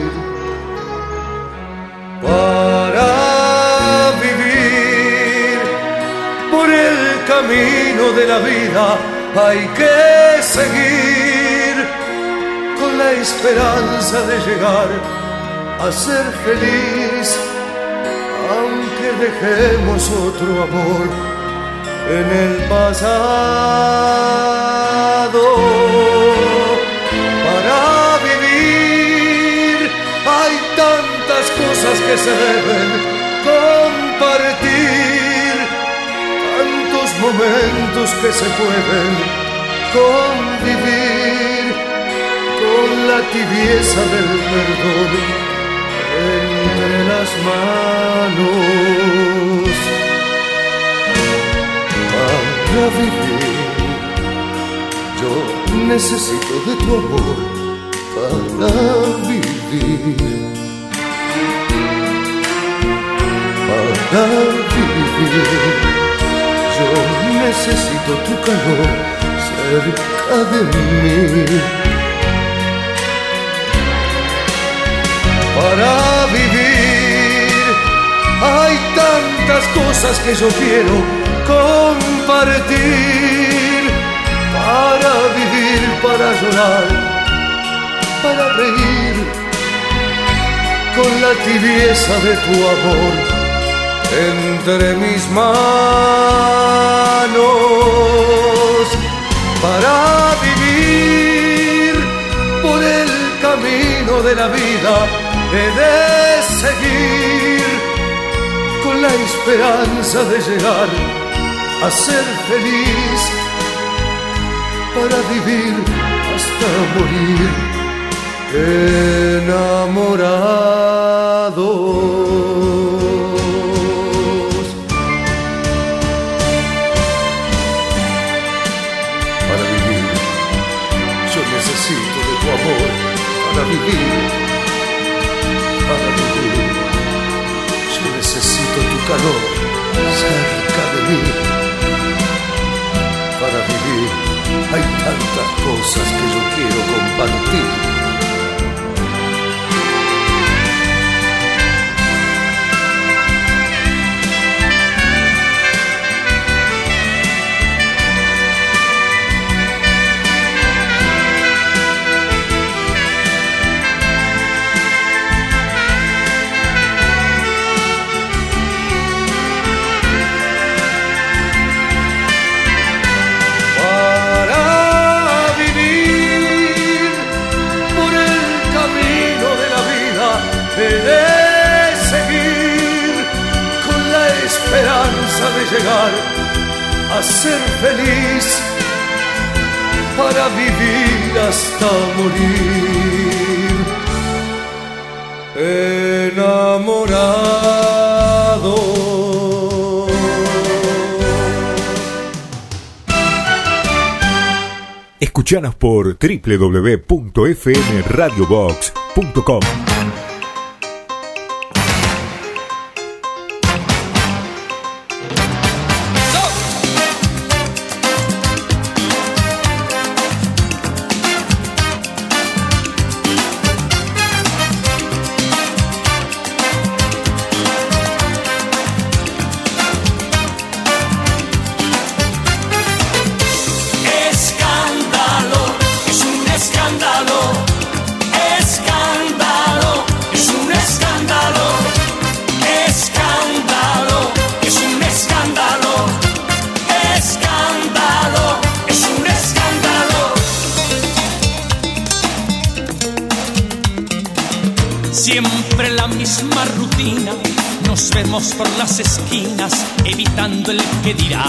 Para vivir por el camino de la vida hay que seguir con la esperanza de llegar a ser feliz, aunque dejemos otro amor en el pasado. Para vivir hay tantas cosas que se deben compartir, tantos momentos que se pueden convivir con la tibieza del perdón entre las manos. Para vivir yo necesito de tu amor para vivir. Para vivir yo necesito tu calor cerca de mí. para vivir. Hay tantas cosas que yo quiero compartir, para vivir, para llorar, para reír, con la tibieza de tu amor entre mis manos, para vivir por el camino de la vida, he de seguir con la esperanza de llegar a ser feliz, para vivir hasta morir enamorados. Para vivir, yo necesito de tu amor. Para vivir, para vivir, yo necesito tu calor cerca de mí. Para vivir, hay tantas cosas que yo quiero compartir. De llegar a ser feliz, para vivir hasta morir enamorado. Escuchanos por doble u doble u doble u punto f m radio box punto com. Siempre la misma rutina, nos vemos por las esquinas, evitando el que dirán.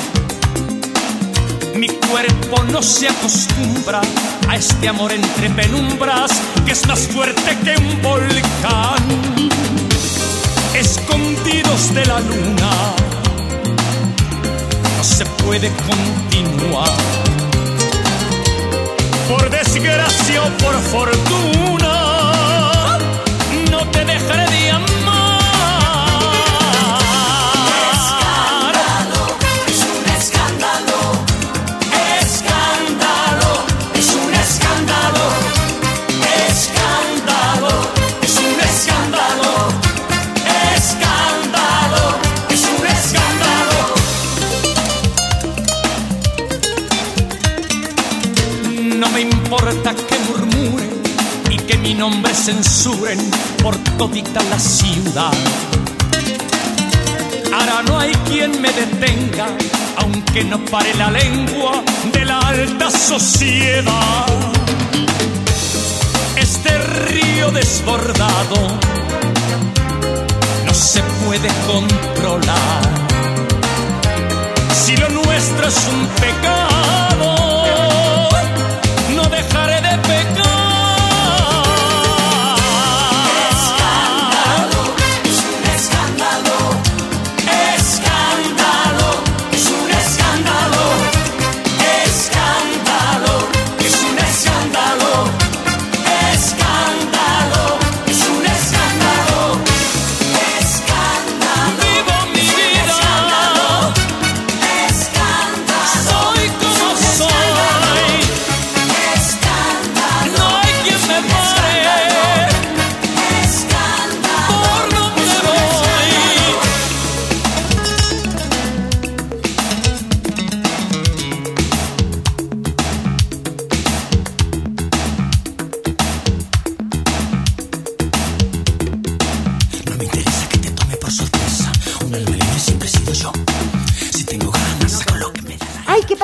Mi cuerpo no se acostumbra a este amor entre penumbras, que es más fuerte que un volcán. Escondidos de la luna, no se puede continuar. Por desgracia o por fortuna, no te dejaré de amar. Escándalo, es un escándalo. Escándalo, es un escándalo. Escándalo, es un escándalo. Escándalo, es un escándalo. No me importa que murmuren y que mi nombre censuren por todita la ciudad. Ahora no hay quien me detenga, aunque no pare la lengua de la alta sociedad. Este río desbordado no se puede controlar. Si lo nuestro es un pecado, no dejaré de pecar. Soy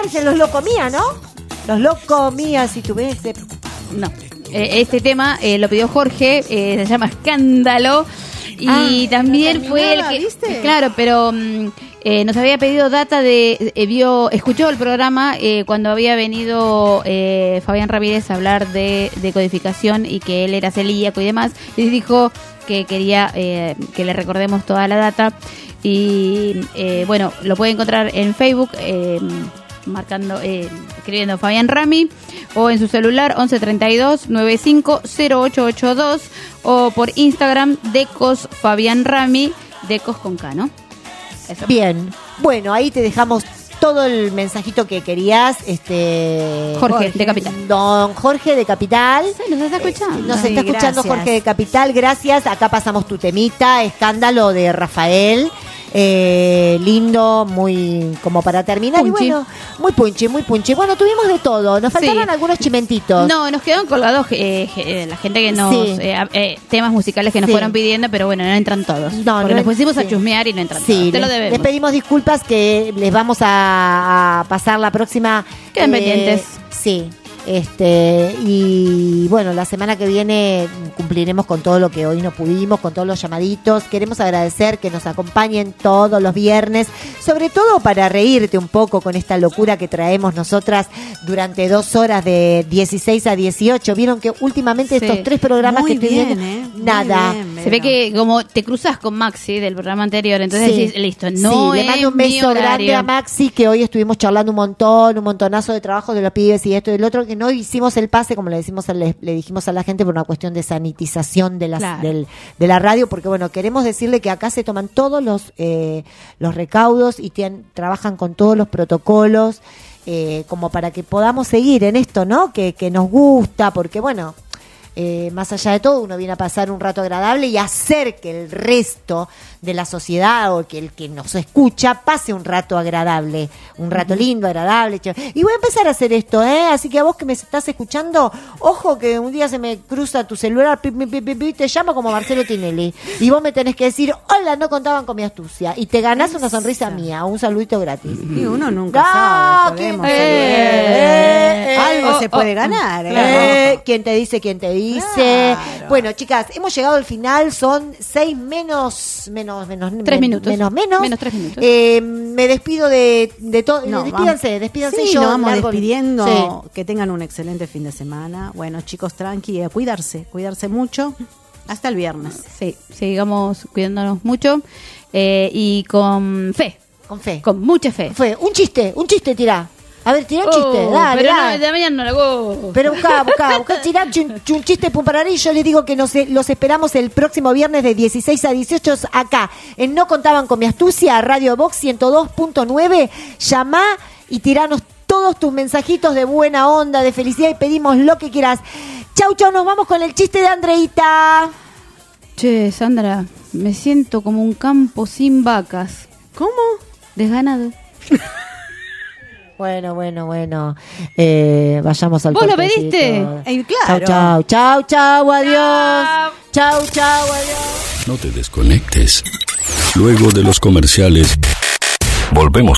se los lo comía, ¿no? Los lo comía si tuviese... No. Eh, este tema eh, lo pidió Jorge, eh, se llama Escándalo. Y ah, también fue el que... ¿viste? Claro, pero... Mm, Eh, nos había pedido data de, eh, vio, escuchó el programa eh, cuando había venido eh, Fabián Ramírez a hablar de, de codificación y que él era celíaco y demás, y dijo que quería eh, que le recordemos toda la data. Y eh, bueno, lo puede encontrar en Facebook, eh, marcando, eh, escribiendo Fabián Rami, o en su celular once treinta y dos noventa y cinco cero ocho ocho dos, o por Instagram Decos Fabián Rami, Decos con K, ¿no? Eso. Bien, bueno, ahí te dejamos todo el mensajito que querías, este Jorge, Jorge de Capital. Don Jorge de Capital. Sí, nos está escuchando. Eh, nos Ay, está escuchando gracias. Jorge de Capital, gracias. Acá pasamos tu temita, Escándalo de Rafael. Eh, lindo, muy como para terminar. Punchi. Y bueno, muy punchi, muy punchi. Bueno, tuvimos de todo. Nos faltaron Sí. algunos chimentitos. No, nos quedaron colgados eh, eh, la gente que nos Sí. eh, eh, temas musicales que nos Sí. fueron pidiendo, pero bueno, no entran todos. No, porque no nos pusimos sí. a chusmear y no entran Sí, todos. Te lo les, debemos. les pedimos disculpas que les vamos a, a pasar la próxima. Quedan pendientes. Sí. Este, y bueno, la semana que viene cumpliremos con todo lo que hoy no pudimos, con todos los llamaditos. Queremos agradecer que nos acompañen todos los viernes, sobre todo para reírte un poco con esta locura que traemos nosotras durante dos horas de dieciséis a dieciocho. Vieron que últimamente Sí. estos tres programas Muy que estoy bien, viendo, ¿eh? Muy nada. bien, Se ve que como te cruzas con Maxi del programa anterior, entonces Sí. decís, listo, no Sí, es le mando un mi beso grande horario. a Maxi, que hoy estuvimos charlando un montón, un montonazo de trabajo de los pibes y esto y el otro, que no hicimos el pase, como le decimos a- le, le dijimos a la gente, por una cuestión de sanitización de, las, Claro. del, de la radio, porque bueno, queremos decirle que acá se toman todos los, eh, los recaudos y tienen, trabajan con todos los protocolos, eh, como para que podamos seguir en esto, ¿no? Que, que nos gusta, porque bueno... Eh, más allá de todo, uno viene a pasar un rato agradable y hacer que el resto de la sociedad o que el que nos escucha pase un rato agradable, un rato lindo, agradable. Chévere. Y voy a empezar a hacer esto, ¿eh? Así que a vos que me estás escuchando, ojo que un día se me cruza tu celular, pi, pi, pi, pi, pi, te llama como Marcelo Tinelli y vos me tenés que decir, hola, no contaban con mi astucia, y te ganás una sonrisa mía, un saludito gratis. Y uno nunca Ah, sabe. ¿quién Podemos te- saludar. eh, eh, Algo oh, se puede oh, ganar. Eh, ¿eh? ¿Quién te dice? ¿Quién te dice? Claro. Bueno, chicas, hemos llegado al final. Son seis menos, menos, menos, Tres men- minutos. menos, menos. Menos tres minutos. Eh, me despido de, de todo. No, despídanse, vamos- despídanse. Sí, yo nos vamos largo el- despidiendo. Sí. Que tengan un excelente fin de semana. Bueno, chicos, tranqui, a cuidarse, cuidarse mucho. Hasta el viernes. Sí, sigamos cuidándonos mucho eh, y con fe. Con fe. Con mucha fe. Fue un chiste, un chiste tirá. A ver, tirá un chiste, Oh, dale, pero dale. no, de mañana no lo hago. Pero buscá, buscá, buscá, tirá un, un chiste pumpararí. Y yo les digo que nos, los esperamos el próximo viernes de dieciséis a dieciocho acá, en No Contaban con mi Astucia, Radio Box ciento dos punto nueve. Llamá y tiranos todos tus mensajitos de buena onda, de felicidad, y pedimos lo que quieras. Chau, chau, nos vamos con el chiste de Andreita. Che, Sandra, me siento como un campo sin vacas. ¿Cómo? Desganado. Bueno, bueno, bueno. Eh, vayamos al ¿Vos lo cortecito. pediste? Eh, claro. Chau, chau, chau, chau, adiós. Chau, chau, adiós. No te desconectes. Luego de los comerciales, volvemos.